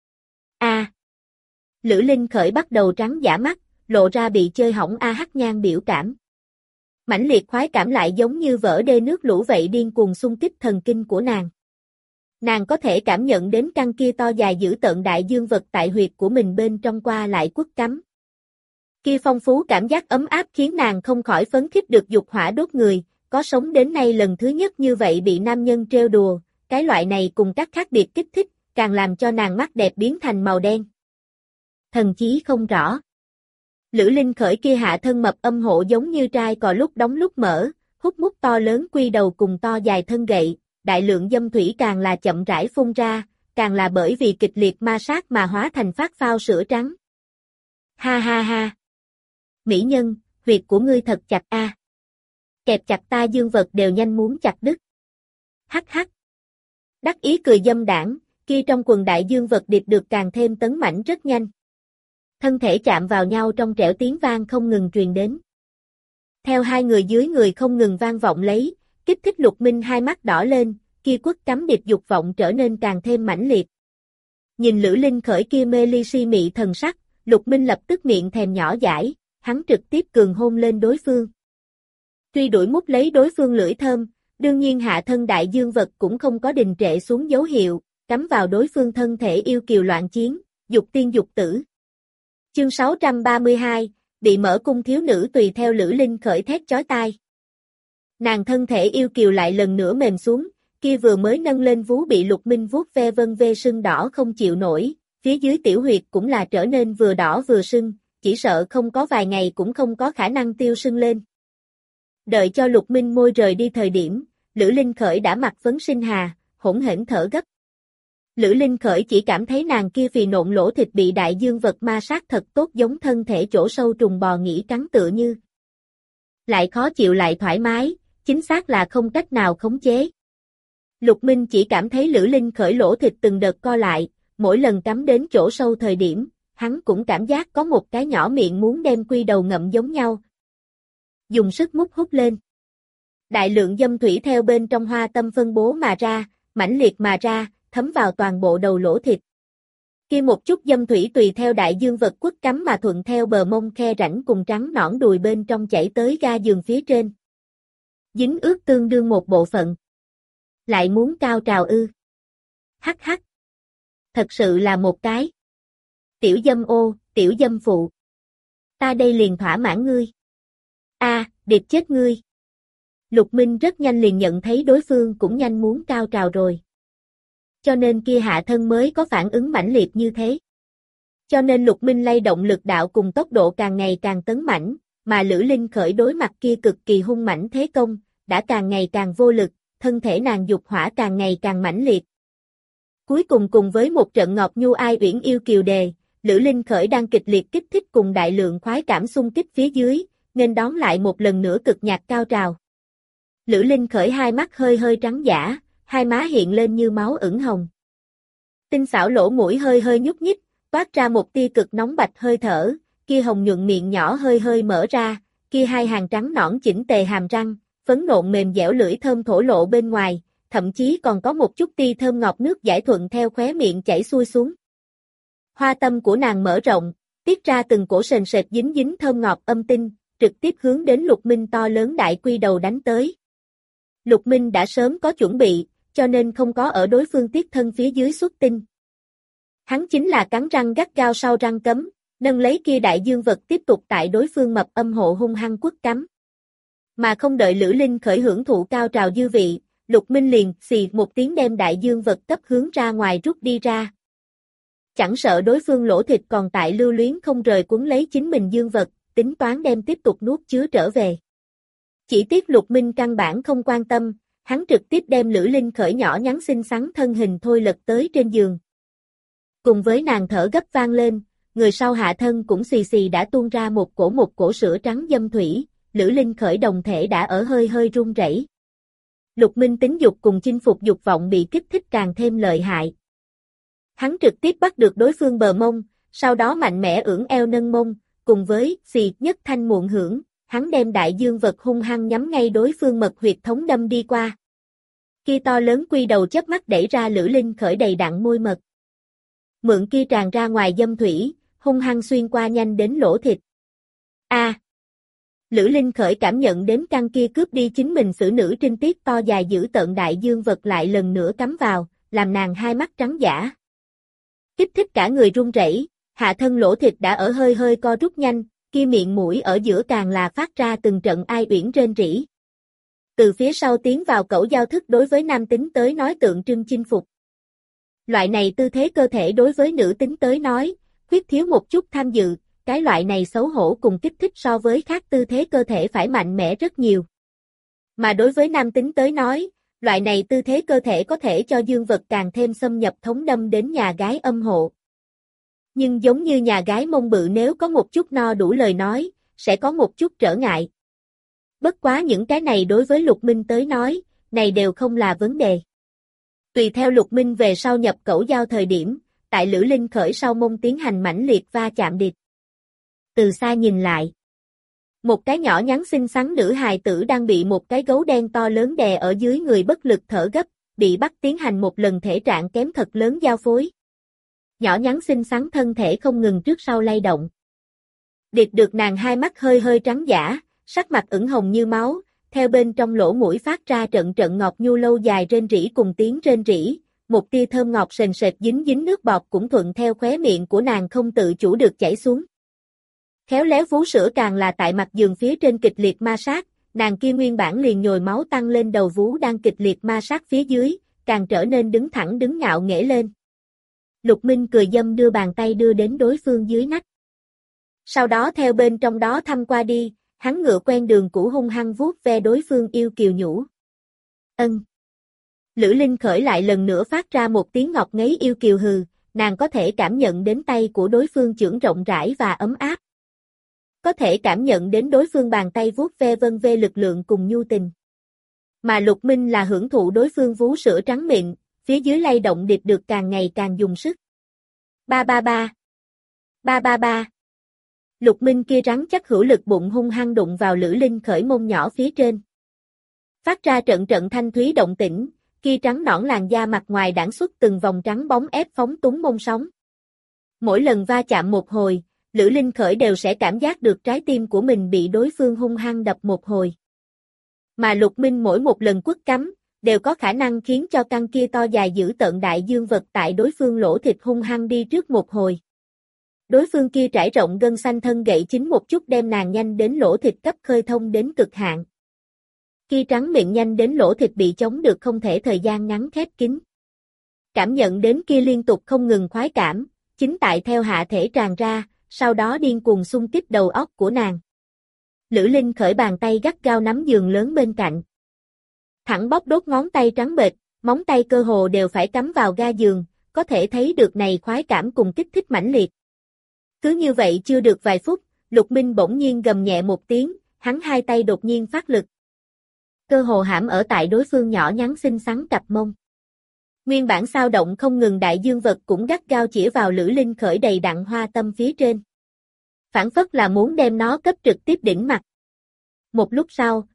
Lữ Linh Khởi bắt đầu trắng giả mắt, lộ ra bị chơi hỏng hắc nhang biểu cảm. Mãnh liệt khoái cảm lại giống như vỡ đê nước lũ vậy điên cuồng xung kích thần kinh của nàng. Nàng có thể cảm nhận đến căn kia to dài dữ tợn đại dương vật tại huyệt của mình bên trong qua lại quất cắm. Kia phong phú cảm giác ấm áp khiến nàng không khỏi phấn khích được dục hỏa đốt người, có sống đến nay lần thứ nhất như vậy bị nam nhân trêu đùa, cái loại này cùng các khác biệt kích thích, càng làm cho nàng mắt đẹp biến thành màu đen. Thần chí không rõ. Lữ Linh Khởi kia hạ thân mập âm hộ giống như trai cò lúc đóng lúc mở, hút mút to lớn quy đầu cùng to dài thân gậy, đại lượng dâm thủy càng là chậm rãi phun ra, càng là bởi vì kịch liệt ma sát mà hóa thành phát phao sữa trắng. Ha ha ha. Mỹ nhân, huyệt của ngươi thật chặt a. Kẹp chặt ta dương vật đều nhanh muốn chặt đứt. Hắc hắc. Đắc ý cười dâm đảng, kia trong quần đại dương vật điệp được càng thêm tấn mãnh rất nhanh. Thân thể chạm vào nhau trong trẻo tiếng vang không ngừng truyền đến. Theo hai người dưới người không ngừng vang vọng lấy, kích thích Lục Minh hai mắt đỏ lên, kia quất cắm địch dục vọng trở nên càng thêm mãnh liệt. Nhìn Lữ Linh Khởi kia mê ly si mị thần sắc, Lục Minh lập tức miệng thèm nhỏ dãi, hắn trực tiếp cường hôn lên đối phương. Truy đuổi mút lấy đối phương lưỡi thơm, đương nhiên hạ thân đại dương vật cũng không có đình trệ xuống dấu hiệu, cắm vào đối phương thân thể yêu kiều loạn chiến, dục tiên dục tử. Chương 632, bị mở cung thiếu nữ tùy theo Lữ Linh Khởi thét chói tai. Nàng thân thể yêu kiều lại lần nữa mềm xuống, kia vừa mới nâng lên vú bị Lục Minh vuốt ve vân vê sưng đỏ không chịu nổi, phía dưới tiểu huyệt cũng là trở nên vừa đỏ vừa sưng, chỉ sợ không có vài ngày cũng không có khả năng tiêu sưng lên. Đợi cho Lục Minh môi rời đi thời điểm, Lữ Linh Khởi đã mặt phấn sinh hà, hỗn hển thở gấp. Lữ Linh Khởi chỉ cảm thấy nàng kia phì nộn lỗ thịt bị đại dương vật ma sát thật tốt giống thân thể chỗ sâu trùng bò nghỉ cắn tựa như. Lại khó chịu lại thoải mái, chính xác là không cách nào khống chế. Lục Minh chỉ cảm thấy Lữ Linh Khởi lỗ thịt từng đợt co lại, mỗi lần cắm đến chỗ sâu thời điểm, hắn cũng cảm giác có một cái nhỏ miệng muốn đem quy đầu ngậm giống nhau. Dùng sức mút hút lên. Đại lượng dâm thủy theo bên trong hoa tâm phân bố mà ra, mãnh liệt mà ra, thấm vào toàn bộ đầu lỗ thịt. Kia một chút dâm thủy tùy theo đại dương vật quất cắm mà thuận theo bờ mông khe rãnh cùng trắng nõn đùi bên trong chảy tới ga giường phía trên. Dính ướt tương đương một bộ phận. Lại muốn cao trào ư. Hắc hắc. Thật sự là một cái. Tiểu dâm ô, tiểu dâm phụ. Ta đây liền thỏa mãn ngươi. Điệp chết ngươi. Lục Minh rất nhanh liền nhận thấy đối phương cũng nhanh muốn cao trào rồi. Cho nên kia hạ thân mới có phản ứng mãnh liệt như thế. Cho nên Lục Minh lay động lực đạo cùng tốc độ càng ngày càng tấn mãnh, mà Lữ Linh Khởi đối mặt kia cực kỳ hung mãnh thế công, đã càng ngày càng vô lực, thân thể nàng dục hỏa càng ngày càng mãnh liệt. Cuối cùng cùng với một trận ngọt nhu ai uyển yêu kiều đề, Lữ Linh Khởi đang kịch liệt kích thích cùng đại lượng khoái cảm xung kích phía dưới, nên đón lại một lần nữa cực nhạc cao trào. Lữ Linh Khởi hai mắt hơi hơi trắng dã, hai má hiện lên như máu ửng hồng. Tinh xảo lỗ mũi hơi hơi nhúc nhích, toát ra một tia cực nóng bạch hơi thở, kia hồng nhuận miệng nhỏ hơi hơi mở ra, kia hai hàng trắng nõn chỉnh tề hàm răng, phấn nộn mềm dẻo lưỡi thơm thổ lộ bên ngoài, thậm chí còn có một chút tia thơm ngọt nước giải thuận theo khóe miệng chảy xuôi xuống. Hoa tâm của nàng mở rộng, tiết ra từng cổ sền sệt dính dính thơm ngọt âm tinh, trực tiếp hướng đến Lục Minh to lớn đại quy đầu đánh tới. Lục Minh đã sớm có chuẩn bị, cho nên không có ở đối phương tiết thân phía dưới xuất tinh. Hắn chính là cắn răng gắt gao sau răng cấm, nâng lấy kia đại dương vật tiếp tục tại đối phương mập âm hộ hung hăng quất cắm. Mà không đợi Lữ Linh Khởi hưởng thụ cao trào dư vị, Lục Minh liền xì một tiếng đem đại dương vật cấp hướng ra ngoài rút đi ra. Chẳng sợ đối phương lỗ thịt còn tại lưu luyến không rời cuốn lấy chính mình dương vật, tính toán đem tiếp tục nuốt chứa trở về. Chỉ tiếc Lục Minh căn bản không quan tâm, hắn trực tiếp đem Lữ Linh Khởi nhỏ nhắn xinh xắn thân hình thôi lật tới trên giường. Cùng với nàng thở gấp vang lên, người sau hạ thân cũng xì xì đã tuôn ra một cổ sữa trắng dâm thủy, Lữ Linh Khởi đồng thể đã ở hơi hơi run rẩy. Lục Minh tính dục cùng chinh phục dục vọng bị kích thích càng thêm lợi hại. Hắn trực tiếp bắt được đối phương bờ mông, sau đó mạnh mẽ ưỡn eo nâng mông, cùng với xì nhất thanh muộn hưởng, hắn đem đại dương vật hung hăng nhắm ngay đối phương mật huyệt thống đâm đi qua. Kia to lớn quy đầu chớp mắt đẩy ra Lữ Linh Khởi đầy đặn môi mật. Mượn kia tràn ra ngoài dâm thủy, hung hăng xuyên qua nhanh đến lỗ thịt. A! Lữ Linh Khởi cảm nhận đến căn kia cướp đi chính mình xử nữ trinh tiết to dài giữ tợn đại dương vật lại lần nữa cắm vào, làm nàng hai mắt trắng dã. Kích thích cả người run rẩy, hạ thân lỗ thịt đã ở hơi hơi co rút nhanh, kia miệng mũi ở giữa càng là phát ra từng trận ai uyển rên rỉ. Từ phía sau tiến vào cẩu giao thức đối với nam tính tới nói tượng trưng chinh phục. Loại này tư thế cơ thể đối với nữ tính tới nói, khuyết thiếu một chút tham dự, cái loại này xấu hổ cùng kích thích so với khác tư thế cơ thể phải mạnh mẽ rất nhiều. Mà đối với nam tính tới nói, loại này tư thế cơ thể có thể cho dương vật càng thêm xâm nhập thống đâm đến nhà gái âm hộ. Nhưng giống như nhà gái mông bự nếu có một chút no đủ lời nói, sẽ có một chút trở ngại. Bất quá những cái này đối với Lục Minh tới nói, này đều không là vấn đề. Tùy theo Lục Minh về sau nhập cẩu giao thời điểm, tại Lữ Linh Khởi sau mông tiến hành mãnh liệt va chạm địch. Từ xa nhìn lại, một cái nhỏ nhắn xinh xắn nữ hài tử đang bị một cái gấu đen to lớn đè ở dưới người bất lực thở gấp, bị bắt tiến hành một lần thể trạng kém thật lớn giao phối. Nhỏ nhắn xinh xắn thân thể không ngừng trước sau lay động. Địch được nàng hai mắt hơi hơi trắng dã, sắc mặt ửng hồng như máu, theo bên trong lỗ mũi phát ra trận trận ngọt nhu lâu dài rên rỉ cùng tiếng rên rỉ, một tia thơm ngọt sền sệt dính dính nước bọt cũng thuận theo khóe miệng của nàng không tự chủ được chảy xuống. Khéo léo vú sữa càng là tại mặt giường phía trên kịch liệt ma sát, nàng kia nguyên bản liền nhồi máu tăng lên đầu vú đang kịch liệt ma sát phía dưới, càng trở nên đứng thẳng đứng ngạo nghễ lên. Lục Minh cười dâm đưa bàn tay đưa đến đối phương dưới nách. Sau đó theo bên trong đó thăm qua đi, hắn ngựa quen đường cũ hung hăng vuốt ve đối phương yêu kiều nhũ. Ân. Lữ Linh Khởi lại lần nữa phát ra một tiếng ngọt ngấy yêu kiều hừ, nàng có thể cảm nhận đến tay của đối phương chưởng rộng rãi và ấm áp. Có thể cảm nhận đến đối phương bàn tay vuốt ve vân vê lực lượng cùng nhu tình. Mà Lục Minh là hưởng thụ đối phương vú sữa trắng mịn, phía dưới lay động địch được càng ngày càng dùng sức. Ba ba ba. Ba ba ba. Lục Minh kia rắn chắc hữu lực bụng hung hăng đụng vào Lữ Linh Khởi mông nhỏ phía trên. Phát ra trận trận thanh thúy động tĩnh, kia trắng nõn làn da mặt ngoài đãng xuất từng vòng trắng bóng ép phóng túng mông sóng. Mỗi lần va chạm một hồi, Lữ Linh Khởi đều sẽ cảm giác được trái tim của mình bị đối phương hung hăng đập một hồi. Mà Lục Minh mỗi một lần quất cắm, đều có khả năng khiến cho căn kia to dài giữ tợn đại dương vật tại đối phương lỗ thịt hung hăng đi trước một hồi. Đối phương kia trải rộng gân xanh thân gậy chính một chút đem nàng nhanh đến lỗ thịt cấp khơi thông đến cực hạn. Kia trắng miệng nhanh đến lỗ thịt bị chống được không thể thời gian ngắn khép kín. Cảm nhận đến kia liên tục không ngừng khoái cảm, chính tại theo hạ thể tràn ra, sau đó điên cuồng xung kích đầu óc của nàng. Lữ Linh Khởi bàn tay gắt gao nắm giường lớn bên cạnh. Thẳng bóp đốt ngón tay trắng bệch, móng tay cơ hồ đều phải cắm vào ga giường, có thể thấy được này khoái cảm cùng kích thích mãnh liệt. Cứ như vậy chưa được vài phút, Lục Minh bỗng nhiên gầm nhẹ một tiếng, hắn hai tay đột nhiên phát lực. Cơ hồ hãm ở tại đối phương nhỏ nhắn xinh xắn cặp mông. Nguyên bản sao động không ngừng đại dương vật cũng gắt gao chĩa vào Lữ Linh Khởi đầy đặn hoa tâm phía trên. Phản phất là muốn đem nó cấp trực tiếp đỉnh mặt. Một lúc sau,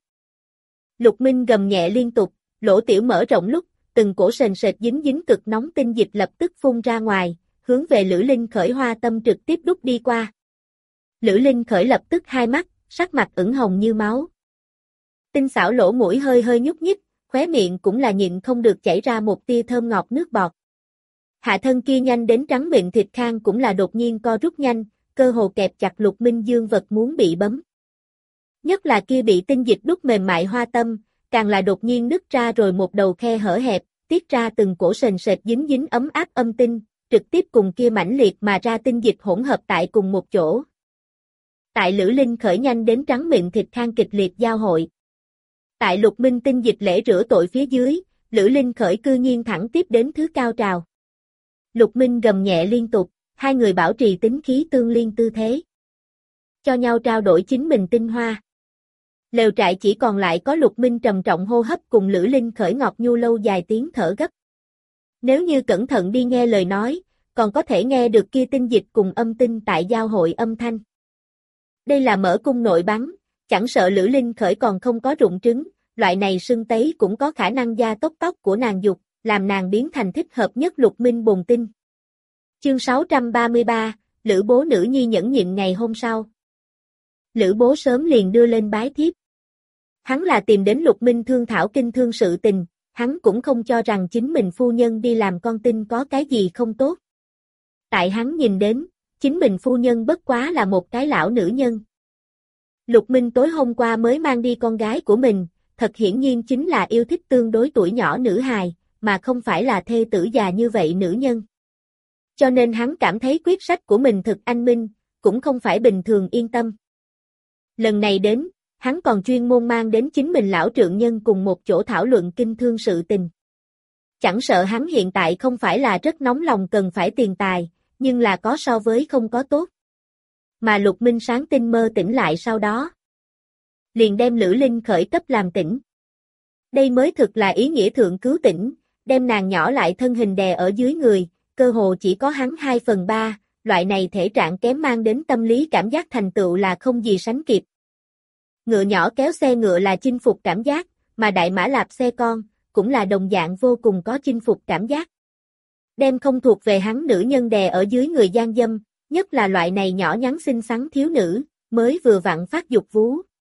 Lục Minh gầm nhẹ liên tục, lỗ tiểu mở rộng lúc, từng cổ sền sệt dính dính cực nóng tinh dịch lập tức phun ra ngoài, hướng về Lữ Linh Khởi hoa tâm trực tiếp đút đi qua. Lữ Linh Khởi lập tức hai mắt, sắc mặt ửng hồng như máu. Tinh xảo lỗ mũi hơi hơi nhúc nhích, khóe miệng cũng là nhịn không được chảy ra một tia thơm ngọt nước bọt. Hạ thân kia nhanh đến trắng miệng thịt khang cũng là đột nhiên co rút nhanh, cơ hồ kẹp chặt Lục Minh dương vật muốn bị bấm. Nhất là kia bị tinh dịch đút mềm mại hoa tâm, càng là đột nhiên nứt ra rồi một đầu khe hở hẹp, tiết ra từng cổ sền sệt dính dính ấm áp âm tinh, trực tiếp cùng kia mãnh liệt mà ra tinh dịch hỗn hợp tại cùng một chỗ. Tại Lữ Linh Khởi nhanh đến trắng miệng thịt khang kịch liệt giao hội. Tại Lục Minh tinh dịch lễ rửa tội phía dưới, Lữ Linh Khởi cư nhiên thẳng tiếp đến thứ cao trào. Lục Minh gầm nhẹ liên tục, hai người bảo trì tính khí tương liên tư thế. Cho nhau trao đổi chính mình tinh hoa. Lều trại chỉ còn lại có Lục Minh trầm trọng hô hấp cùng Lữ Linh Khởi ngọt nhu lâu dài tiếng thở gấp. Nếu như cẩn thận đi nghe lời nói, còn có thể nghe được kia tinh dịch cùng âm tinh tại giao hội âm thanh. Đây là mở cung nội bắn, chẳng sợ Lữ Linh Khởi còn không có rụng trứng, loại này sưng tấy cũng có khả năng gia tốc tóc của nàng dục, làm nàng biến thành thích hợp nhất Lục Minh bồn tinh. Chương 633, Lữ Bố nữ nhi nhẫn nhịn ngày hôm sau. Lữ Bố sớm liền đưa lên bái thiếp. Hắn là tìm đến Lục Minh thương thảo kinh thương sự tình, hắn cũng không cho rằng chính mình phu nhân đi làm con tin có cái gì không tốt. Tại hắn nhìn đến, chính mình phu nhân bất quá là một cái lão nữ nhân. Lục Minh tối hôm qua mới mang đi con gái của mình, thật hiển nhiên chính là yêu thích tương đối tuổi nhỏ nữ hài, mà không phải là thê tử già như vậy nữ nhân. Cho nên hắn cảm thấy quyết sách của mình thực anh minh, cũng không phải bình thường yên tâm. Lần này đến, hắn còn chuyên môn mang đến chính mình lão trượng nhân cùng một chỗ thảo luận kinh thương sự tình. Chẳng sợ hắn hiện tại không phải là rất nóng lòng cần phải tiền tài, nhưng là có so với không có tốt. Mà Lục Minh sáng tinh mơ tỉnh lại sau đó. Liền đem Lữ Linh Khởi cấp làm tỉnh. Đây mới thực là ý nghĩa thượng cứu tỉnh, đem nàng nhỏ lại thân hình đè ở dưới người, cơ hồ chỉ có hắn 2/3, loại này thể trạng kém mang đến tâm lý cảm giác thành tựu là không gì sánh kịp. Ngựa nhỏ kéo xe ngựa là chinh phục cảm giác, mà đại mã lạp xe con, cũng là đồng dạng vô cùng có chinh phục cảm giác. Đem không thuộc về hắn nữ nhân đè ở dưới người gian dâm, nhất là loại này nhỏ nhắn xinh xắn thiếu nữ, mới vừa vặn phát dục vú.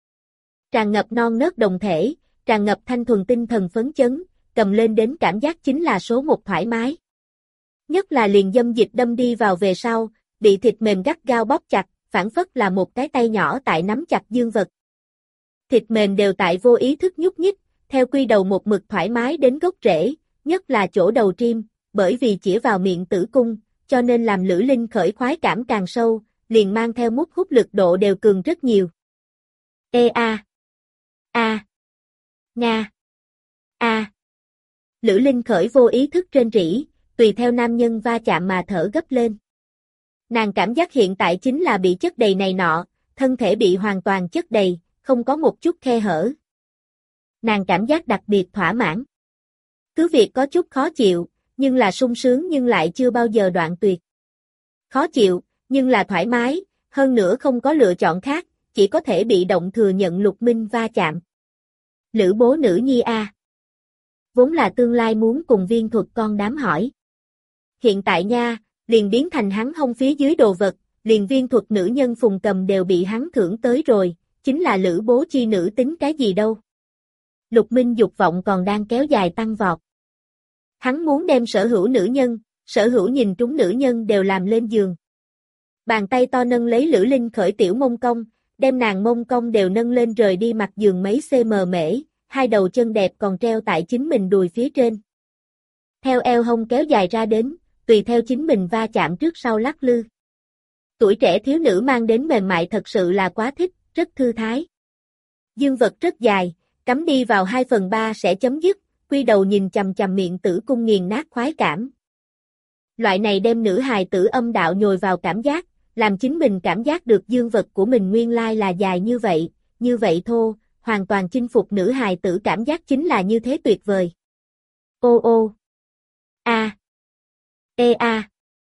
Tràn ngập non nớt đồng thể, tràn ngập thanh thuần tinh thần phấn chấn, cầm lên đến cảm giác chính là số một thoải mái. Nhất là liền dâm dịch đâm đi vào về sau, bị thịt mềm gắt gao bóp chặt, phản phất là một cái tay nhỏ tại nắm chặt dương vật. Thịt mềm đều tại vô ý thức nhúc nhích, theo quy đầu một mực thoải mái đến gốc rễ, nhất là chỗ đầu tim, bởi vì chỉ vào miệng tử cung, cho nên làm Lữ Linh Khởi khoái cảm càng sâu, liền mang theo mút hút lực độ đều cường rất nhiều. Ê a, a, nga, a. Lữ Linh Khởi vô ý thức rên rỉ, tùy theo nam nhân va chạm mà thở gấp lên. Nàng cảm giác hiện tại chính là bị chất đầy này nọ, thân thể bị hoàn toàn chất đầy, không có một chút khe hở. Nàng cảm giác đặc biệt thỏa mãn. Cứ việc có chút khó chịu, nhưng là sung sướng nhưng lại chưa bao giờ đoạn tuyệt. Khó chịu, nhưng là thoải mái, hơn nữa không có lựa chọn khác, chỉ có thể bị động thừa nhận Lục Minh va chạm. Lữ Bố nữ nhi a. Vốn là tương lai muốn cùng Viên Thuật con đám hỏi. Hiện tại nha, liền biến thành hắn hông phía dưới đồ vật, liền Viên Thuật nữ nhân Phùng Cầm đều bị hắn thưởng tới rồi, chính là Lữ Bố chi nữ tính cái gì đâu. Lục Minh dục vọng còn đang kéo dài tăng vọt. Hắn muốn đem sở hữu nữ nhân, sở hữu nhìn trúng nữ nhân đều làm lên giường. Bàn tay to nâng lấy Lữ Linh Khởi tiểu mông cong, đem nàng mông cong đều nâng lên rời đi mặt giường mấy cm mễ, hai đầu chân đẹp còn treo tại chính mình đùi phía trên. Theo eo hông kéo dài ra đến, tùy theo chính mình va chạm trước sau lắc lư. Tuổi trẻ thiếu nữ mang đến mềm mại thật sự là quá thích, rất thư thái. Dương vật rất dài, cắm đi vào 2/3 sẽ chấm dứt, quy đầu nhìn chằm chằm miệng tử cung nghiền nát khoái cảm. Loại này đem nữ hài tử âm đạo nhồi vào cảm giác, làm chính mình cảm giác được dương vật của mình nguyên lai là dài như vậy thô, hoàn toàn chinh phục nữ hài tử cảm giác chính là như thế tuyệt vời. Ô ô. A. Ê a.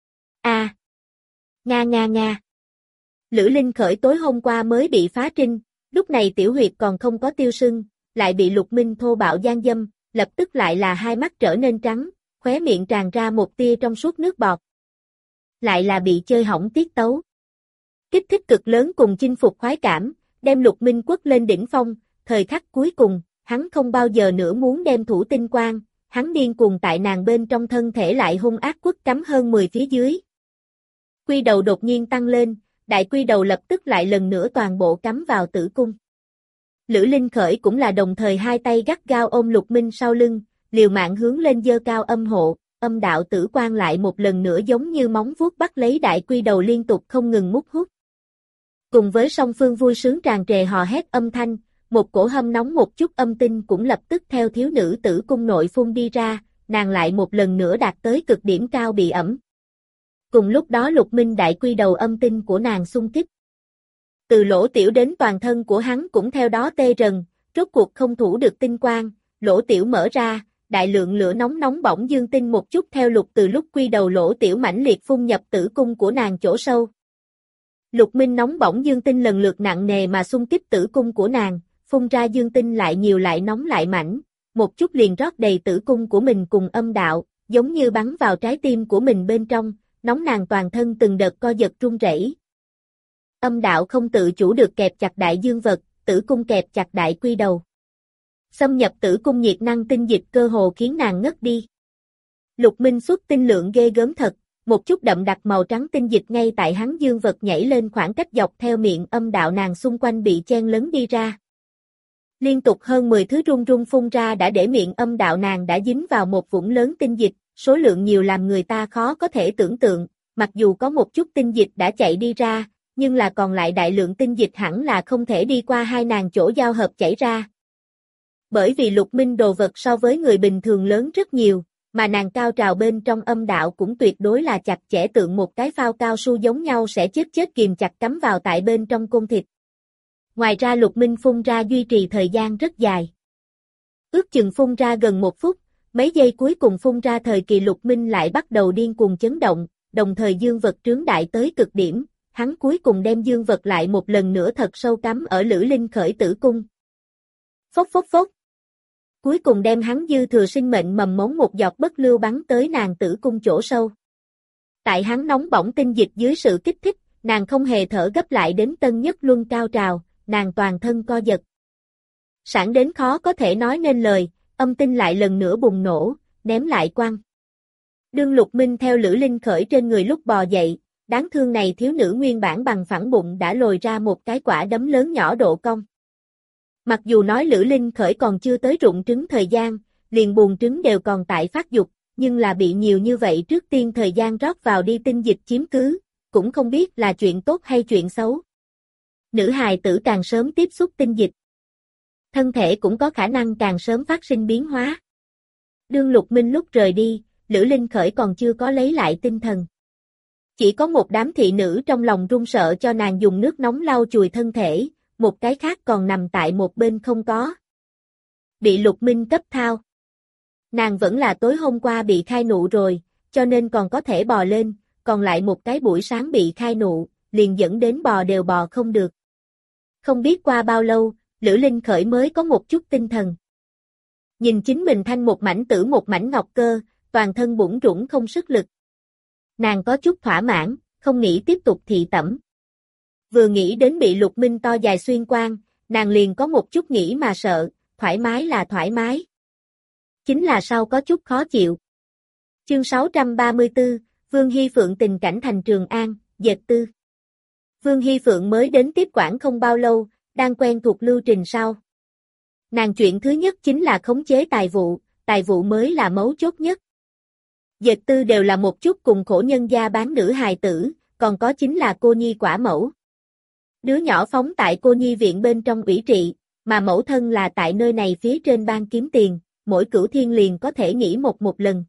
A. Nga nga nga. Lữ Linh Khởi tối hôm qua mới bị phá trinh, lúc này tiểu huyệt còn không có tiêu sưng, lại bị Lục Minh thô bạo gian dâm, lập tức lại là hai mắt trở nên trắng, khóe miệng tràn ra một tia trong suốt nước bọt. Lại là bị chơi hỏng tiết tấu. Kích thích cực lớn cùng chinh phục khoái cảm, đem Lục Minh quất lên đỉnh phong, thời khắc cuối cùng, hắn không bao giờ nữa muốn đem thủ tinh quang, hắn điên cuồng tại nàng bên trong thân thể lại hung ác quất cắm hơn 10 phía dưới. Quy đầu đột nhiên tăng lên, đại quy đầu lập tức lại lần nữa toàn bộ cắm vào tử cung. Lữ Linh Khởi cũng là đồng thời hai tay gắt gao ôm Lục Minh sau lưng, liều mạng hướng lên giơ cao âm hộ, âm đạo tử quan lại một lần nữa giống như móng vuốt bắt lấy đại quy đầu liên tục không ngừng mút hút. Cùng với song phương vui sướng tràn trề hò hét âm thanh, một cổ hâm nóng một chút âm tinh cũng lập tức theo thiếu nữ tử cung nội phun đi ra, nàng lại một lần nữa đạt tới cực điểm cao bị ẩm. Cùng lúc đó Lục Minh đại quy đầu âm tinh của nàng xung kích. Từ lỗ tiểu đến toàn thân của hắn cũng theo đó tê rần, rốt cuộc không thủ được tinh quang, lỗ tiểu mở ra, đại lượng lửa nóng nóng bỏng dương tinh một chút theo lục từ lúc quy đầu lỗ tiểu mãnh liệt phun nhập tử cung của nàng chỗ sâu. Lục Minh nóng bỏng dương tinh lần lượt nặng nề mà xung kích tử cung của nàng, phun ra dương tinh lại nhiều lại nóng lại mảnh, một chút liền rót đầy tử cung của mình cùng âm đạo, giống như bắn vào trái tim của mình bên trong, nóng nàng toàn thân từng đợt co giật run rẩy. Âm đạo không tự chủ được kẹp chặt đại dương vật, tử cung kẹp chặt đại quy đầu. Xâm nhập tử cung nhiệt năng tinh dịch cơ hồ khiến nàng ngất đi. Lục Minh xuất tinh lượng ghê gớm thật, một chút đậm đặc màu trắng tinh dịch ngay tại hắn dương vật nhảy lên khoảng cách dọc theo miệng âm đạo nàng xung quanh bị chen lấn đi ra. Liên tục hơn 10 thứ rung rung phun ra đã để miệng âm đạo nàng đã dính vào một vũng lớn tinh dịch, số lượng nhiều làm người ta khó có thể tưởng tượng, mặc dù có một chút tinh dịch đã chạy đi ra, nhưng là còn lại đại lượng tinh dịch hẳn là không thể đi qua hai nàng chỗ giao hợp chảy ra. Bởi vì Lục Minh đồ vật so với người bình thường lớn rất nhiều, mà nàng cao trào bên trong âm đạo cũng tuyệt đối là chặt chẽ tượng một cái phao cao su giống nhau sẽ chết kìm chặt cắm vào tại bên trong côn thịt. Ngoài ra Lục Minh phun ra duy trì thời gian rất dài. Ước chừng phun ra gần 1 phút, mấy giây cuối cùng phun ra thời kỳ Lục Minh lại bắt đầu điên cuồng chấn động, đồng thời dương vật trướng đại tới cực điểm, hắn cuối cùng đem dương vật lại một lần nữa thật sâu cắm ở Lữ Linh Khởi tử cung. Phốc phốc phốc. Cuối cùng đem hắn dư thừa sinh mệnh mầm mống một giọt bất lưu bắn tới nàng tử cung chỗ sâu. Tại hắn nóng bỏng tinh dịch dưới sự kích thích, nàng không hề thở gấp lại đến tân nhất luân cao trào, nàng toàn thân co giật. Sảng đến khó có thể nói nên lời, âm tinh lại lần nữa bùng nổ, ném lại quăng. Đương Lục Minh theo Lữ Linh Khởi trên người lúc bò dậy, đáng thương này thiếu nữ nguyên bản bằng phẳng bụng đã lồi ra một cái quả đấm lớn nhỏ độ cong. Mặc dù nói Lữ Linh Khởi còn chưa tới rụng trứng thời gian, liền buồng trứng đều còn tại phát dục, nhưng là bị nhiều như vậy trước tiên thời gian rót vào đi tinh dịch chiếm cứ, cũng không biết là chuyện tốt hay chuyện xấu. Nữ hài tử càng sớm tiếp xúc tinh dịch, thân thể cũng có khả năng càng sớm phát sinh biến hóa. Đương Lục Minh lúc rời đi, Lữ Linh Khởi còn chưa có lấy lại tinh thần. Chỉ có một đám thị nữ trong lòng run sợ cho nàng dùng nước nóng lau chùi thân thể, một cái khác còn nằm tại một bên không có. Bị Lục Minh cấp thao. Nàng vẫn là tối hôm qua bị khai nụ rồi, cho nên còn có thể bò lên, còn lại một cái buổi sáng bị khai nụ, liền dẫn đến bò đều bò không được. Không biết qua bao lâu, Lữ Linh Khởi mới có một chút tinh thần. Nhìn chính mình thanh một mảnh tử một mảnh ngọc cơ, toàn thân bủn rủn không sức lực. Nàng có chút thỏa mãn, không nghĩ tiếp tục thị tẩm. Vừa nghĩ đến bị Lục Minh to dài xuyên qua, nàng liền có một chút nghĩ mà sợ, thoải mái là thoải mái. Chính là sau có chút khó chịu. Chương 634, Vương Hi Phượng tình cảnh thành Trường An, dệt tư. Vương Hi Phượng mới đến tiếp quản không bao lâu, đang quen thuộc lưu trình sau. Nàng chuyện thứ nhất chính là khống chế tài vụ mới là mấu chốt nhất. Dệt tư đều là một chút cùng khổ nhân gia bán nữ hài tử, còn có chính là cô nhi quả mẫu. Đứa nhỏ phóng tại cô nhi viện bên trong ủy trị, mà mẫu thân là tại nơi này phía trên ban kiếm tiền, mỗi cửu thiên liền có thể nghỉ một lần.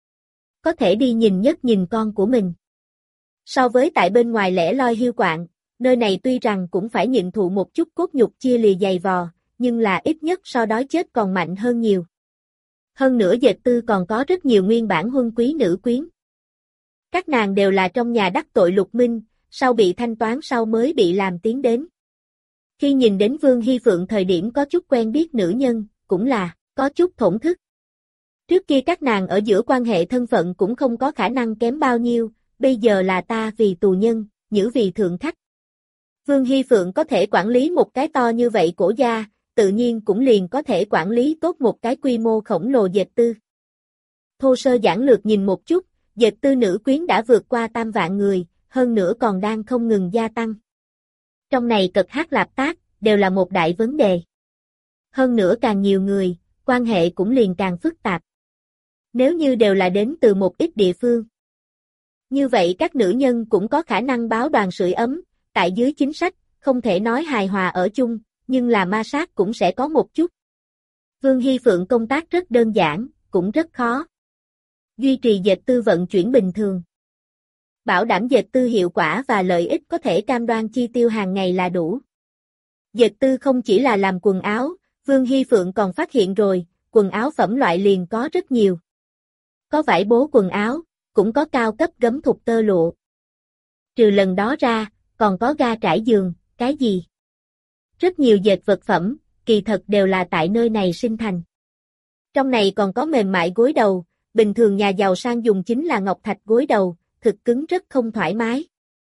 Có thể đi nhìn con của mình. So với tại bên ngoài lẻ loi hiu quạng, nơi này tuy rằng cũng phải nhịn thụ một chút cốt nhục chia lìa dày vò, nhưng là ít nhất so đói chết còn mạnh hơn nhiều. Hơn nữa dệt tư còn có rất nhiều nguyên bản huân quý nữ quyến. Các nàng đều là trong nhà đắc tội Lục Minh, sau bị thanh toán sau mới bị làm tiến đến. Khi nhìn đến Vương Hi Phượng thời điểm có chút quen biết nữ nhân, cũng là có chút thổn thức. Trước kia các nàng ở giữa quan hệ thân phận cũng không có khả năng kém bao nhiêu, bây giờ là ta vì tù nhân, nhữ vì thượng khách. Vương Hi Phượng có thể quản lý một cái to như vậy cổ gia, tự nhiên cũng liền có thể quản lý tốt một cái quy mô khổng lồ dệt tư. Thô sơ giản lược nhìn một chút, dệt tư nữ quyến đã vượt qua 3 vạn người, hơn nữa còn đang không ngừng gia tăng. Trong này cật hát lạp tác, đều là một đại vấn đề. Hơn nữa càng nhiều người, quan hệ cũng liền càng phức tạp. Nếu như đều là đến từ một ít địa phương. Như vậy các nữ nhân cũng có khả năng báo đoàn sưởi ấm, tại dưới chính sách, không thể nói hài hòa ở chung, nhưng là ma sát cũng sẽ có một chút. Vương Hi Phượng công tác rất đơn giản, cũng rất khó. Duy trì dệt tư vận chuyển bình thường. Bảo đảm dệt tư hiệu quả và lợi ích có thể cam đoan chi tiêu hàng ngày là đủ. Dệt tư không chỉ là làm quần áo, Vương Hi Phượng còn phát hiện rồi, quần áo phẩm loại liền có rất nhiều. Có vải bố quần áo, cũng có cao cấp gấm thục tơ lụa. Trừ lần đó ra, còn có ga trải giường, cái gì? Rất nhiều dệt vật phẩm, kỳ thật đều là tại nơi này sinh thành. Trong này còn có mềm mại gối đầu, bình thường nhà giàu sang dùng chính là ngọc thạch gối đầu, thực cứng rất không thoải mái.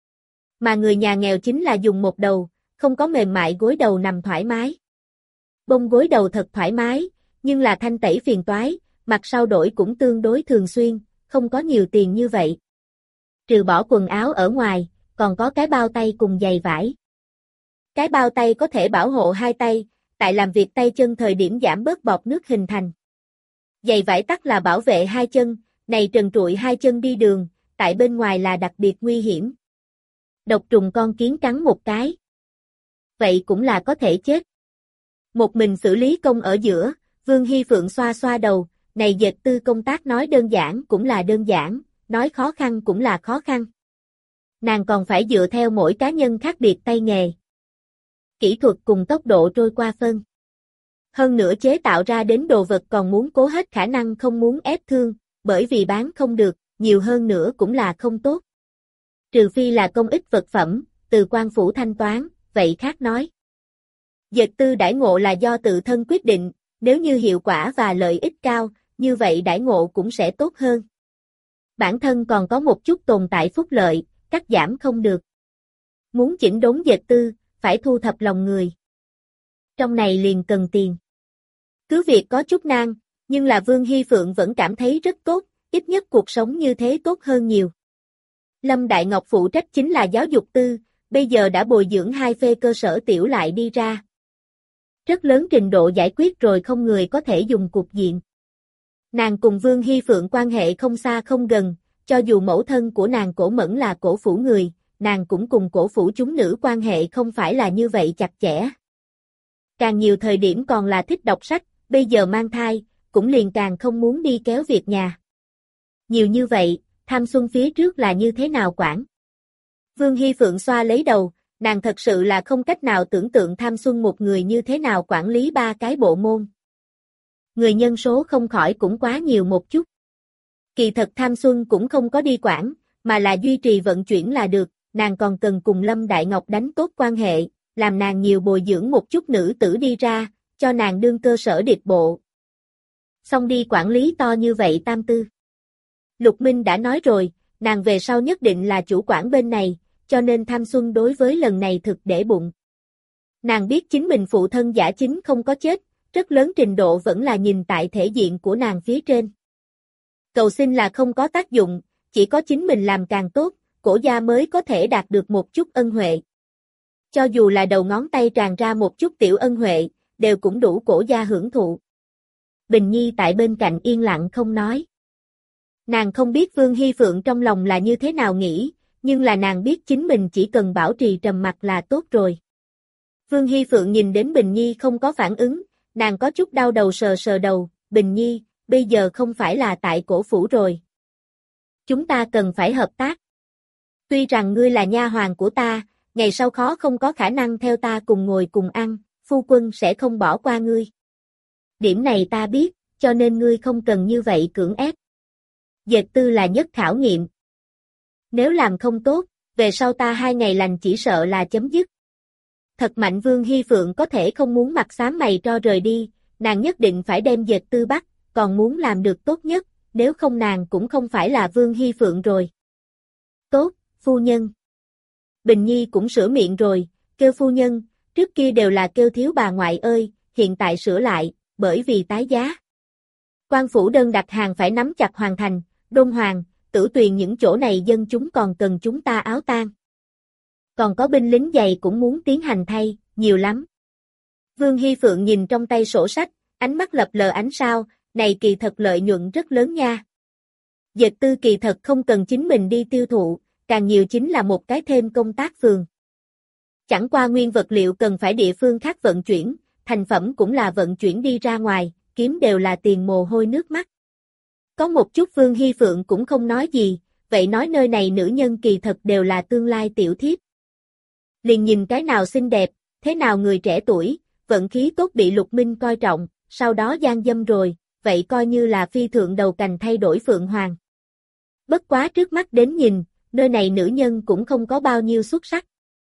Mà người nhà nghèo chính là dùng một đầu, không có mềm mại gối đầu nằm thoải mái. Bông gối đầu thật thoải mái, nhưng là thanh tẩy phiền toái, mặt sau đổi cũng tương đối thường xuyên, không có nhiều tiền như vậy. Trừ bỏ quần áo ở ngoài, còn có cái bao tay cùng giày vải. Cái bao tay có thể bảo hộ hai tay, tại làm việc tay chân thời điểm giảm bớt bọt nước hình thành. Giày vải tắc là bảo vệ hai chân, này trần trụi hai chân đi đường, tại bên ngoài là đặc biệt nguy hiểm. Độc trùng con kiến cắn một cái. Vậy cũng là có thể chết. Một mình xử lý công ở giữa, Vương Hy Phượng xoa xoa đầu, này dệt tư công tác nói đơn giản cũng là đơn giản, nói khó khăn cũng là khó khăn. Nàng còn phải dựa theo mỗi cá nhân khác biệt tay nghề. Kỹ thuật cùng tốc độ trôi qua phân. Hơn nữa chế tạo ra đến đồ vật còn muốn cố hết khả năng không muốn ép thương, bởi vì bán không được, nhiều hơn nữa cũng là không tốt. Trừ phi là công ích vật phẩm, từ quan phủ thanh toán, vậy khác nói. Dệt tư đãi ngộ là do tự thân quyết định, nếu như hiệu quả và lợi ích cao, như vậy đãi ngộ cũng sẽ tốt hơn. Bản thân còn có một chút tồn tại phúc lợi, cắt giảm không được. Muốn chỉnh đốn dệt tư, phải thu thập lòng người. Trong này liền cần tiền. Cứ việc có chút nan, nhưng là Vương Hy Phượng vẫn cảm thấy rất tốt, ít nhất cuộc sống như thế tốt hơn nhiều. Lâm Đại Ngọc phụ trách chính là giáo dục tư, bây giờ đã bồi dưỡng 2 phê cơ sở tiểu lại đi ra. Rất lớn trình độ giải quyết rồi không người có thể dùng cục diện. Nàng cùng Vương Hy Phượng quan hệ không xa không gần, cho dù mẫu thân của nàng Cổ Mẫn là cổ phủ người, nàng cũng cùng cổ phủ chúng nữ quan hệ không phải là như vậy chặt chẽ. Càng nhiều thời điểm còn là thích đọc sách, bây giờ mang thai, cũng liền càng không muốn đi kéo việc nhà. Nhiều như vậy, tham xuân phía trước là như thế nào quản? Vương Hy Phượng xoa lấy đầu, nàng thật sự là không cách nào tưởng tượng tham xuân một người như thế nào quản lý 3 cái bộ môn. Người nhân số không khỏi cũng quá nhiều một chút. Kỳ thật tham xuân cũng không có đi quản, mà là duy trì vận chuyển là được, nàng còn cần cùng Lâm Đại Ngọc đánh tốt quan hệ, làm nàng nhiều bồi dưỡng một chút nữ tử đi ra, cho nàng đương cơ sở địch bộ. Xong đi quản lý to như vậy tam tư. Lục Minh đã nói rồi, nàng về sau nhất định là chủ quản bên này, cho nên Tham Xuân đối với lần này thực để bụng. Nàng biết chính mình phụ thân Giả Chính không có chết, rất lớn trình độ vẫn là nhìn tại thể diện của nàng phía trên. Cầu xin là không có tác dụng, chỉ có chính mình làm càng tốt, cổ gia mới có thể đạt được một chút ân huệ. Cho dù là đầu ngón tay tràn ra một chút tiểu ân huệ, đều cũng đủ cổ gia hưởng thụ. Bình Nhi tại bên cạnh yên lặng không nói. Nàng không biết Vương Hy Phượng trong lòng là như thế nào nghĩ, nhưng là nàng biết chính mình chỉ cần bảo trì trầm mặc là tốt rồi. Vương Hy Phượng nhìn đến Bình Nhi không có phản ứng, nàng có chút đau đầu sờ sờ đầu, Bình Nhi, bây giờ không phải là tại cổ phủ rồi. Chúng ta cần phải hợp tác. Tuy rằng ngươi là nha hoàn của ta, ngày sau khó không có khả năng theo ta cùng ngồi cùng ăn, phu quân sẽ không bỏ qua ngươi. Điểm này ta biết, cho nên ngươi không cần như vậy cưỡng ép. Dệt tư là nhất khảo nghiệm. Nếu làm không tốt, về sau ta 2 ngày lành chỉ sợ là chấm dứt. Thật mạnh Vương Hy Phượng có thể không muốn mặt xám mày tro rời đi, nàng nhất định phải đem dệt tư bắt, còn muốn làm được tốt nhất, nếu không nàng cũng không phải là Vương Hy Phượng rồi. Tốt, phu nhân. Bình Nhi cũng sửa miệng rồi, kêu phu nhân, trước kia đều là kêu thiếu bà ngoại ơi, hiện tại sửa lại, bởi vì tái giá. Quan phủ đơn đặt hàng phải nắm chặt hoàn thành, Đôn Hoàng, Tử Tuyền những chỗ này dân chúng còn cần chúng ta áo tang. Còn có binh lính giày cũng muốn tiến hành thay, nhiều lắm. Vương Hy Phượng nhìn trong tay sổ sách, ánh mắt lập lờ ánh sao, này kỳ thật lợi nhuận rất lớn nha. Dệt tư kỳ thật không cần chính mình đi tiêu thụ, càng nhiều chính là một cái thêm công tác phường. Chẳng qua nguyên vật liệu cần phải địa phương khác vận chuyển, thành phẩm cũng là vận chuyển đi ra ngoài, kiếm đều là tiền mồ hôi nước mắt. Có một chút Vương Hy Phượng cũng không nói gì, vậy nói nơi này nữ nhân kỳ thật đều là tương lai tiểu thiếp. Liền nhìn cái nào xinh đẹp, thế nào người trẻ tuổi, vận khí tốt bị Lục Minh coi trọng, sau đó gian dâm rồi, vậy coi như là phi thượng đầu cành thay đổi phượng hoàng. Bất quá trước mắt đến nhìn, nơi này nữ nhân cũng không có bao nhiêu xuất sắc.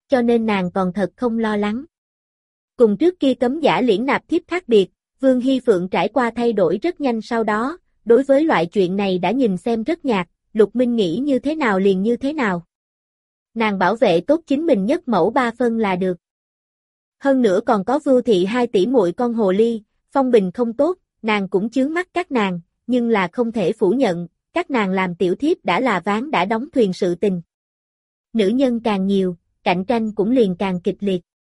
cho nên nàng còn thật không lo lắng. Cùng trước kia cấm giả liễn nạp thiếp khác biệt, Vương Hy Phượng trải qua thay đổi rất nhanh sau đó, đối với loại chuyện này đã nhìn xem rất nhạt, Lục Minh nghĩ như thế nào liền như thế nào. Nàng bảo vệ tốt chính mình nhất mẫu ba phân là được. Hơn nữa còn có Vưu Thị hai tỷ muội con hồ ly, phong bình không tốt, nàng cũng chướng mắt các nàng, nhưng là không thể phủ nhận, các nàng làm tiểu thiếp đã là ván đã đóng thuyền sự tình. Nữ nhân càng nhiều, cạnh tranh cũng liền càng kịch liệt.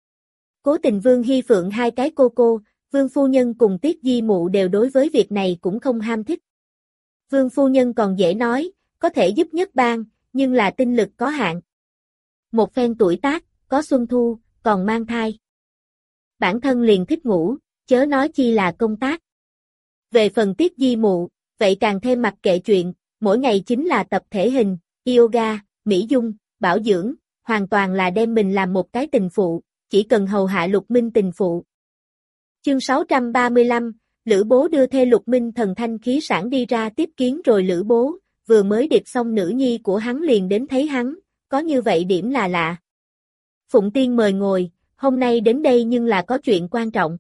Cố tình Vương Hy Phượng hai cái cô, Vương Phu Nhân cùng Tiết Di Mụ đều đối với việc này cũng không ham thích. Vương Phu Nhân còn dễ nói, có thể giúp nhất bang, nhưng là tinh lực có hạn. Một phen tuổi tác, có xuân thu, còn mang thai. Bản thân liền thích ngủ, chớ nói chi là công tác. Về phần Tiết Di Mụ, vậy càng thêm mặc kệ chuyện, mỗi ngày chính là tập thể hình, yoga, mỹ dung, bảo dưỡng, hoàn toàn là đem mình làm một cái tình phụ, chỉ cần hầu hạ Lục Minh tình phụ. Chương 635, Lữ Bố đưa thê Lục Minh thần thanh khí sảng đi ra tiếp kiến rồi Lữ Bố, vừa mới điệp xong nữ nhi của hắn liền đến thấy hắn, có như vậy điểm là lạ. Phụng Tiên mời ngồi, hôm nay đến đây nhưng là có chuyện quan trọng.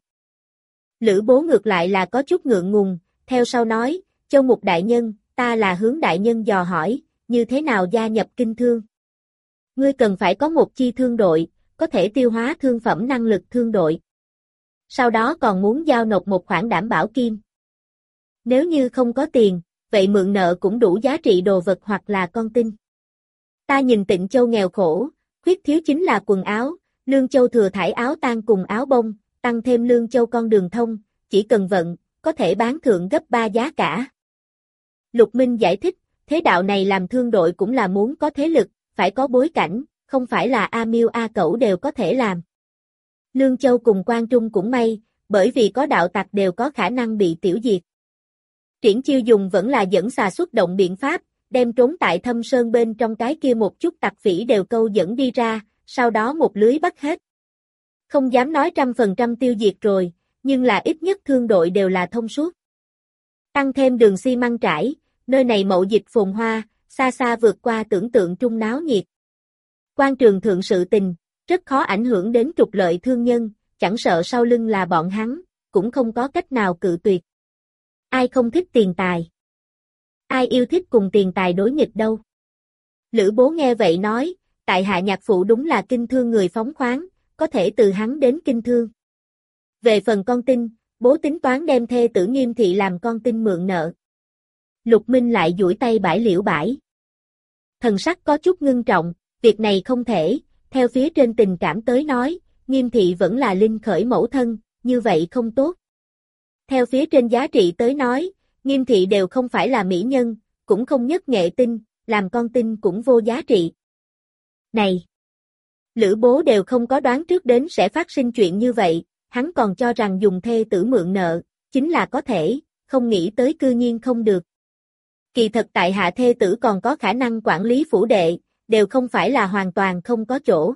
Lữ Bố ngược lại là có chút ngượng ngùng, theo sau nói, Châu Mục đại nhân, ta là hướng đại nhân dò hỏi, như thế nào gia nhập kinh thương. Ngươi cần phải có một chi thương đội, có thể tiêu hóa thương phẩm năng lực thương đội. Sau đó còn muốn giao nộp một khoản đảm bảo kim. Nếu như không có tiền, vậy mượn nợ cũng đủ giá trị đồ vật hoặc là con tin. Ta nhìn Tịnh Châu nghèo khổ, khuyết thiếu chính là quần áo, Lương Châu thừa thải áo tang cùng áo bông, tăng thêm Lương Châu con đường thông, chỉ cần vận, có thể bán thượng gấp 3 giá cả. Lục Minh giải thích, thế đạo này làm thương đội cũng là muốn có thế lực, phải có bối cảnh, không phải là A Miêu A Cẩu đều có thể làm. Lương Châu cùng Quan Trung cũng may, bởi vì có đạo tặc đều có khả năng bị tiểu diệt. Triển Chiêu dùng vẫn là dẫn xà xuất động biện pháp, đem trốn tại Thâm Sơn bên trong cái kia một chút tặc phỉ đều câu dẫn đi ra, sau đó một lưới bắt hết. Không dám nói 100% tiêu diệt rồi, nhưng là ít nhất thương đội đều là thông suốt. Tăng thêm đường xi măng trải, nơi này mậu dịch phồn hoa, xa xa vượt qua tưởng tượng trung náo nhiệt. Quan trường thượng sự tình, rất khó ảnh hưởng đến trục lợi thương nhân, chẳng sợ sau lưng là bọn hắn, cũng không có cách nào cự tuyệt. Ai không thích tiền tài? Ai yêu thích cùng tiền tài đối nghịch đâu? Lữ Bố nghe vậy nói, tại hạ nhạc phụ đúng là kinh thương người phóng khoáng, có thể từ hắn đến kinh thương. Về phần con tin, bố tính toán đem thê tử Nghiêm thị làm con tin mượn nợ. Lục Minh lại duỗi tay bãi liễu bãi. Thần sắc có chút ngưng trọng, việc này không thể, theo phía trên tình cảm tới nói, Nghiêm thị vẫn là linh khởi mẫu thân, như vậy không tốt. Theo phía trên giá trị tới nói, Nghiêm thị đều không phải là mỹ nhân, cũng không nhất nghệ tinh, làm con tin cũng vô giá trị. Này! Lữ Bố đều không có đoán trước đến sẽ phát sinh chuyện như vậy, hắn còn cho rằng dùng thê tử mượn nợ, chính là có thể, không nghĩ tới cư nhiên không được. Kỳ thật tại hạ thê tử còn có khả năng quản lý phủ đệ, đều không phải là hoàn toàn không có chỗ.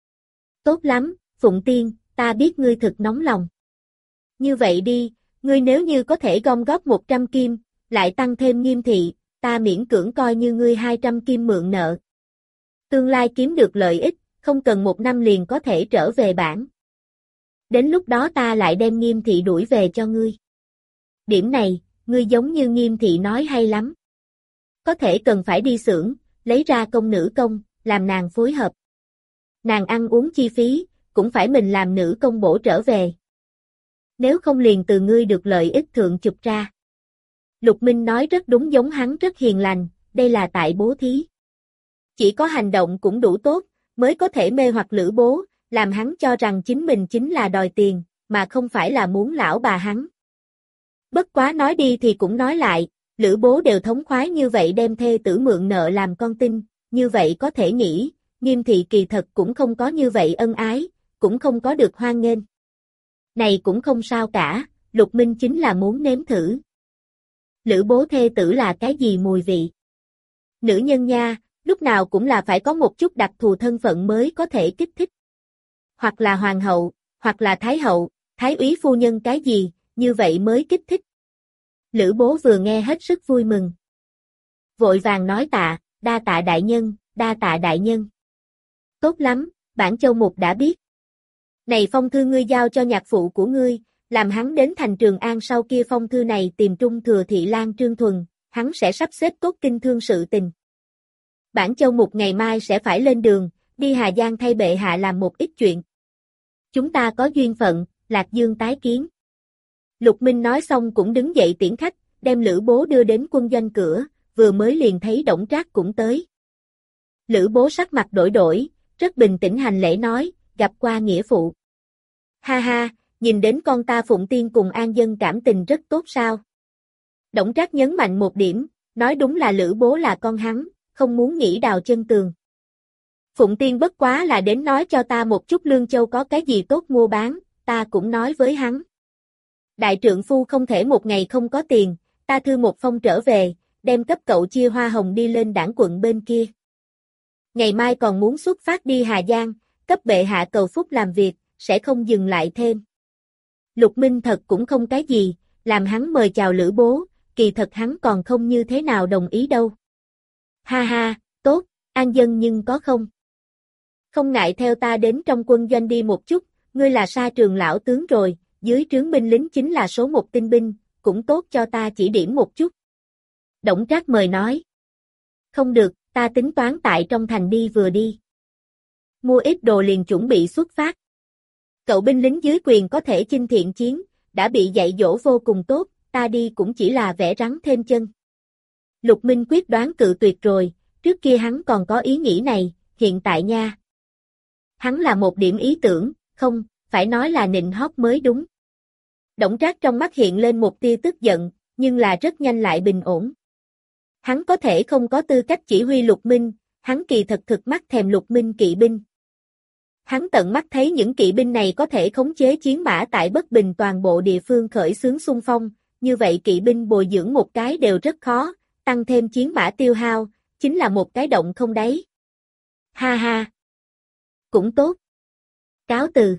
Tốt lắm, Phụng Tiên, ta biết ngươi thực nóng lòng. Như vậy đi, ngươi nếu như có thể gom góp 100 kim, lại tăng thêm Nghiêm thị, ta miễn cưỡng coi như ngươi 200 kim mượn nợ. Tương lai kiếm được lợi ích, không cần 1 năm liền có thể trở về bản. Đến lúc đó ta lại đem Nghiêm thị đuổi về cho ngươi. Điểm này, ngươi giống như Nghiêm thị nói hay lắm. Có thể cần phải đi xưởng, lấy ra công nữ công, làm nàng phối hợp. Nàng ăn uống chi phí, cũng phải mình làm nữ công bổ trở về. Nếu không liền từ ngươi được lợi ích thượng chụp ra. Lục Minh nói rất đúng, giống hắn rất hiền lành, đây là tại bố thí. Chỉ có hành động cũng đủ tốt, mới có thể mê hoặc Lữ Bố, làm hắn cho rằng chính mình chính là đòi tiền, mà không phải là muốn lão bà hắn. Bất quá nói đi thì cũng nói lại, Lữ Bố đều thống khoái như vậy đem thê tử mượn nợ làm con tin, như vậy có thể nghĩ, Nghiêm thị kỳ thật cũng không có như vậy ân ái, cũng không có được hoan nghênh. Này cũng không sao cả, Lục Minh chính là muốn nếm thử. Lữ Bố thê tử là cái gì mùi vị? Nữ nhân nha, lúc nào cũng là phải có một chút đặc thù thân phận mới có thể kích thích. Hoặc là hoàng hậu, hoặc là thái hậu, thái úy phu nhân cái gì, như vậy mới kích thích. Lữ Bố vừa nghe hết sức vui mừng. Vội vàng nói tạ, đa tạ đại nhân, đa tạ đại nhân. Tốt lắm, Bản Châu Mục đã biết. Này phong thư ngươi giao cho nhạc phụ của ngươi, làm hắn đến thành Trường An sau kia phong thư này tìm Trung Thừa Thị Lang Trương Thuần, hắn sẽ sắp xếp tốt kinh thương sự tình. Bản Châu Mục ngày mai sẽ phải lên đường, đi Hà Giang thay bệ hạ làm một ít chuyện. Chúng ta có duyên phận, Lạc Dương tái kiến. Lục Minh nói xong cũng đứng dậy tiễn khách, đem Lữ Bố đưa đến quân doanh cửa, vừa mới liền thấy Đổng Trác cũng tới. Lữ Bố sắc mặt đổi, rất bình tĩnh hành lễ nói, gặp qua nghĩa phụ. Ha ha, nhìn đến con ta Phụng Tiên cùng An Dân cảm tình rất tốt sao? Đổng Trác nhấn mạnh một điểm, nói đúng là Lữ Bố là con hắn, không muốn nghĩ đào chân tường. Phụng Tiên bất quá là đến nói cho ta một chút Lương Châu có cái gì tốt mua bán, ta cũng nói với hắn. Đại trượng phu không thể một ngày không có tiền, ta thư một phong trở về, đem cấp cậu chia hoa hồng đi lên Đảng quận bên kia. Ngày mai còn muốn xuất phát đi Hà Giang, cấp bệ hạ cầu phúc làm việc, sẽ không dừng lại thêm. Lục Minh thật cũng không cái gì, làm hắn mời chào Lữ Bố, kỳ thật hắn còn không như thế nào đồng ý đâu. Ha ha, tốt, An Dân nhưng có không? Không ngại theo ta đến trong quân doanh đi một chút, ngươi là Sa Trường lão tướng rồi, dưới trướng binh lính chính là số một tinh binh, cũng tốt cho ta chỉ điểm một chút. Đổng Trác mời nói. Không được, ta tính toán tại trong thành đi vừa đi. Mua ít đồ liền chuẩn bị xuất phát. Cậu binh lính dưới quyền có thể chinh thiện chiến, đã bị dạy dỗ vô cùng tốt, ta đi cũng chỉ là vẽ rắn thêm chân. Lục Minh quyết đoán cự tuyệt rồi, trước kia hắn còn có ý nghĩ này, hiện tại nha. Hắn là một điểm ý tưởng, không, phải nói là nịnh hót mới đúng. Đổng Trác trong mắt hiện lên một tia tức giận, nhưng là rất nhanh lại bình ổn. Hắn có thể không có tư cách chỉ huy Lục Minh, hắn kỳ thật thực mắt thèm Lục Minh kỵ binh. Hắn tận mắt thấy những kỵ binh này có thể khống chế chiến mã tại bất bình toàn bộ địa phương khởi xướng xung phong, như vậy kỵ binh bồi dưỡng một cái đều rất khó, tăng thêm chiến mã tiêu hao, chính là một cái động không đáy. Ha ha! Cũng tốt. Cáo từ.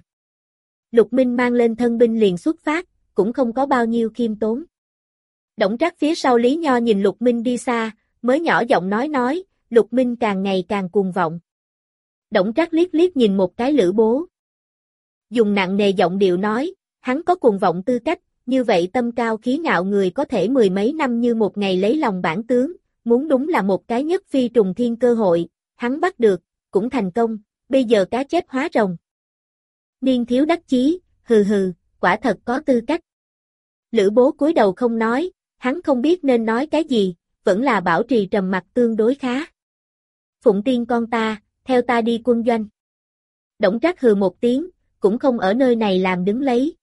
Lục Minh mang lên thân binh liền xuất phát, cũng không có bao nhiêu khiêm tốn. Đổng Trác phía sau Lý Nho nhìn Lục Minh đi xa, mới nhỏ giọng nói, Lục Minh càng ngày càng cuồng vọng. Đổng Trác liếc liếc nhìn một cái Lữ Bố. Dùng nặng nề giọng điệu nói, hắn có cuồng vọng tư cách, như vậy tâm cao khí ngạo người có thể mười mấy năm như một ngày lấy lòng bản tướng, muốn đúng là một cái nhất phi trùng thiên cơ hội, hắn bắt được, cũng thành công, bây giờ cá chép hóa rồng. Niên thiếu đắc chí, hừ hừ, quả thật có tư cách. Lữ Bố cúi đầu không nói, hắn không biết nên nói cái gì, vẫn là bảo trì trầm mặc tương đối khá. Phụng Tiên con ta, theo ta đi quân doanh. Đổng Trác hừ một tiếng, cũng không ở nơi này làm đứng lấy.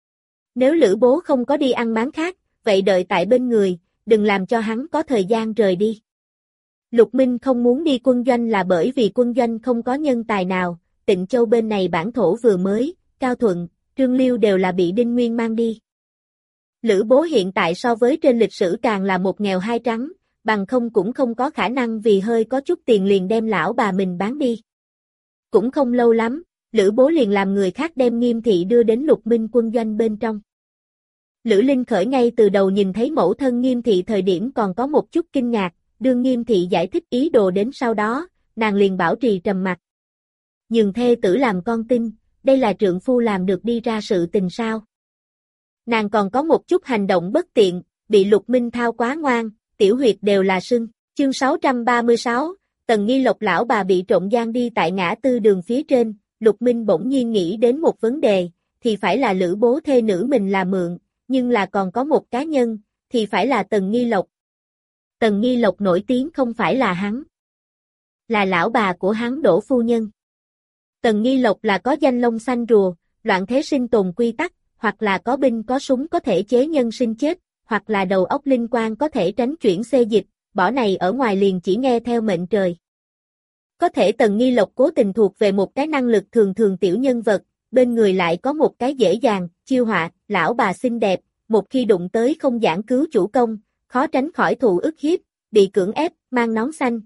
Nếu Lữ Bố không có đi ăn máng khác, vậy đợi tại bên người, đừng làm cho hắn có thời gian rời đi. Lục Minh không muốn đi quân doanh là bởi vì quân doanh không có nhân tài nào, Tịnh Châu bên này bản thổ vừa mới, Cao Thuận, Trương Liêu đều là bị Đinh Nguyên mang đi. Lữ Bố hiện tại so với trên lịch sử càng là một nghèo hai trắng, bằng không cũng không có khả năng vì hơi có chút tiền liền đem lão bà mình bán đi. Cũng không lâu lắm, Lữ Bố liền làm người khác đem Nghiêm Thị đưa đến Lục Minh quân doanh bên trong. Lữ Linh Khởi ngay từ đầu nhìn thấy mẫu thân Nghiêm Thị thời điểm còn có một chút kinh ngạc, đương Nghiêm Thị giải thích ý đồ đến sau đó, nàng liền bảo trì trầm mặc. Nhường thê tử làm con tin, đây là trượng phu làm được đi ra sự tình sao. Nàng còn có một chút hành động bất tiện, bị Lục Minh thao quá ngoan, tiểu huyệt đều là sưng. Chương 636, Tần Nghi Lộc lão bà bị trộm giang đi tại ngã tư đường phía trên, Lục Minh bỗng nhiên nghĩ đến một vấn đề, thì phải là Lữ Bố thê nữ mình là mượn, nhưng là còn có một cá nhân, thì phải là Tần Nghi Lộc. Tần Nghi Lộc nổi tiếng không phải là hắn, là lão bà của hắn Đỗ phu nhân. Tần Nghi Lộc là có danh lông xanh rùa, loạn thế sinh tồn quy tắc, hoặc là có binh có súng có thể chế nhân sinh chết, hoặc là đầu óc linh quan có thể tránh chuyển xê dịch, bỏ này ở ngoài liền chỉ nghe theo mệnh trời. Có thể Tần Nghi Lộc cố tình thuộc về một cái năng lực thường thường tiểu nhân vật, bên người lại có một cái dễ dàng, chiêu họa, lão bà xinh đẹp, một khi đụng tới không giảng cứu chủ công, khó tránh khỏi thụ ức hiếp, bị cưỡng ép, mang nón xanh.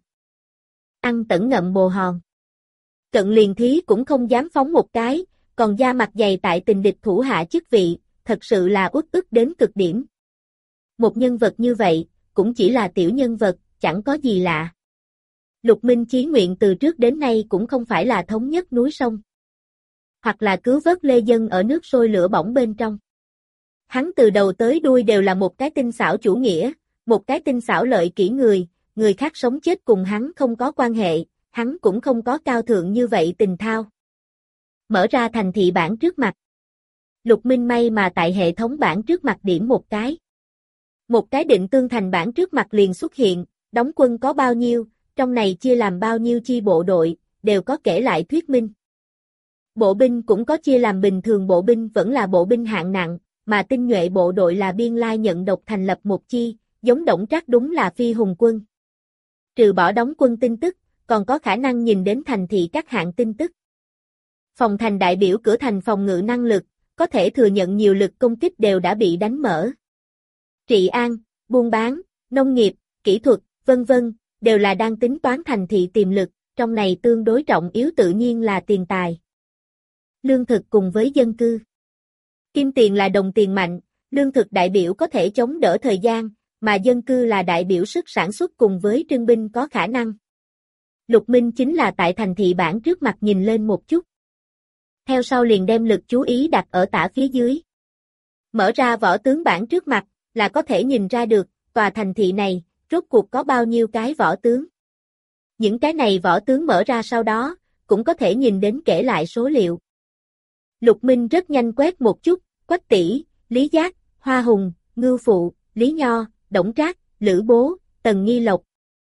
Ăn tẩn ngậm bồ hòn. Cận liền thí cũng không dám phóng một cái, còn da mặt dày tại tình địch thủ hạ chức vị, thật sự là uất ức đến cực điểm. Một nhân vật như vậy, cũng chỉ là tiểu nhân vật, chẳng có gì lạ. Lục Minh chí nguyện từ trước đến nay cũng không phải là thống nhất núi sông, hoặc là cứu vớt lê dân ở nước sôi lửa bỏng bên trong. Hắn từ đầu tới đuôi đều là một cái tinh xảo chủ nghĩa, một cái tinh xảo lợi kỹ người khác sống chết cùng hắn không có quan hệ, hắn cũng không có cao thượng như vậy tình thao. Mở ra thành thị bảng trước mặt. Lục Minh may mà tại hệ thống bảng trước mặt điểm một cái. Một cái định tương thành bảng trước mặt liền xuất hiện, đóng quân có bao nhiêu, trong này chia làm bao nhiêu chi bộ đội, đều có kể lại thuyết minh. Bộ binh cũng có chia làm bình thường bộ binh vẫn là bộ binh hạng nặng, mà tinh nhuệ bộ đội là biên lai nhận độc thành lập một chi, giống Đổng Trác đúng là phi hùng quân. Trừ bỏ đóng quân tin tức, còn có khả năng nhìn đến thành thị các hạng tin tức. Phòng thành đại biểu cửa thành phòng ngự năng lực, có thể thừa nhận nhiều lực công kích đều đã bị đánh mở. Trị an, buôn bán, nông nghiệp, kỹ thuật, vân vân, đều là đang tính toán thành thị tiềm lực, trong này tương đối trọng yếu tự nhiên là tiền tài. Lương thực cùng với dân cư. Kim tiền là đồng tiền mạnh, lương thực đại biểu có thể chống đỡ thời gian, mà dân cư là đại biểu sức sản xuất cùng với trưng binh có khả năng. Lục Minh chính là tại thành thị bảng trước mặt nhìn lên một chút. Theo sau liền đem lực chú ý đặt ở tả phía dưới. Mở ra võ tướng bảng trước mặt, là có thể nhìn ra được, tòa thành thị này, rốt cuộc có bao nhiêu cái võ tướng. Những cái này võ tướng mở ra sau đó, cũng có thể nhìn đến kể lại số liệu. Lục Minh rất nhanh quét một chút, Quách Tỷ, Lý Giác, Hoa Hùng, Ngưu Phụ, Lý Nho, Đổng Trác, Lữ Bố, Tần Nghi Lộc.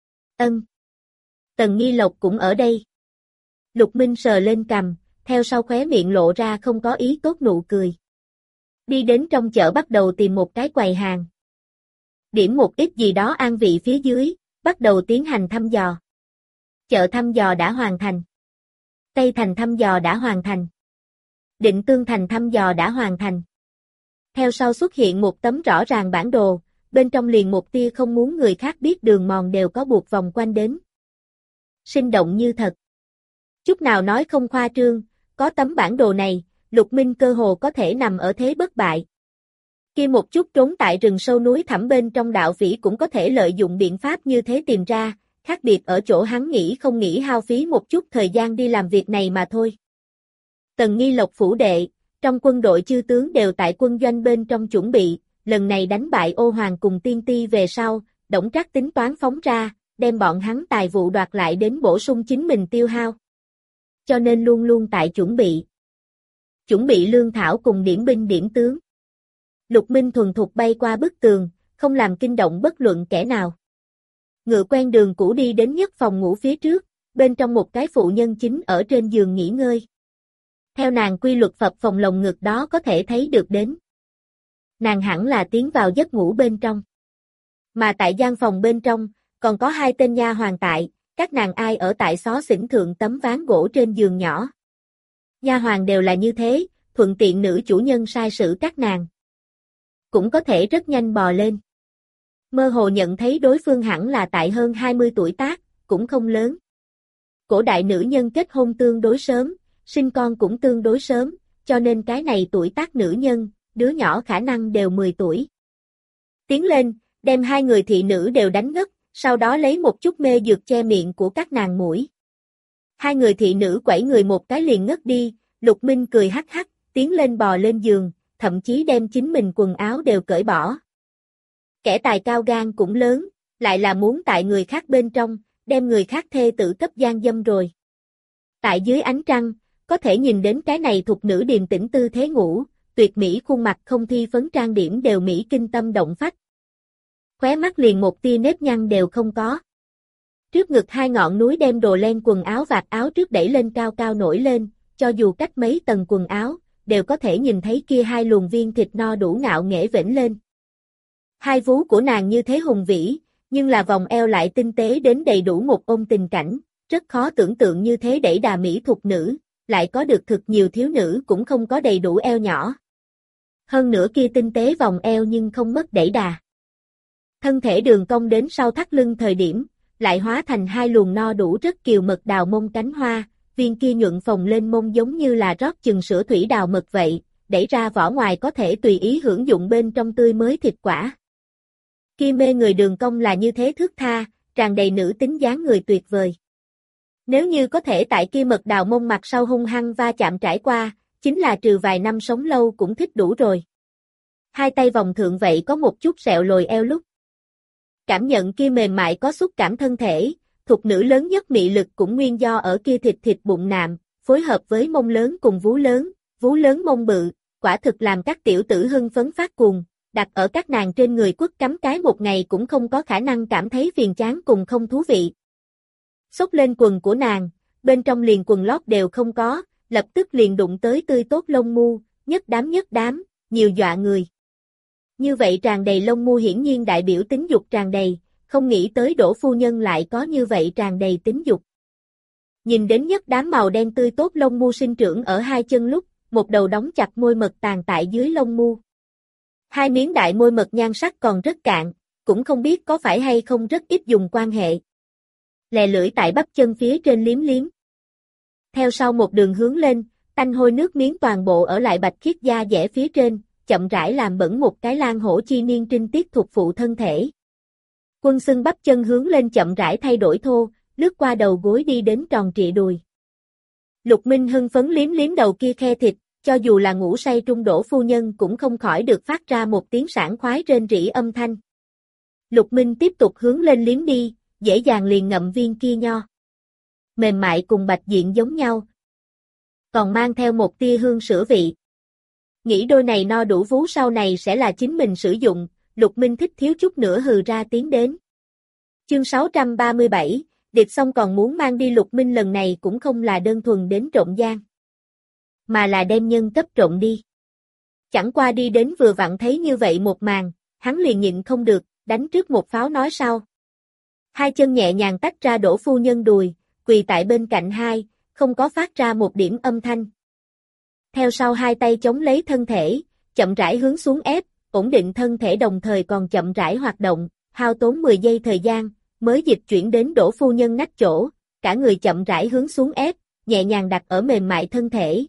Tần Nghi Lộc cũng ở đây. Lục Minh sờ lên cằm, theo sau khóe miệng lộ ra không có ý tốt nụ cười. Đi đến trong chợ bắt đầu tìm một cái quầy hàng. Điểm một ít gì đó an vị phía dưới, bắt đầu tiến hành thăm dò. Chợ thăm dò đã hoàn thành. Tây thành thăm dò đã hoàn thành. Định tương thành thăm dò đã hoàn thành. Theo sau xuất hiện một tấm rõ ràng bản đồ, bên trong liền một tia không muốn người khác biết đường mòn đều có buộc vòng quanh đến. Sinh động như thật. Chút nào nói không khoa trương, có tấm bản đồ này, Lục Minh cơ hồ có thể nằm ở thế bất bại. Kia một chút trốn tại rừng sâu núi thẳm bên trong đạo phỉ cũng có thể lợi dụng biện pháp như thế tìm ra, khác biệt ở chỗ hắn nghĩ không nghĩ hao phí một chút thời gian đi làm việc này mà thôi. Tần Nghi Lộc phủ đệ, trong quân đội chư tướng đều tại quân doanh bên trong chuẩn bị, lần này đánh bại Ô Hoàng cùng Tiên Ti về sau, Đổng Trác tính toán phóng ra, đem bọn hắn tài vụ đoạt lại đến bổ sung chính mình tiêu hao. Cho nên luôn luôn tại chuẩn bị lương thảo cùng điểm binh điểm tướng. Lục Minh thuần thục bay qua bức tường, không làm kinh động bất luận kẻ nào. Ngựa quen đường cũ đi đến nhất phòng ngủ phía trước, bên trong một cái phụ nhân chính ở trên giường nghỉ ngơi. Theo nàng quy luật phập phồng lồng ngực đó có thể thấy được đến. Nàng hẳn là tiến vào giấc ngủ bên trong. Mà tại gian phòng bên trong, còn có hai tên nha hoàn tại, các nàng ai ở tại xó xỉnh thượng tấm ván gỗ trên giường nhỏ. Nha hoàn đều là như thế, thuận tiện nữ chủ nhân sai sử các nàng. Cũng có thể rất nhanh bò lên. Mơ hồ nhận thấy đối phương hẳn là tại hơn 20 tuổi tác, cũng không lớn. Cổ đại nữ nhân kết hôn tương đối sớm, sinh con cũng tương đối sớm, cho nên cái này tuổi tác nữ nhân, đứa nhỏ khả năng đều 10 tuổi. Tiến lên, đem hai người thị nữ đều đánh ngất, sau đó lấy một chút mê dược che miệng của các nàng mũi. Hai người thị nữ quẩy người một cái liền ngất đi, Lục Minh cười hắc hắc, tiến lên bò lên giường, thậm chí đem chính mình quần áo đều cởi bỏ. Kẻ tài cao gan cũng lớn, lại là muốn tại người khác bên trong, đem người khác thê tử cấp gian dâm rồi. Tại dưới ánh trăng, có thể nhìn đến cái này thục nữ điềm tĩnh tư thế ngủ, tuyệt mỹ khuôn mặt không thi phấn trang điểm đều mỹ kinh tâm động phách. Khóe mắt liền một tia nếp nhăn đều không có. Trước ngực hai ngọn núi đem đồ len quần áo vạt áo trước đẩy lên cao cao nổi lên, cho dù cách mấy tầng quần áo, đều có thể nhìn thấy kia hai luồng viên thịt no đủ ngạo nghễ vểnh lên. Hai vú của nàng như thế hùng vĩ, nhưng là vòng eo lại tinh tế đến đầy đủ một ôm tình cảnh, rất khó tưởng tượng như thế đẩy đà mỹ thục nữ, lại có được thực nhiều thiếu nữ cũng không có đầy đủ eo nhỏ. Hơn nữa kia tinh tế vòng eo nhưng không mất đẩy đà. Thân thể đường cong đến sau thắt lưng thời điểm, lại hóa thành hai luồng no đủ rất kiều mật đào mông cánh hoa, viên kia nhuận phồng lên mông giống như là rót chừng sữa thủy đào mật vậy, đẩy ra vỏ ngoài có thể tùy ý hưởng dụng bên trong tươi mới thịt quả. Kia mê người đường cong là như thế thước tha, tràn đầy nữ tính dáng người tuyệt vời. Nếu như có thể tại kia mật đào mông mặt sau hung hăng va chạm trải qua, chính là trừ vài năm sống lâu cũng thích đủ rồi. Hai tay vòng thượng vậy có một chút sẹo lồi eo lúc. Cảm nhận kia mềm mại có xúc cảm thân thể, thục nữ lớn nhất mị lực cũng nguyên do ở kia thịt thịt bụng nạm, phối hợp với mông lớn cùng vú lớn mông bự, quả thực làm các tiểu tử hưng phấn phát cuồng, đặt ở các nàng trên người quất cắm cái một ngày cũng không có khả năng cảm thấy phiền chán cùng không thú vị. Xốc lên quần của nàng, bên trong liền quần lót đều không có, lập tức liền đụng tới tươi tốt lông mu, nhất đám, nhiều dọa người. Như vậy tràn đầy lông mu hiển nhiên đại biểu tính dục tràn đầy, không nghĩ tới Đỗ phu nhân lại có như vậy tràn đầy tính dục. Nhìn đến nhất đám màu đen tươi tốt lông mu sinh trưởng ở hai chân lúc, một đầu đóng chặt môi mật tàn tại dưới lông mu. Hai miếng đại môi mật nhan sắc còn rất cạn, cũng không biết có phải hay không rất ít dùng quan hệ. Lè lưỡi tại bắp chân phía trên liếm. Theo sau một đường hướng lên, tanh hôi nước miếng toàn bộ ở lại bạch khiết da dẻ phía trên, chậm rãi làm bẩn một cái lang hổ chi niên trinh tiết thuộc phụ thân thể. Quân xưng bắp chân hướng lên chậm rãi thay đổi thô, lướt qua đầu gối đi đến tròn trịa đùi. Lục Minh hưng phấn liếm đầu kia khe thịt, cho dù là ngủ say trung Đỗ phu nhân cũng không khỏi được phát ra một tiếng sảng khoái rên rỉ âm thanh. Lục Minh tiếp tục hướng lên liếm đi, dễ dàng liền ngậm viên kia nho. Mềm mại cùng bạch diện giống nhau, còn mang theo một tia hương sữa vị. Nghĩ đôi này no đủ vú sau này sẽ là chính mình sử dụng, Lục Minh thích thiếu chút nữa hừ ra tiếng đến. Chương 637, điệp xong còn muốn mang đi. Lục Minh lần này cũng không là đơn thuần đến trộm gian, mà là đem nhân cấp trộm đi. Chẳng qua đi đến vừa vặn thấy như vậy một màn, hắn liền nhịn không được, đánh trước một pháo nói sau. Hai chân nhẹ nhàng tách ra Đỗ phu nhân đùi, quỳ tại bên cạnh hai, không có phát ra một điểm âm thanh. Theo sau hai tay chống lấy thân thể, chậm rãi hướng xuống ép, ổn định thân thể đồng thời còn chậm rãi hoạt động, hao tốn 10 giây thời gian, mới dịch chuyển đến Đỗ phu nhân nách chỗ, cả người chậm rãi hướng xuống ép, nhẹ nhàng đặt ở mềm mại thân thể.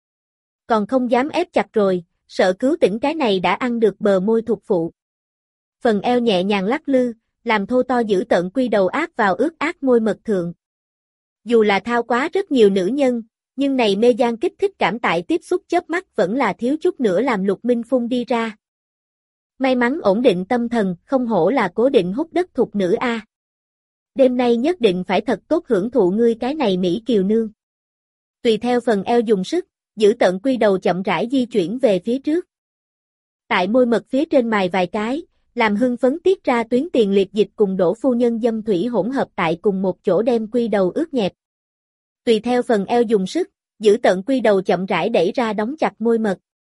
Còn không dám ép chặt rồi, sợ cứu tỉnh cái này đã ăn được bờ môi thuộc phụ. Phần eo nhẹ nhàng lắc lư, làm thô to giữ tợn quy đầu áp vào ướt át môi mật thượng. Dù là thao quá rất nhiều nữ nhân, nhưng này mê gian kích thích cảm tại tiếp xúc chớp mắt vẫn là thiếu chút nữa làm Lục Minh phun đi ra. May mắn ổn định tâm thần, không hổ là cố định hút đất thuộc nữ a. Đêm nay nhất định phải thật tốt hưởng thụ ngươi cái này mỹ kiều nương. Tùy theo phần eo dùng sức, giữ tợn quy đầu chậm rãi di chuyển về phía trước. Tại môi mật phía trên mài vài cái, làm hưng phấn tiết ra tuyến tiền liệt dịch cùng Đỗ phu nhân dâm thủy hỗn hợp tại cùng một chỗ đem quy đầu ướt nhẹp. Tùy theo phần eo dùng sức, giữ tợn quy đầu chậm rãi đẩy ra đóng chặt môi mật.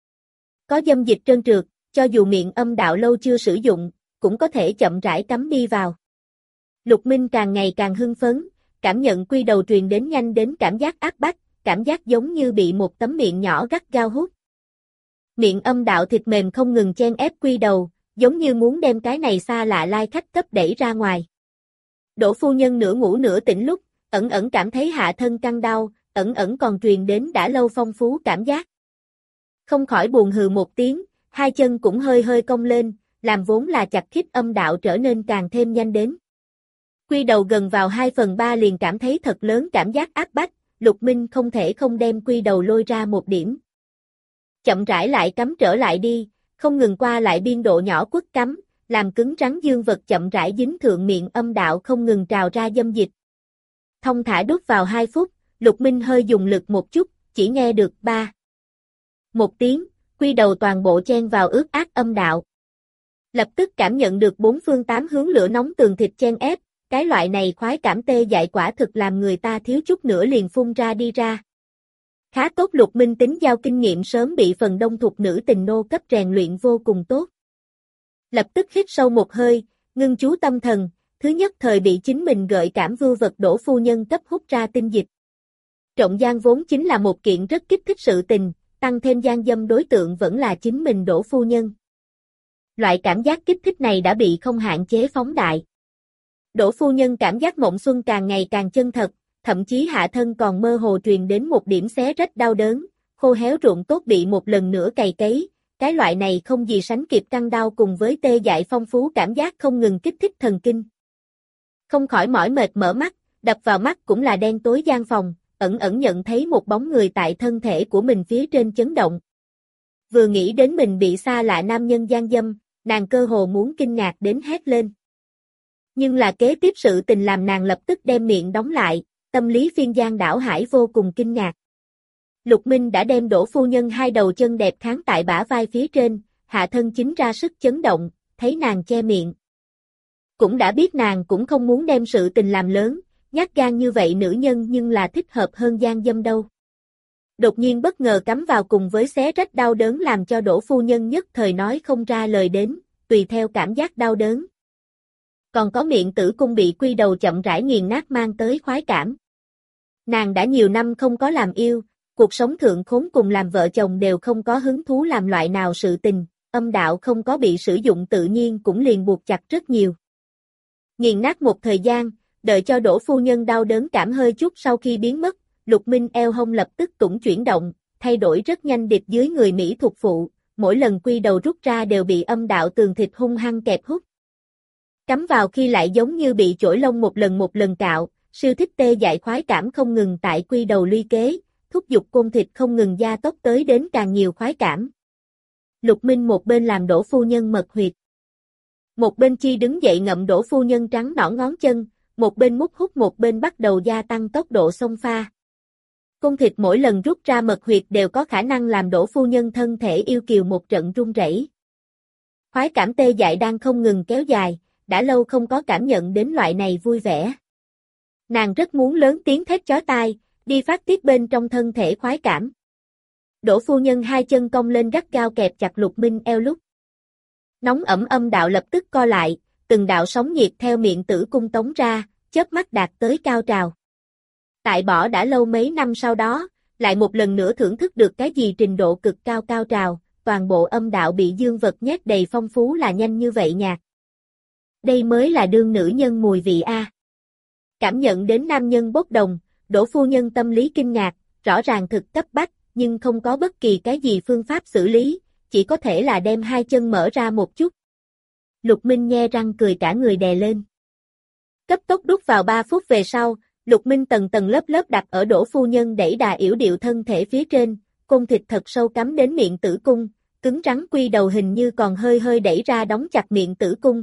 Có dâm dịch trơn trượt, cho dù miệng âm đạo lâu chưa sử dụng, cũng có thể chậm rãi cắm đi vào. Lục Minh càng ngày càng hưng phấn, cảm nhận quy đầu truyền đến nhanh đến cảm giác áp bách, cảm giác giống như bị một tấm miệng nhỏ gắt gao hút. Miệng âm đạo thịt mềm không ngừng chen ép quy đầu, giống như muốn đem cái này xa lạ lai khách cấp đẩy ra ngoài. Đỗ phu nhân nửa ngủ nửa tỉnh lúc, ẩn ẩn cảm thấy hạ thân căng đau, ẩn ẩn còn truyền đến đã lâu phong phú cảm giác. Không khỏi buồn hừ một tiếng, hai chân cũng hơi hơi cong lên, làm vốn là chặt khít âm đạo trở nên càng thêm nhanh đến. Quy đầu gần vào 2/3 liền cảm thấy thật lớn cảm giác áp bách, Lục Minh không thể không đem quy đầu lôi ra một điểm. Chậm rãi lại cắm trở lại đi, không ngừng qua lại biên độ nhỏ quất cắm, làm cứng rắn dương vật chậm rãi dính thượng miệng âm đạo không ngừng trào ra dâm dịch. Thông thả đút vào 2 phút, Lục Minh hơi dùng lực một chút, chỉ nghe được 3. Một tiếng, quy đầu toàn bộ chen vào ướt át âm đạo. Lập tức cảm nhận được 4 phương 8 hướng lửa nóng tường thịt chen ép, cái loại này khoái cảm tê dại quả thực làm người ta thiếu chút nữa liền phun ra đi ra. Khá tốt, Lục Minh tính giao kinh nghiệm sớm bị phần đông thuộc nữ tình nô cấp rèn luyện vô cùng tốt. Lập tức hít sâu một hơi, ngưng chú tâm thần, thứ nhất thời bị chính mình gợi cảm vưu vật Đỗ phu nhân cấp hút ra tinh dịch. Trộm gian vốn chính là một kiện rất kích thích sự tình, tăng thêm gian dâm đối tượng vẫn là chính mình Đỗ phu nhân. Loại cảm giác kích thích này đã bị không hạn chế phóng đại. Đỗ phu nhân cảm giác mộng xuân càng ngày càng chân thật, thậm chí hạ thân còn mơ hồ truyền đến một điểm xé rách đau đớn, khô héo ruộng tốt bị một lần nữa cày cấy, cái loại này không gì sánh kịp căng đau cùng với tê dại phong phú cảm giác không ngừng kích thích thần kinh. Không khỏi mỏi mệt mở mắt, đập vào mắt cũng là đen tối gian phòng, ẩn ẩn nhận thấy một bóng người tại thân thể của mình phía trên chấn động. Vừa nghĩ đến mình bị xa lạ nam nhân gian dâm, nàng cơ hồ muốn kinh ngạc đến hét lên. Nhưng là kế tiếp sự tình làm nàng lập tức đem miệng đóng lại, tâm lý phiên giang đảo hải vô cùng kinh ngạc. Lục Minh đã đem Đỗ phu nhân hai đầu chân đẹp kháng tại bả vai phía trên, hạ thân chính ra sức chấn động, thấy nàng che miệng. Cũng đã biết nàng cũng không muốn đem sự tình làm lớn, nhát gan như vậy nữ nhân nhưng là thích hợp hơn gian dâm đâu. Đột nhiên bất ngờ cắm vào cùng với xé rách đau đớn làm cho Đỗ phu nhân nhất thời nói không ra lời đến, tùy theo cảm giác đau đớn. Còn có miệng tử cung bị quy đầu chậm rãi nghiền nát mang tới khoái cảm. Nàng đã nhiều năm không có làm yêu, cuộc sống thượng khốn cùng làm vợ chồng đều không có hứng thú làm loại nào sự tình, âm đạo không có bị sử dụng tự nhiên cũng liền buộc chặt rất nhiều. Nghiền nát một thời gian, đợi cho Đỗ phu nhân đau đớn cảm hơi chút sau khi biến mất, Lục Minh eo hông lập tức cũng chuyển động, thay đổi rất nhanh địch dưới người Mỹ thuộc phụ, mỗi lần quy đầu rút ra đều bị âm đạo tường thịt hung hăng kẹp hút. Cắm vào khi lại giống như bị chổi lông một lần cạo, siêu thích tê dại khoái cảm không ngừng tại quy đầu luy kế, thúc giục côn thịt không ngừng gia tốc tới đến càng nhiều khoái cảm. Lục Minh một bên làm Đỗ phu nhân mật huyệt. Một bên chi đứng dậy ngậm Đỗ phu nhân trắng nõn ngón chân, một bên mút hút một bên bắt đầu gia tăng tốc độ xông pha. Côn thịt mỗi lần rút ra mật huyệt đều có khả năng làm Đỗ phu nhân thân thể yêu kiều một trận run rẩy. Khoái cảm tê dại đang không ngừng kéo dài, đã lâu không có cảm nhận đến loại này vui vẻ. Nàng rất muốn lớn tiếng thét chói tai, đi phát tiết bên trong thân thể khoái cảm. Đỗ phu nhân hai chân cong lên gắt gao kẹp chặt Lục Minh eo lúc. Nóng ẩm âm đạo lập tức co lại, từng đạo sóng nhiệt theo miệng tử cung tống ra, chớp mắt đạt tới cao trào. Tại bỏ đã lâu mấy năm sau đó, lại một lần nữa thưởng thức được cái gì trình độ cực cao cao trào, toàn bộ âm đạo bị dương vật nhét đầy phong phú là nhanh như vậy nhạt. Đây mới là đương nữ nhân mùi vị a. Cảm nhận đến nam nhân bốc đồng, Đỗ phu nhân tâm lý kinh ngạc, rõ ràng thực cấp bách, nhưng không có bất kỳ cái gì phương pháp xử lý, chỉ có thể là đem hai chân mở ra một chút. Lục Minh nhe răng cười cả người đè lên. Cấp tốc đút vào 3 phút về sau, Lục Minh tầng tầng lớp lớp đặt ở Đỗ phu nhân đẩy đà yểu điệu thân thể phía trên, côn thịt thật sâu cắm đến miệng tử cung, cứng rắn quy đầu hình như còn hơi hơi đẩy ra đóng chặt miệng tử cung.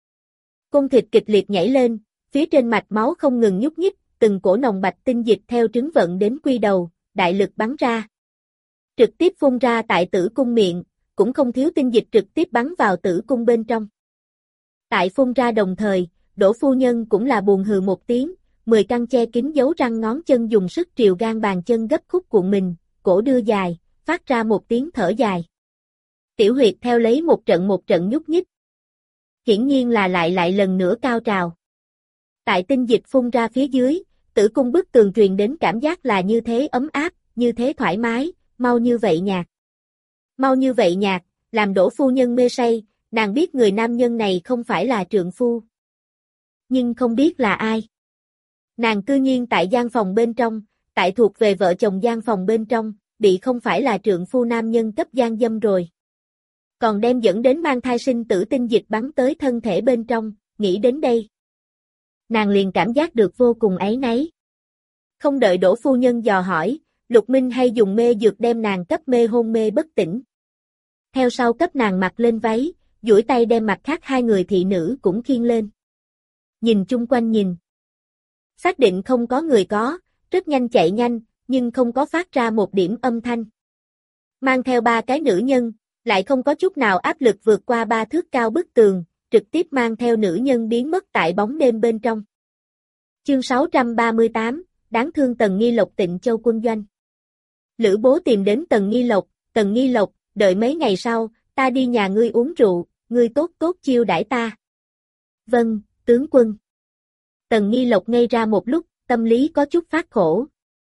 Côn thịt kịch liệt nhảy lên, phía trên mạch máu không ngừng nhúc nhích, từng cổ nồng bạch tinh dịch theo trứng vận đến quy đầu, đại lực bắn ra. Trực tiếp phun ra tại tử cung miệng, cũng không thiếu tinh dịch trực tiếp bắn vào tử cung bên trong. Tại phun ra đồng thời, Đỗ phu nhân cũng là buồn hừ một tiếng, 10 căn che kín dấu răng ngón chân dùng sức triều gan bàn chân gấp khúc cuộn mình, cổ đưa dài, phát ra một tiếng thở dài. Tiểu huyệt theo lấy một trận nhúc nhích. Hiển nhiên là lại lần nữa cao trào. Tại tinh dịch phun ra phía dưới, tử cung bức tường truyền đến cảm giác là như thế ấm áp, như thế thoải mái, mau như vậy nhạt. Mau như vậy nhạt, làm Đỗ phu nhân mê say, nàng biết người nam nhân này không phải là trượng phu. Nhưng không biết là ai. Nàng cư nhiên tại gian phòng bên trong, tại thuộc về vợ chồng gian phòng bên trong, bị không phải là trượng phu nam nhân cấp gian dâm rồi. Còn đem dẫn đến mang thai sinh tử tinh dịch bắn tới thân thể bên trong, nghĩ đến đây. Nàng liền cảm giác được vô cùng áy náy. Không đợi Đỗ phu nhân dò hỏi, Lục Minh hay dùng mê dược đem nàng cấp mê hôn mê bất tỉnh. Theo sau cấp nàng mặc lên váy, duỗi tay đem mặt khác hai người thị nữ cũng khiêng lên. Nhìn chung quanh nhìn. Xác định không có người có, rất nhanh chạy nhanh, nhưng không có phát ra một điểm âm thanh. Mang theo 3 cái nữ nhân, lại không có chút nào áp lực vượt qua 3 thước cao bức tường, trực tiếp mang theo nữ nhân biến mất tại bóng đêm bên trong. Chương 638, đáng thương Tần Nghi Lộc Tịnh Châu quân doanh. Lữ Bố tìm đến Tần Nghi Lộc, đợi mấy ngày sau, ta đi nhà ngươi uống rượu, ngươi tốt tốt chiêu đãi ta. Vâng, tướng quân. Tần Nghi Lộc ngây ra một lúc, tâm lý có chút phát khổ.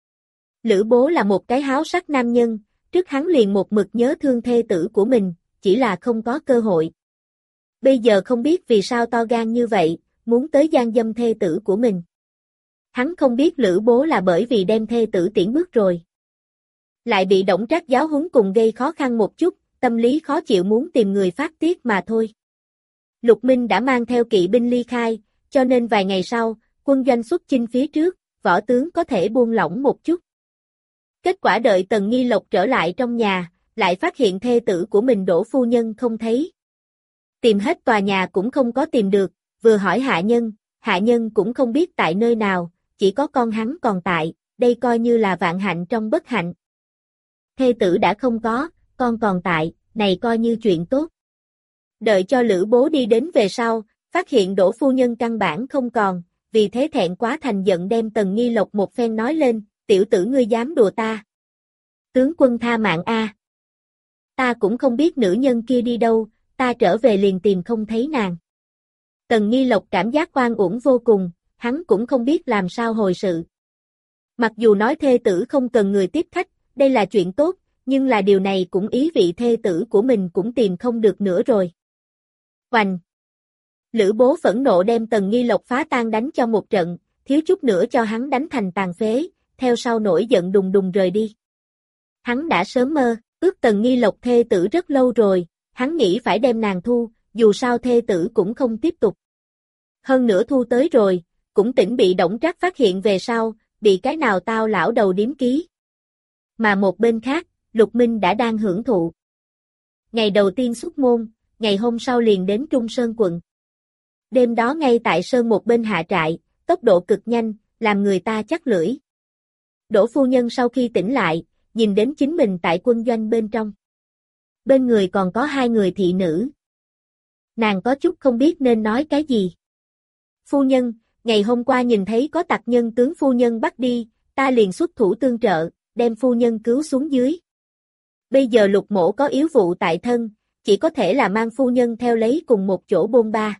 Lữ Bố là một cái háo sắc nam nhân, trước hắn liền một mực nhớ thương thê tử của mình, chỉ là không có cơ hội. Bây giờ không biết vì sao to gan như vậy, muốn tới gian dâm thê tử của mình. Hắn không biết Lữ Bố là bởi vì đem thê tử tiễn bước rồi. Lại bị Đổng Trác giáo huấn cùng gây khó khăn một chút, tâm lý khó chịu muốn tìm người phát tiết mà thôi. Lục Minh đã mang theo kỵ binh ly khai, cho nên vài ngày sau, quân doanh xuất chinh phía trước, võ tướng có thể buông lỏng một chút. Kết quả đợi Tần Nghi Lộc trở lại trong nhà, lại phát hiện thê tử của mình Đỗ phu nhân không thấy. Tìm hết tòa nhà cũng không có tìm được, vừa hỏi hạ nhân cũng không biết tại nơi nào, chỉ có con hắn còn tại, đây coi như là vạn hạnh trong bất hạnh. Thê tử đã không có, con còn tại, này coi như chuyện tốt. Đợi cho Lữ Bố đi đến về sau, phát hiện Đỗ phu nhân căn bản không còn, vì thế thẹn quá thành giận đem Tần Nghi Lộc một phen nói lên, tiểu tử ngươi dám đùa ta. Tướng quân tha mạng a. Ta cũng không biết nữ nhân kia đi đâu, ta trở về liền tìm không thấy nàng. Tần Nghi Lộc cảm giác oan uổng vô cùng, hắn cũng không biết làm sao hồi sự. Mặc dù nói thê tử không cần người tiếp khách, đây là chuyện tốt, nhưng là điều này cũng ý vị thê tử của mình cũng tìm không được nữa rồi. Oành! Lữ Bố phẫn nộ đem Tần Nghi Lộc phá tan đánh cho một trận, thiếu chút nữa cho hắn đánh thành tàn phế, theo sau nổi giận đùng đùng rời đi. Hắn đã sớm mơ, ước Tần Nghi Lộc thê tử rất lâu rồi, hắn nghĩ phải đem nàng thu, dù sao thê tử cũng không tiếp tục. Hơn nữa thu tới rồi, cũng tỉnh bị Đổng Trác phát hiện về sau, bị cái nào tao lão đầu điếm ký. Mà một bên khác, Lục Minh đã đang hưởng thụ. Ngày đầu tiên xuất môn, ngày hôm sau liền đến Trung Sơn quận. Đêm đó ngay tại sơn một bên hạ trại, tốc độ cực nhanh, làm người ta chắc lưỡi. Đỗ phu nhân sau khi tỉnh lại, nhìn đến chính mình tại quân doanh bên trong. Bên người còn có 2 người thị nữ. Nàng có chút không biết nên nói cái gì. Phu nhân, ngày hôm qua nhìn thấy có tặc nhân tướng phu nhân bắt đi, ta liền xuất thủ tương trợ, đem phu nhân cứu xuống dưới. Bây giờ Lục mỗ có yếu vụ tại thân, chỉ có thể là mang phu nhân theo lấy cùng một chỗ bôn ba.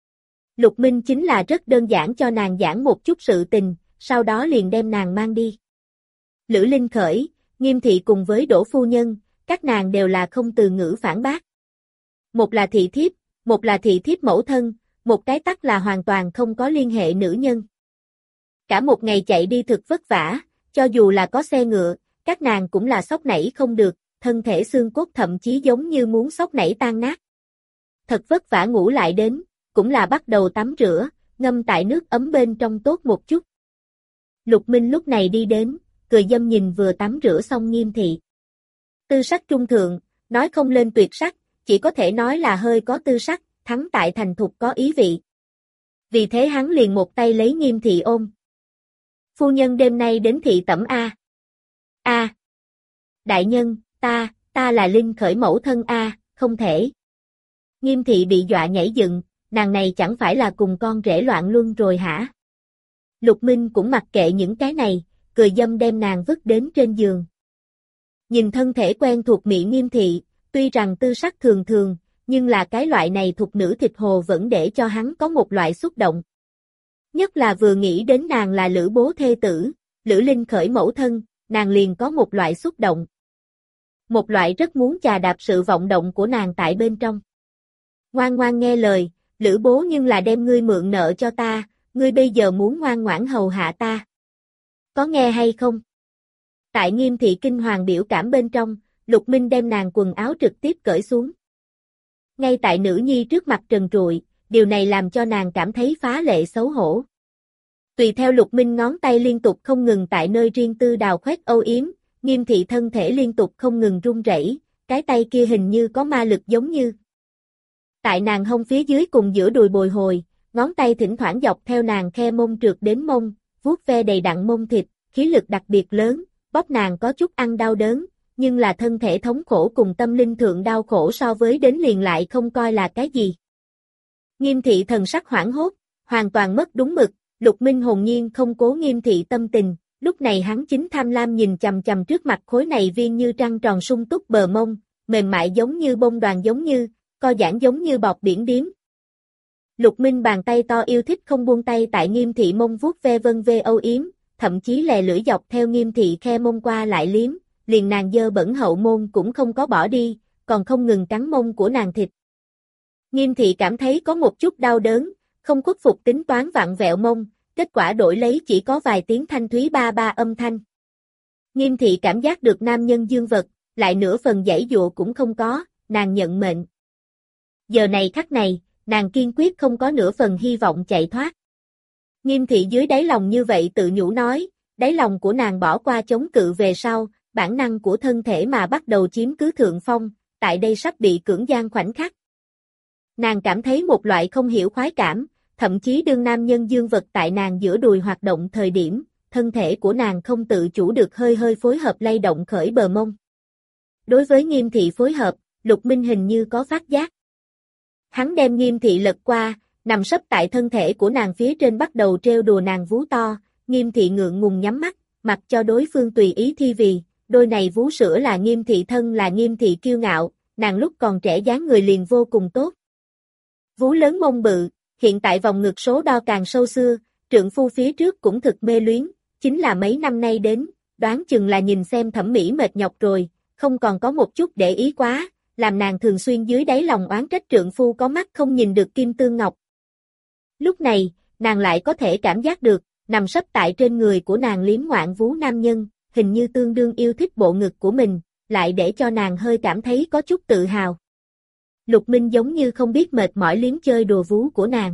Lục Minh chính là rất đơn giản cho nàng giảng một chút sự tình, sau đó liền đem nàng mang đi. Lữ Linh Khởi, Nghiêm thị cùng với Đỗ phu nhân, các nàng đều là không từ ngữ phản bác. Một là thị thiếp mẫu thân, một cái tắc là hoàn toàn không có liên hệ nữ nhân. Cả một ngày chạy đi thực vất vả, cho dù là có xe ngựa, các nàng cũng là xóc nảy không được, thân thể xương cốt thậm chí giống như muốn xóc nảy tan nát. Thật vất vả ngủ lại đến, cũng là bắt đầu tắm rửa, ngâm tại nước ấm bên trong tốt một chút. Lục Minh lúc này đi đến, cười dâm nhìn vừa tắm rửa xong Nghiêm thị. Tư sắc trung thượng, nói không lên tuyệt sắc, chỉ có thể nói là hơi có tư sắc, thắng tại thành thục có ý vị. Vì thế hắn liền một tay lấy Nghiêm thị ôm. Phu nhân đêm nay đến thị tẩm a. A. Đại nhân, ta là Linh Khởi mẫu thân a, không thể. Nghiêm thị bị dọa nhảy dựng, nàng này chẳng phải là cùng con rể loạn luân rồi hả? Lục Minh cũng mặc kệ những cái này, cười dâm đem nàng vứt đến trên giường. Nhìn thân thể quen thuộc mỹ Nghiêm thị, tuy rằng tư sắc thường thường, nhưng là cái loại này thuộc nữ thịt hồ vẫn để cho hắn có một loại xúc động. Nhất là vừa nghĩ đến nàng là Lữ Bố thê tử, Lữ Linh Khởi mẫu thân, nàng liền có một loại xúc động. Một loại rất muốn chà đạp sự vọng động của nàng tại bên trong. Ngoan ngoan nghe lời, Lữ Bố nhưng là đem ngươi mượn nợ cho ta, ngươi bây giờ muốn ngoan ngoãn hầu hạ ta. Có nghe hay không? Tại Nghiêm thị kinh hoàng biểu cảm bên trong, Lục Minh đem nàng quần áo trực tiếp cởi xuống. Ngay tại nữ nhi trước mặt trần trụi, điều này làm cho nàng cảm thấy phá lệ xấu hổ. Tùy theo Lục Minh ngón tay liên tục không ngừng tại nơi riêng tư đào khoét âu yếm, Nghiêm thị thân thể liên tục không ngừng run rẩy, cái tay kia hình như có ma lực giống như. Tại nàng hông phía dưới cùng giữa đùi bồi hồi, ngón tay thỉnh thoảng dọc theo nàng khe mông trượt đến mông, vuốt ve đầy đặn mông thịt, khí lực đặc biệt lớn, bóp nàng có chút ăn đau đớn, nhưng là thân thể thống khổ cùng tâm linh thượng đau khổ so với đến liền lại không coi là cái gì. Nghiêm thị thần sắc hoảng hốt, hoàn toàn mất đúng mực, Lục Minh hồn nhiên không cố Nghiêm thị tâm tình, lúc này hắn chính tham lam nhìn chằm chằm trước mặt khối này viên như trăng tròn sung túc bờ mông, mềm mại giống như bông đoàn giống như, co giãn giống như bọt biển điếm. Lục Minh bàn tay to yêu thích không buông tay tại Nghiêm thị mông vuốt ve vân vê âu yếm, thậm chí lè lưỡi dọc theo Nghiêm thị khe mông qua lại liếm, liền nàng dơ bẩn hậu môn cũng không có bỏ đi, còn không ngừng cắn mông của nàng thịt. Nghiêm thị cảm thấy có một chút đau đớn, không khuất phục tính toán vặn vẹo mông, kết quả đổi lấy chỉ có vài tiếng thanh thúy ba ba âm thanh. Nghiêm thị cảm giác được nam nhân dương vật, lại nửa phần giãy dụa cũng không có, nàng nhận mệnh. Giờ này khắc này, nàng kiên quyết không có nửa phần hy vọng chạy thoát. Nghiêm thị dưới đáy lòng như vậy tự nhủ nói, đáy lòng của nàng bỏ qua chống cự về sau, bản năng của thân thể mà bắt đầu chiếm cứ thượng phong, tại đây sắp bị cưỡng gian khoảnh khắc. Nàng cảm thấy một loại không hiểu khoái cảm, thậm chí đương nam nhân dương vật tại nàng giữa đùi hoạt động thời điểm, thân thể của nàng không tự chủ được hơi hơi phối hợp lay động khởi bờ mông. Đối với Nghiêm thị phối hợp, Lục Minh hình như có phát giác. Hắn đem Nghiêm thị lật qua, nằm sấp tại thân thể của nàng phía trên bắt đầu trêu đùa nàng vú to, Nghiêm thị ngượng ngùng nhắm mắt, mặc cho đối phương tùy ý thi vì, đôi này vú sữa là Nghiêm thị thân là Nghiêm thị kiêu ngạo, nàng lúc còn trẻ dáng người liền vô cùng tốt. Vú lớn mông bự, hiện tại vòng ngực số đo càng sâu xưa, trượng phu phía trước cũng thực mê luyến, chính là mấy năm nay đến, đoán chừng là nhìn xem thẩm mỹ mệt nhọc rồi, không còn có một chút để ý quá, làm nàng thường xuyên dưới đáy lòng oán trách trượng phu có mắt không nhìn được kim tương ngọc. Lúc này, nàng lại có thể cảm giác được, nằm sấp tại trên người của nàng liếm ngoạn vú nam nhân, hình như tương đương yêu thích bộ ngực của mình, lại để cho nàng hơi cảm thấy có chút tự hào. Lục Minh giống như không biết mệt mỏi liếm chơi đùa vú của nàng.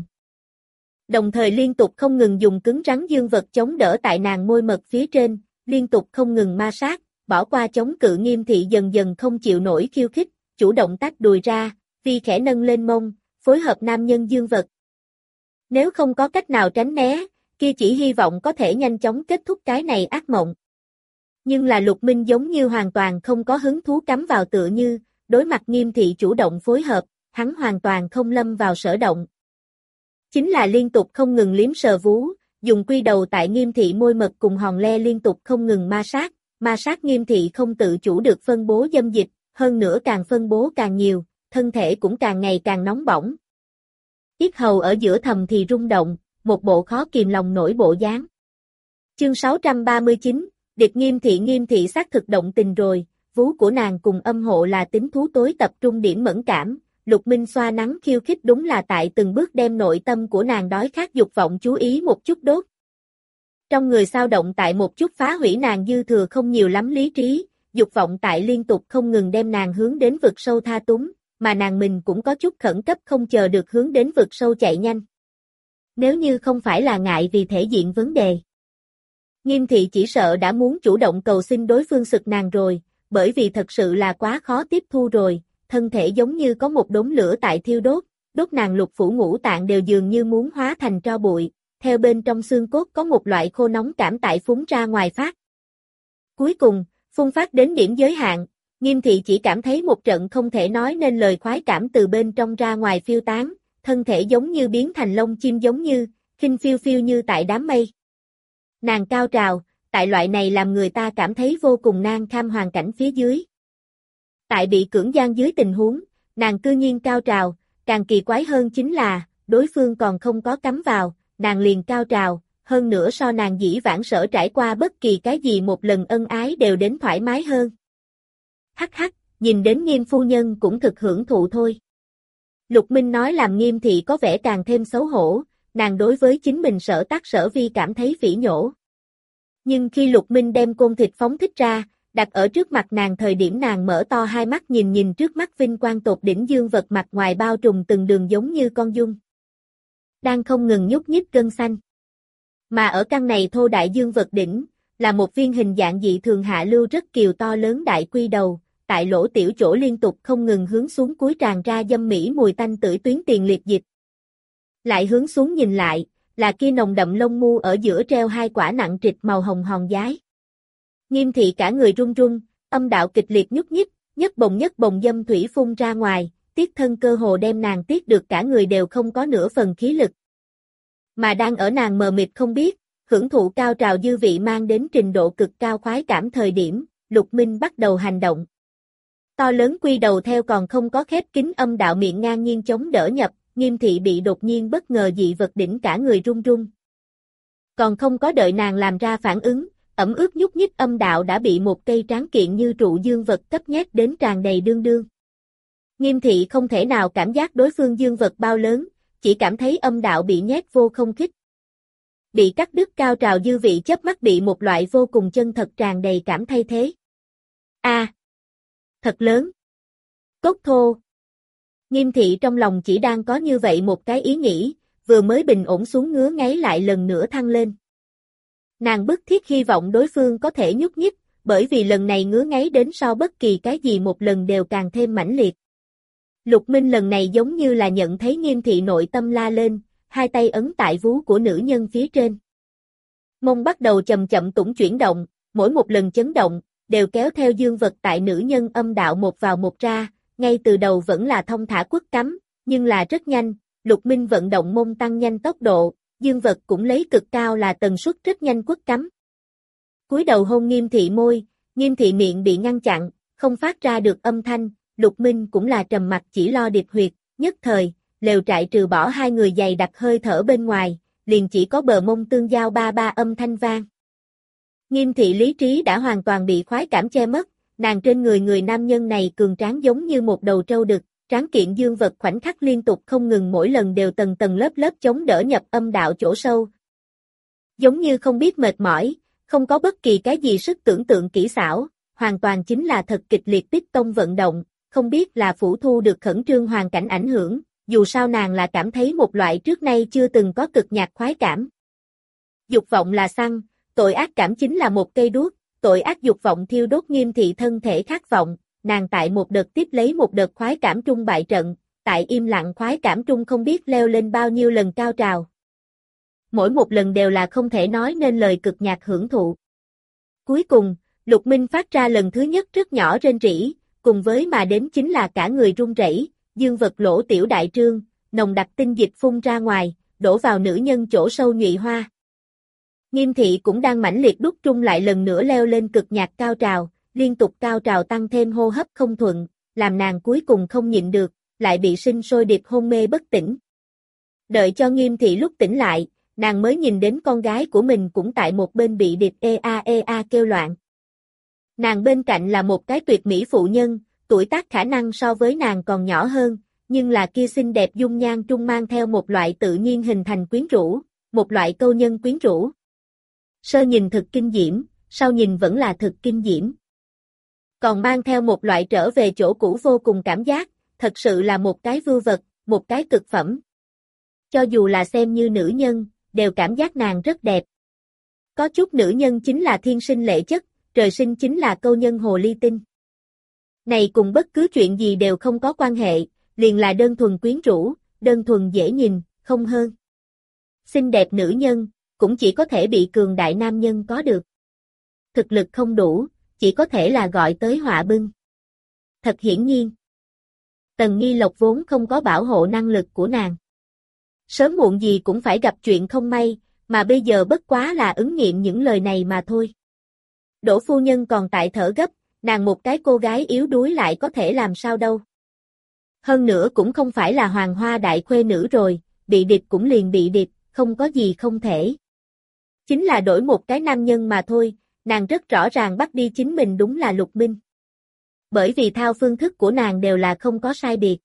Đồng thời liên tục không ngừng dùng cứng rắn dương vật chống đỡ tại nàng môi mật phía trên, liên tục không ngừng ma sát, bỏ qua chống cự Nghiêm thị dần dần không chịu nổi khiêu khích, chủ động tách đùi ra, vi khẽ nâng lên mông, phối hợp nam nhân dương vật. Nếu không có cách nào tránh né, kia chỉ hy vọng có thể nhanh chóng kết thúc cái này ác mộng. Nhưng là Lục Minh giống như hoàn toàn không có hứng thú cắm vào tựa như, đối mặt Nghiêm thị chủ động phối hợp, hắn hoàn toàn không lâm vào sở động. Chính là liên tục không ngừng liếm sờ vú, dùng quy đầu tại Nghiêm thị môi mật cùng hòn le liên tục không ngừng ma sát Nghiêm thị không tự chủ được phân bố dâm dịch, hơn nữa càng phân bố càng nhiều, thân thể cũng càng ngày càng nóng bỏng. Yết hầu ở giữa thầm thì rung động, một bộ khó kìm lòng nổi bộ dáng. Chương 639, địch Nghiêm thị xác thực động tình rồi, vú của nàng cùng âm hộ là tính thú tối tập trung điểm mẫn cảm, Lục Minh xoa nắng khiêu khích đúng là tại từng bước đem nội tâm của nàng đói khát dục vọng chú ý một chút đốt. Trong người sao động tại một chút phá hủy nàng dư thừa không nhiều lắm lý trí, dục vọng tại liên tục không ngừng đem nàng hướng đến vực sâu tha túng, mà nàng mình cũng có chút khẩn cấp không chờ được hướng đến vực sâu chạy nhanh. Nếu như không phải là ngại vì thể diện vấn đề, Nghiêm thị chỉ sợ đã muốn chủ động cầu xin đối phương sực nàng rồi, bởi vì thật sự là quá khó tiếp thu rồi, thân thể giống như có một đống lửa tại thiêu đốt, đốt nàng lục phủ ngũ tạng đều dường như muốn hóa thành tro bụi, theo bên trong xương cốt có một loại khô nóng cảm tại phúng ra ngoài phát. Cuối cùng, phun phát đến điểm giới hạn, Nghiêm thị chỉ cảm thấy một trận không thể nói nên lời khoái cảm từ bên trong ra ngoài phiêu tán, thân thể giống như biến thành lông chim giống như, khinh phiêu phiêu như tại đám mây. Nàng cao trào, tại loại này làm người ta cảm thấy vô cùng nan kham hoàn cảnh phía dưới. Tại bị cưỡng gian dưới tình huống, nàng cư nhiên cao trào, càng kỳ quái hơn chính là, đối phương còn không có cắm vào, nàng liền cao trào, hơn nữa so nàng dĩ vãng sở trải qua bất kỳ cái gì một lần ân ái đều đến thoải mái hơn. Hắc hắc, nhìn đến Nghiêm phu nhân cũng thực hưởng thụ thôi. Lục Minh nói làm Nghiêm thị có vẻ càng thêm xấu hổ, nàng đối với chính mình sở tác sở vi cảm thấy phỉ nhổ. Nhưng khi Lục Minh đem côn thịt phóng thích ra, đặt ở trước mặt nàng thời điểm nàng mở to hai mắt nhìn trước mắt vinh quang tột đỉnh dương vật mặt ngoài bao trùm từng đường giống như con dung. Đang không ngừng nhúc nhích gân xanh. Mà ở căn này thô đại dương vật đỉnh, là một viên hình dạng dị thường hạ lưu rất kiều to lớn đại quy đầu, tại lỗ tiểu chỗ liên tục không ngừng hướng xuống cuối tràn ra dâm mỹ mùi tanh tưởi tuyến tiền liệt dịch. Lại hướng xuống nhìn lại, là kia nồng đậm lông mu ở giữa treo hai quả nặng trịch màu hồng hòn giái. Nghiêm thị cả người run run, âm đạo kịch liệt nhúc nhích, nhất bồng dâm thủy phun ra ngoài, tiết thân cơ hồ đem nàng tiết được cả người đều không có nửa phần khí lực. Mà đang ở nàng mờ mịt không biết, hưởng thụ cao trào dư vị mang đến trình độ cực cao khoái cảm thời điểm, Lục Minh bắt đầu hành động. To lớn quy đầu theo còn không có khép kín âm đạo miệng ngang nhiên chống đỡ nhập, Nghiêm thị bị đột nhiên bất ngờ dị vật đỉnh cả người run run. Còn không có đợi nàng làm ra phản ứng, ẩm ướt nhúc nhích âm đạo đã bị một cây tráng kiện như trụ dương vật cấp nhét đến tràn đầy đương đương. Nghiêm thị không thể nào cảm giác đối phương dương vật bao lớn, chỉ cảm thấy âm đạo bị nhét vô không khích. Bị cắt đứt cao trào dư vị chớp mắt bị một loại vô cùng chân thật tràn đầy cảm thay thế. Thật lớn. Cốt thô. Nghiêm thị trong lòng chỉ đang có như vậy một cái ý nghĩ, vừa mới bình ổn xuống ngứa ngáy lại lần nữa thăng lên. Nàng bức thiết hy vọng đối phương có thể nhúc nhích, bởi vì lần này ngứa ngáy đến so bất kỳ cái gì một lần đều càng thêm mãnh liệt. Lục Minh lần này giống như là nhận thấy Nghiêm Thị nội tâm la lên, hai tay ấn tại vú của nữ nhân phía trên. Mông bắt đầu chậm chậm tủng chuyển động, mỗi một lần chấn động, đều kéo theo dương vật tại nữ nhân âm đạo một vào một ra, ngay từ đầu vẫn là thông thả quất cắm, nhưng là rất nhanh, Lục Minh vận động mông tăng nhanh tốc độ, dương vật cũng lấy cực cao là tần suất rất nhanh quất cắm. Cúi đầu hôn Nghiêm Thị môi, Nghiêm Thị miệng bị ngăn chặn, không phát ra được âm thanh, Lục Minh cũng là trầm mặc chỉ lo điệp huyệt, nhất thời, lều trại trừ bỏ hai người dày đặc hơi thở bên ngoài, liền chỉ có bờ mông tương giao ba ba âm thanh vang. Nghiêm Thị lý trí đã hoàn toàn bị khoái cảm che mất, nàng trên người nam nhân này cường tráng giống như một đầu trâu đực, tráng kiện dương vật khoảnh khắc liên tục không ngừng mỗi lần đều tầng tầng lớp lớp chống đỡ nhập âm đạo chỗ sâu. Giống như không biết mệt mỏi, không có bất kỳ cái gì sức tưởng tượng kỹ xảo, hoàn toàn chính là thật kịch liệt tích tông vận động, không biết là phủ thu được khẩn trương hoàn cảnh ảnh hưởng, dù sao nàng là cảm thấy một loại trước nay chưa từng có cực nhạc khoái cảm. Dục vọng là xăng, tội ác cảm chính là một cây đuốc, tội ác dục vọng thiêu đốt Nghiêm Thị thân thể khát vọng, nàng tại một đợt tiếp lấy một đợt khoái cảm trung bại trận, tại im lặng khoái cảm trung không biết leo lên bao nhiêu lần cao trào. Mỗi một lần đều là không thể nói nên lời cực nhạc hưởng thụ. Cuối cùng, Lục Minh phát ra lần thứ nhất rất nhỏ rên rỉ, cùng với mà đến chính là cả người run rẩy, dương vật lỗ tiểu đại trương, nồng đặc tinh dịch phun ra ngoài, đổ vào nữ nhân chỗ sâu nhụy hoa. Nghiêm Thị cũng đang mãnh liệt đút trung lại lần nữa leo lên cực nhạc cao trào, liên tục cao trào tăng thêm hô hấp không thuận, làm nàng cuối cùng không nhịn được, lại bị sinh sôi điệp hôn mê bất tỉnh. Đợi cho Nghiêm Thị lúc tỉnh lại, nàng mới nhìn đến con gái của mình cũng tại một bên bị điệp ea kêu loạn. Nàng bên cạnh là một cái tuyệt mỹ phụ nhân, tuổi tác khả năng so với nàng còn nhỏ hơn, nhưng là kia xinh đẹp dung nhan trung mang theo một loại tự nhiên hình thành quyến rũ, một loại câu nhân quyến rũ. Sơ nhìn thực kinh diễm, sau nhìn vẫn là thực kinh diễm. Còn mang theo một loại trở về chỗ cũ vô cùng cảm giác, thật sự là một cái vưu vật, một cái cực phẩm. Cho dù là xem như nữ nhân, đều cảm giác nàng rất đẹp. Có chút nữ nhân chính là thiên sinh lệ chất, trời sinh chính là câu nhân hồ ly tinh. Này cùng bất cứ chuyện gì đều không có quan hệ, liền là đơn thuần quyến rũ, đơn thuần dễ nhìn, không hơn. Xinh đẹp nữ nhân, cũng chỉ có thể bị cường đại nam nhân có được. Thực lực không đủ, chỉ có thể là gọi tới họa bưng. Thật hiển nhiên. Tần Nghi Lộc vốn không có bảo hộ năng lực của nàng. Sớm muộn gì cũng phải gặp chuyện không may, mà bây giờ bất quá là ứng nghiệm những lời này mà thôi. Đỗ phu nhân còn tại thở gấp, nàng một cái cô gái yếu đuối lại có thể làm sao đâu. Hơn nữa cũng không phải là hoàng hoa đại khuê nữ rồi, bị địch cũng liền bị địch, không có gì không thể. Chính là đổi một cái nam nhân mà thôi, nàng rất rõ ràng bắt đi chính mình đúng là Lục Minh. Bởi vì thao phương thức của nàng đều là không có sai biệt.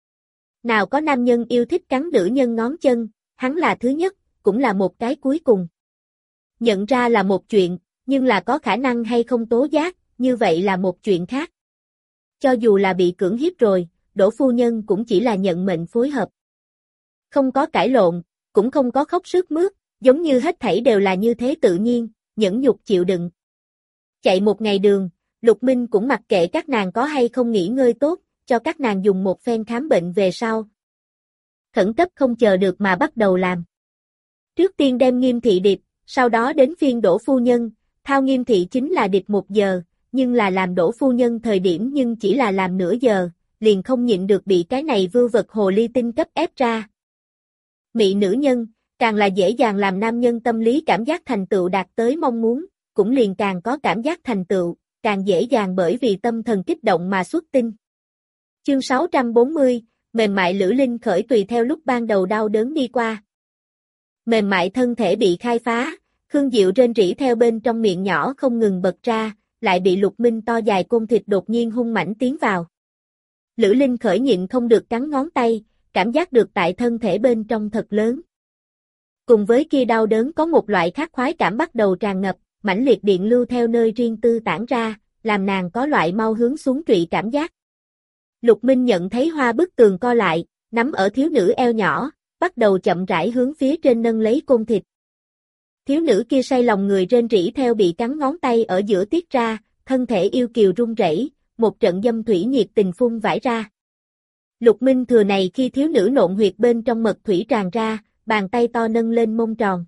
Nào có nam nhân yêu thích cắn nữ nhân ngón chân, hắn là thứ nhất, cũng là một cái cuối cùng. Nhận ra là một chuyện, nhưng là có khả năng hay không tố giác, như vậy là một chuyện khác. Cho dù là bị cưỡng hiếp rồi, Đỗ phu nhân cũng chỉ là nhận mệnh phối hợp. Không có cãi lộn, cũng không có khóc sướt mướt, giống như hết thảy đều là như thế tự nhiên, nhẫn nhục chịu đựng. Chạy một ngày đường, Lục Minh cũng mặc kệ các nàng có hay không nghỉ ngơi tốt, cho các nàng dùng một phen khám bệnh về sau. Khẩn cấp không chờ được mà bắt đầu làm. Trước tiên đem Nghiêm Thị điệp, sau đó đến phiên Đỗ phu nhân, thao Nghiêm Thị chính là điệp 1 giờ, nhưng là làm Đỗ phu nhân thời điểm nhưng chỉ là làm nửa giờ, liền không nhịn được bị cái này vưu vật hồ ly tinh cấp ép ra. Mị nữ nhân, càng là dễ dàng làm nam nhân tâm lý cảm giác thành tựu đạt tới mong muốn, cũng liền càng có cảm giác thành tựu, càng dễ dàng bởi vì tâm thần kích động mà xuất tinh. Chương 640, mềm mại Lữ Linh khởi tùy theo lúc ban đầu đau đớn đi qua. Mềm mại thân thể bị khai phá, Khương Diệu rên rỉ theo bên trong miệng nhỏ không ngừng bật ra, lại bị Lục Minh to dài côn thịt đột nhiên hung mãnh tiến vào. Lữ Linh khởi nhịn không được cắn ngón tay, cảm giác được tại thân thể bên trong thật lớn. Cùng với kia đau đớn có một loại khác khoái cảm bắt đầu tràn ngập, mãnh liệt điện lưu theo nơi riêng tư tản ra, làm nàng có loại mau hướng xuống trụy cảm giác. Lục Minh nhận thấy hoa bức tường co lại, nắm ở thiếu nữ eo nhỏ, bắt đầu chậm rãi hướng phía trên nâng lấy côn thịt. Thiếu nữ kia say lòng người rên rỉ theo bị cắn ngón tay ở giữa tiết ra, thân thể yêu kiều run rẩy, một trận dâm thủy nhiệt tình phun vãi ra. Lục Minh thừa này khi thiếu nữ nộn huyệt bên trong mật thủy tràn ra, bàn tay to nâng lên mông tròn.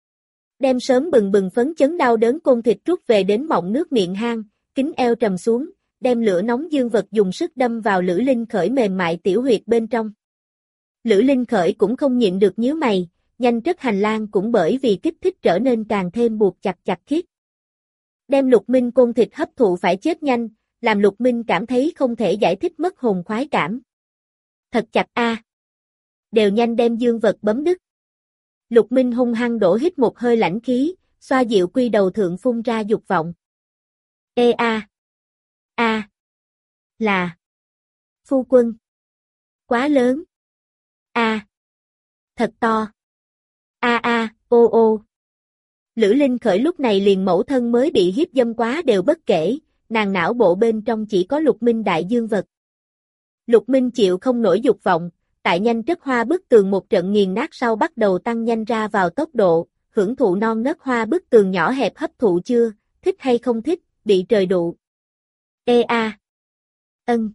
Đem sớm bừng bừng phấn chấn đau đớn côn thịt rút về đến mọng nước miệng hang, kính eo trầm xuống, đem lửa nóng dương vật dùng sức đâm vào Lữ Linh Khởi mềm mại tiểu huyệt bên trong. Lữ Linh Khởi cũng không nhịn được nhíu mày, nhanh chất hành lang cũng bởi vì kích thích trở nên càng thêm buộc chặt chặt khiết. Đem Lục Minh côn thịt hấp thụ phải chết nhanh, làm Lục Minh cảm thấy không thể giải thích mất hồn khoái cảm. Thật chặt a. Đều nhanh đem dương vật bấm đứt. Lục Minh hung hăng đổ hít một hơi lãnh khí, xoa dịu quy đầu thượng phun ra dục vọng. Ê a. A. Là. Phu quân. Quá lớn. A. Thật to. A a, ô ô. Lữ Linh Khởi lúc này liền mẫu thân mới bị hiếp dâm quá đều bất kể, nàng não bộ bên trong chỉ có Lục Minh đại dương vật. Lục Minh chịu không nổi dục vọng, tại nhanh chất hoa bức tường một trận nghiền nát sau bắt đầu tăng nhanh ra vào tốc độ, hưởng thụ non nớt hoa bức tường nhỏ hẹp hấp thụ chưa, thích hay không thích, bị trời đụ. Ê a. Ân.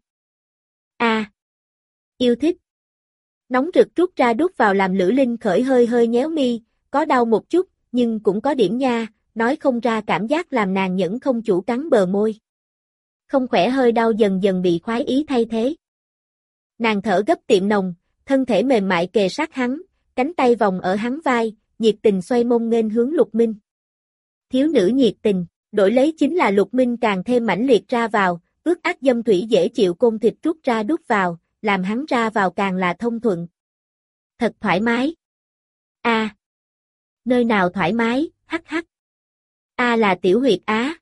A. Yêu thích. Nóng rực rút ra đút vào làm Lữ Linh Khởi hơi hơi nhéo mi, có đau một chút, nhưng cũng có điểm nha, nói không ra cảm giác làm nàng nhẫn không chủ cắn bờ môi. Không khỏe hơi đau dần dần bị khoái ý thay thế. Nàng thở gấp tiệm nồng, thân thể mềm mại kề sát hắn, cánh tay vòng ở hắn vai, nhiệt tình xoay mông nghênh hướng Lục Minh. Thiếu nữ nhiệt tình, đổi lấy chính là Lục Minh càng thêm mãnh liệt ra vào, ướt át dâm thủy dễ chịu côn thịt rút ra đút vào, làm hắn ra vào càng là thông thuận. Thật thoải mái. A. Nơi nào thoải mái, hắc hắc. A là tiểu huyệt á.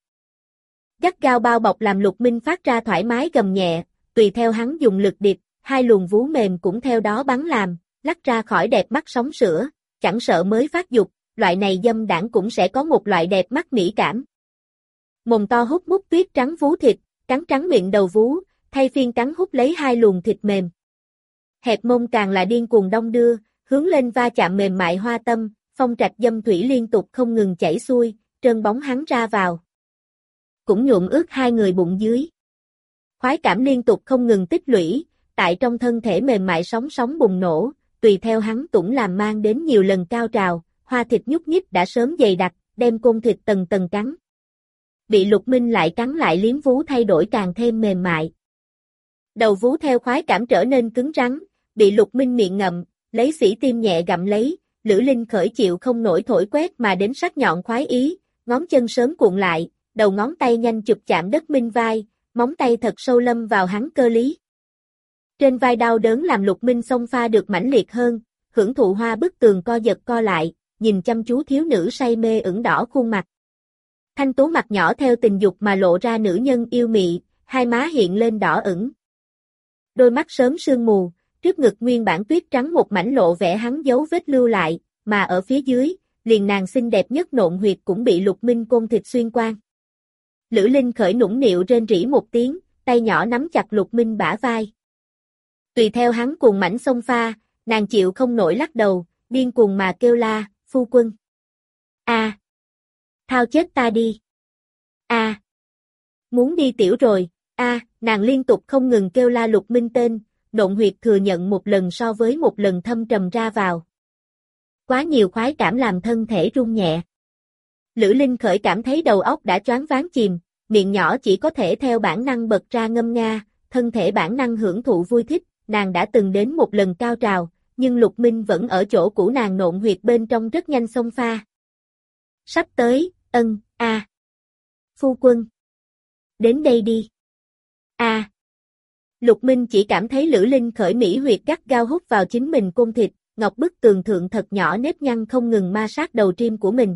Gắt gao bao bọc làm Lục Minh phát ra thoải mái gầm nhẹ, tùy theo hắn dùng lực điệp, hai luồng vú mềm cũng theo đó bắn làm, lắc ra khỏi đẹp mắt sóng sữa, chẳng sợ mới phát dục, loại này dâm đảng cũng sẽ có một loại đẹp mắt mỹ cảm. Mồm to hút mút tuyết trắng vú thịt, cắn trắng miệng đầu vú, thay phiên cắn hút lấy hai luồng thịt mềm. Hẹp mông càng là điên cuồng đong đưa, hướng lên va chạm mềm mại hoa tâm, phong trạch dâm thủy liên tục không ngừng chảy xuôi, trơn bóng hắn ra vào. Cũng nhuộm ướt hai người bụng dưới. Khoái cảm liên tục không ngừng tích lũy, tại trong thân thể mềm mại sóng sóng bùng nổ, tùy theo hắn tủng làm mang đến nhiều lần cao trào, hoa thịt nhúc nhích đã sớm dày đặc, đem côn thịt tầng tầng cắn. Bị Lục Minh lại cắn lại liếm vú thay đổi càng thêm mềm mại. Đầu vú theo khoái cảm trở nên cứng rắn, bị Lục Minh miệng ngậm, lấy xỉ tim nhẹ gặm lấy, Lữ Linh Khởi chịu không nổi thổi quét mà đến sắc nhọn khoái ý, ngón chân sớm cuộn lại, đầu ngón tay nhanh chụp chạm đất Minh vai, móng tay thật sâu lâm vào hắn cơ lý. Trên vai đau đớn làm Lục Minh xông pha được mãnh liệt hơn, hưởng thụ hoa bức tường co giật co lại, nhìn chăm chú thiếu nữ say mê ửng đỏ khuôn mặt. Thanh tú mặt nhỏ theo tình dục mà lộ ra nữ nhân yêu mị, hai má hiện lên đỏ ửng. Đôi mắt sớm sương mù, trước ngực nguyên bản tuyết trắng một mảnh lộ vẻ hắn dấu vết lưu lại, mà ở phía dưới, liền nàng xinh đẹp nhất nộn huyệt cũng bị Lục Minh côn thịt xuyên qua. Lữ Linh Khởi nũng nịu rên rỉ một tiếng, tay nhỏ nắm chặt Lục Minh bả vai. Tùy theo hắn cuồng mảnh xông pha, nàng chịu không nổi lắc đầu, điên cuồng mà kêu la, phu quân. A. Thao chết ta đi. A. Muốn đi tiểu rồi, A, nàng liên tục không ngừng kêu la Lục Minh tên, nộn huyệt thừa nhận một lần so với một lần thâm trầm ra vào. Quá nhiều khoái cảm làm thân thể rung nhẹ. Lữ Linh Khởi cảm thấy đầu óc đã choáng váng chìm, miệng nhỏ chỉ có thể theo bản năng bật ra ngâm nga, thân thể bản năng hưởng thụ vui thích, nàng đã từng đến một lần cao trào, nhưng Lục Minh vẫn ở chỗ cũ nàng nộn huyệt bên trong rất nhanh xông pha. Sắp tới, A. Phu quân. Đến đây đi. A. Lục Minh chỉ cảm thấy Lữ Linh Khởi mỹ huyệt gắt gao hút vào chính mình côn thịt, ngọc bức tường thượng thật nhỏ nếp nhăn không ngừng ma sát đầu trim của mình.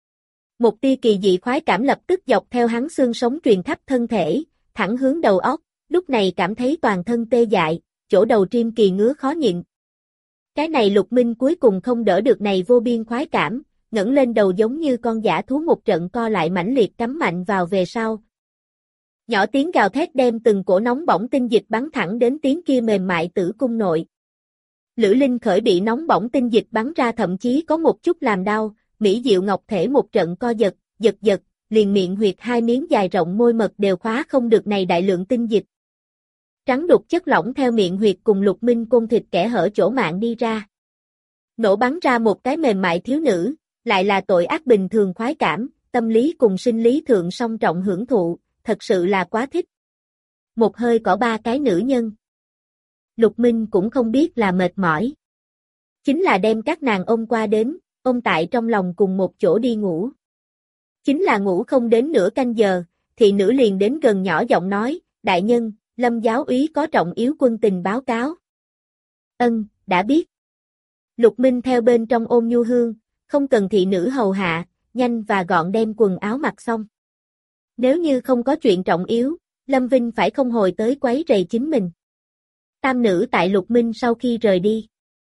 Một tia kỳ dị khoái cảm lập tức dọc theo hắn xương sống truyền khắp thân thể, thẳng hướng đầu óc, lúc này cảm thấy toàn thân tê dại, chỗ đầu trim kỳ ngứa khó nhịn. Cái này Lục Minh cuối cùng không đỡ được này vô biên khoái cảm, ngẩng lên đầu giống như con dã thú một trận co lại mãnh liệt cắm mạnh vào về sau. Nhỏ tiếng gào thét đem từng cổ nóng bỏng tinh dịch bắn thẳng đến tiếng kia mềm mại tử cung nội. Lữ Linh Khởi bị nóng bỏng tinh dịch bắn ra thậm chí có một chút làm đau, Mỹ Diệu Ngọc thể một trận co giật, giật, liền miệng huyệt hai miếng dài rộng môi mật đều khóa không được này đại lượng tinh dịch. Trắng đục chất lỏng theo miệng huyệt cùng Lục Minh côn thịt kẽ hở chỗ mạng đi ra. Nổ bắn ra một cái mềm mại thiếu nữ, lại là tội ác bình thường khoái cảm, tâm lý cùng sinh lý thượng song trọng hưởng thụ, thật sự là quá thích. Một hơi có ba cái nữ nhân. Lục Minh cũng không biết là mệt mỏi. Chính là đem các nàng ôm qua đến, ôm tại trong lòng cùng một chỗ đi ngủ. Chính là ngủ không đến nửa canh giờ, thị nữ liền đến gần nhỏ giọng nói, đại nhân, Lâm giáo úy có trọng yếu quân tình báo cáo. Ân, đã biết. Lục Minh theo bên trong ôm nhu hương, không cần thị nữ hầu hạ, nhanh và gọn đem quần áo mặc xong. Nếu như không có chuyện trọng yếu, Lâm Vinh phải không hồi tới quấy rầy chính mình. Tam nữ tại Lục Minh sau khi rời đi.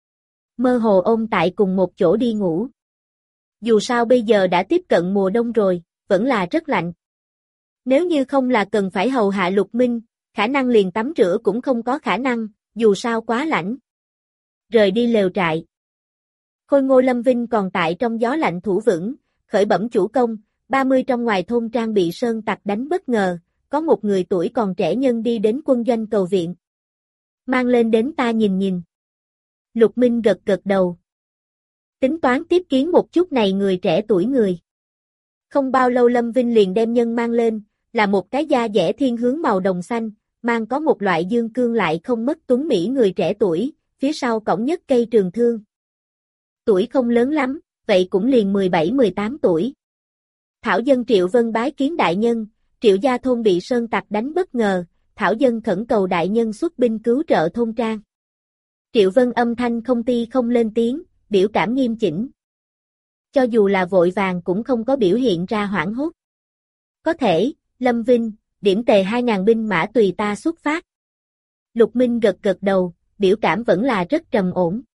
Mơ hồ ôm tại cùng một chỗ đi ngủ. Dù sao bây giờ đã tiếp cận mùa đông rồi, vẫn là rất lạnh. Nếu như không là cần phải hầu hạ Lục Minh, khả năng liền tắm rửa cũng không có khả năng, dù sao quá lạnh. Rời đi lều trại. Khôi Ngô Lâm Vinh còn tại trong gió lạnh thủ vững, khởi bẩm chủ công, 30 trong ngoài thôn trang bị sơn tặc đánh bất ngờ, có một người tuổi còn trẻ nhân đi đến quân doanh cầu viện. Mang lên đến ta nhìn nhìn. Lục Minh gật gật đầu. Tính toán tiếp kiến một chút này người trẻ tuổi người. Không bao lâu Lâm Vinh liền đem nhân mang lên, là một cái da dẻ thiên hướng màu đồng xanh, mang có một loại dương cương lại không mất tuấn mỹ người trẻ tuổi, phía sau cổng nhất cây trường thương. Tuổi không lớn lắm, vậy cũng liền 17-18 tuổi. Thảo dân Triệu Vân bái kiến đại nhân, Triệu gia thôn bị sơn tặc đánh bất ngờ, Thảo dân khẩn cầu đại nhân xuất binh cứu trợ thôn trang. Triệu Vân âm thanh không ti không lên tiếng, biểu cảm nghiêm chỉnh. Cho dù là vội vàng cũng không có biểu hiện ra hoảng hốt. Có thể, Lâm Vinh, điểm tề 2.000 binh mã tùy ta xuất phát. Lục Minh gật gật đầu, biểu cảm vẫn là rất trầm ổn.